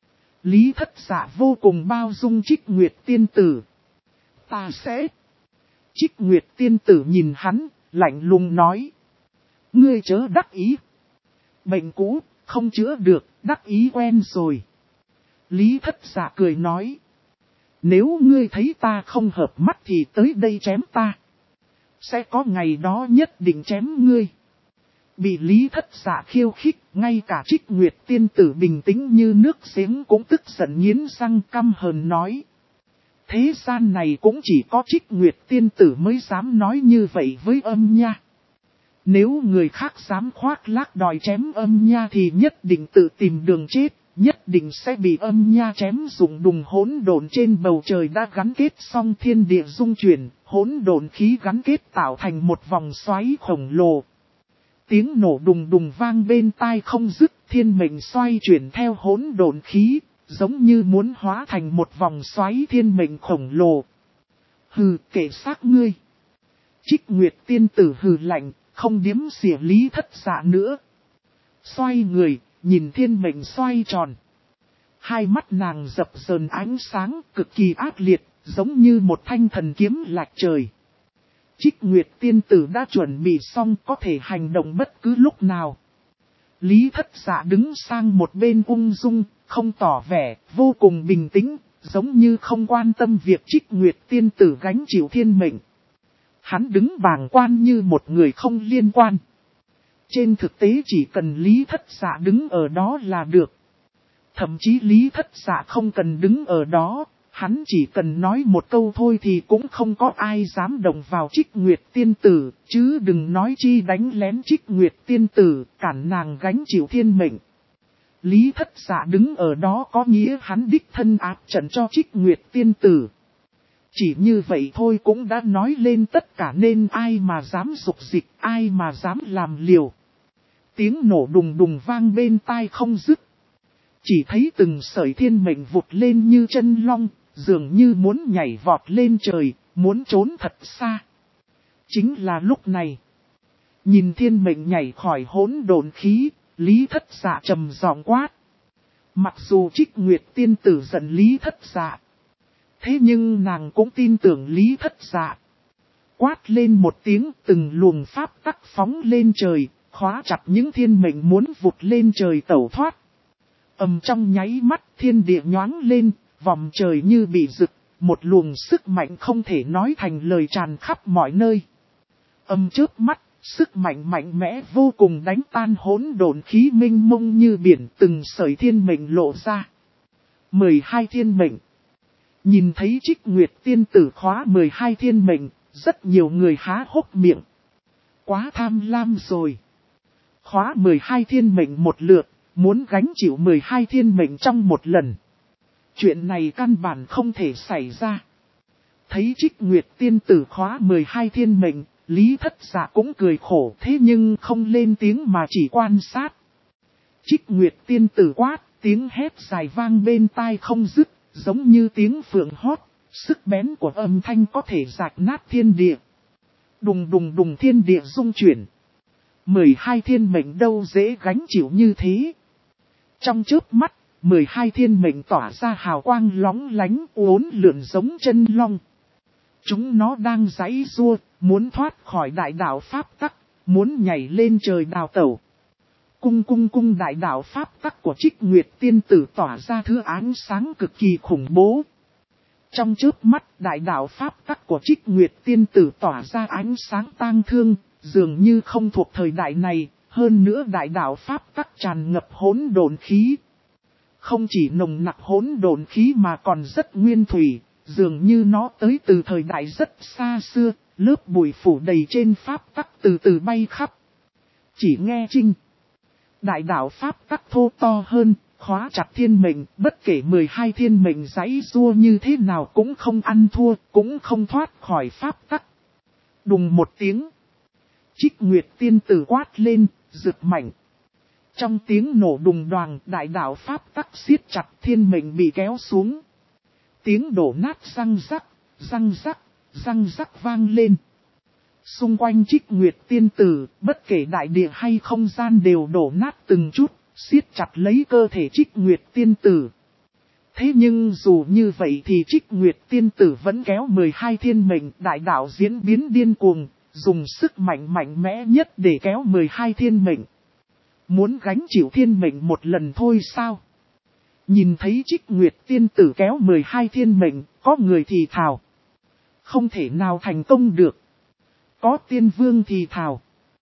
Lý Thất Dạ vô cùng bao dung Trích Nguyệt tiên tử. Ta sẽ... Trích Nguyệt tiên tử nhìn hắn, lạnh lùng nói. Ngươi chớ đắc ý. Bệnh cũ, không chữa được, đắc ý quen rồi. Lý Thất Dạ cười nói. Nếu ngươi thấy ta không hợp mắt thì tới đây chém ta. Sẽ có ngày đó nhất định chém ngươi. Bị Lý Thất Dạ khiêu khích, ngay cả Trích Nguyệt tiên tử bình tĩnh như nước giếng cũng tức giận nghiến răng căm hờn nói. Thế gian này cũng chỉ có Trích Nguyệt tiên tử mới dám nói như vậy với Âm Nha. Nếu người khác dám khoác lác đòi chém Âm Nha thì nhất định tự tìm đường chết, nhất định sẽ bị Âm Nha chém dụng đùng hỗn độn trên bầu trời đã gắn kết xong thiên địa dung chuyển, hỗn độn khí gắn kết tạo thành một vòng xoáy khổng lồ. Tiếng nổ đùng đùng vang bên tai không dứt, thiên mệnh xoay chuyển theo hỗn độn khí. Giống như muốn hóa thành một vòng xoáy thiên mệnh khổng lồ. Hừ, kệ xác ngươi. Trích Nguyệt tiên tử hừ lạnh, không điếm xỉa Lý Thất Dạ nữa. Xoay người, nhìn thiên mệnh xoay tròn. Hai mắt nàng dập dờn ánh sáng cực kỳ ác liệt, giống như một thanh thần kiếm lạch trời. Trích Nguyệt tiên tử đã chuẩn bị xong có thể hành động bất cứ lúc nào. Lý Thất Dạ đứng sang một bên ung dung, không tỏ vẻ, vô cùng bình tĩnh, giống như không quan tâm việc Trích Nguyệt tiên tử gánh chịu thiên mệnh. Hắn đứng bàng quan như một người không liên quan. Trên thực tế chỉ cần Lý Thất Dạ đứng ở đó là được. Thậm chí Lý Thất Dạ không cần đứng ở đó, hắn chỉ cần nói một câu thôi thì cũng không có ai dám động vào Trích Nguyệt tiên tử, chứ đừng nói chi đánh lén Trích Nguyệt tiên tử, cản nàng gánh chịu thiên mệnh. Lý Thất Dạ đứng ở đó có nghĩa hắn đích thân áp trận cho Trích Nguyệt tiên tử. Chỉ như vậy thôi cũng đã nói lên tất cả nên ai mà dám dục dịch, ai mà dám làm liều. Tiếng nổ đùng đùng vang bên tai không dứt. Chỉ thấy từng sợi thiên mệnh vụt lên như chân long, dường như muốn nhảy vọt lên trời, muốn trốn thật xa. Chính là lúc này. Nhìn thiên mệnh nhảy khỏi hỗn độn khí, Lý Thất Dạ trầm giọng quát. Mặc dù Trích Nguyệt tiên tử giận Lý Thất Dạ, thế nhưng nàng cũng tin tưởng Lý Thất Dạ. quát lên một tiếng, từng luồng pháp tắc phóng lên trời, khóa chặt những thiên mệnh muốn vụt lên trời tẩu thoát. Trong nháy mắt thiên địa nhoáng lên, vòng trời như bị rực, một luồng sức mạnh không thể nói thành lời tràn khắp mọi nơi. Chớp mắt, sức mạnh mạnh mẽ vô cùng đánh tan hỗn độn khí minh mông như biển, từng sợi thiên mệnh lộ ra. 12 thiên mệnh. Nhìn thấy Trích Nguyệt tiên tử khóa 12 thiên mệnh, rất nhiều người há hốc miệng. Quá tham lam rồi. Khóa 12 thiên mệnh một lượt, muốn gánh chịu 12 thiên mệnh trong một lần. Chuyện này căn bản không thể xảy ra. Thấy Trích Nguyệt tiên tử khóa 12 thiên mệnh, Lý Thất Dạ cũng cười khổ, thế nhưng không lên tiếng mà chỉ quan sát. Trích Nguyệt tiên tử quát, tiếng hét dài vang bên tai không dứt, giống như tiếng phượng hót, sức bén của âm thanh có thể rạch nát thiên địa. Đùng đùng đùng thiên địa rung chuyển. 12 thiên mệnh đâu dễ gánh chịu như thế. Trong chớp mắt, 12 thiên mệnh tỏa ra hào quang lóng lánh uốn lượn giống chân long. Chúng nó đang giãy giụa, muốn thoát khỏi đại đạo pháp tắc, muốn nhảy lên trời đào tẩu. Cung cung cung đại đạo pháp tắc của Trích Nguyệt tiên tử tỏa ra thứ ánh sáng cực kỳ khủng bố. Trong chớp mắt, đại đạo pháp tắc của Trích Nguyệt tiên tử tỏa ra ánh sáng tang thương, dường như không thuộc thời đại này, hơn nữa đại đạo pháp tắc tràn ngập hỗn độn khí. Không chỉ nồng nặc hỗn độn khí mà còn rất nguyên thủy, dường như nó tới từ thời đại rất xa xưa, lớp bụi phủ đầy trên pháp tắc từ từ bay khắp. Chỉ nghe chinh. Đại đạo pháp tắc thô to hơn, khóa chặt thiên mệnh, bất kể 12 thiên mệnh giãy giụa như thế nào cũng không ăn thua, cũng không thoát khỏi pháp tắc. Đùng một tiếng. Trích Nguyệt tiên tử quát lên, rực mạnh. Trong tiếng nổ đùng đoàng, đại đạo pháp tắc siết chặt, thiên mệnh bị kéo xuống. Tiếng đổ nát răng rắc, răng rắc, răng rắc vang lên. Xung quanh Trích Nguyệt tiên tử, bất kể đại địa hay không gian đều đổ nát từng chút, siết chặt lấy cơ thể Trích Nguyệt tiên tử. Thế nhưng dù như vậy thì Trích Nguyệt tiên tử vẫn kéo 12 thiên mệnh, đại đạo diễn biến điên cuồng, dùng sức mạnh mạnh mẽ nhất để kéo 12 thiên mệnh. Muốn gánh chịu thiên mệnh một lần thôi sao? Nhìn thấy Trích Nguyệt tiên tử kéo 12 thiên mệnh, có người thì thào. Không thể nào thành công được. Có tiên vương thì thào.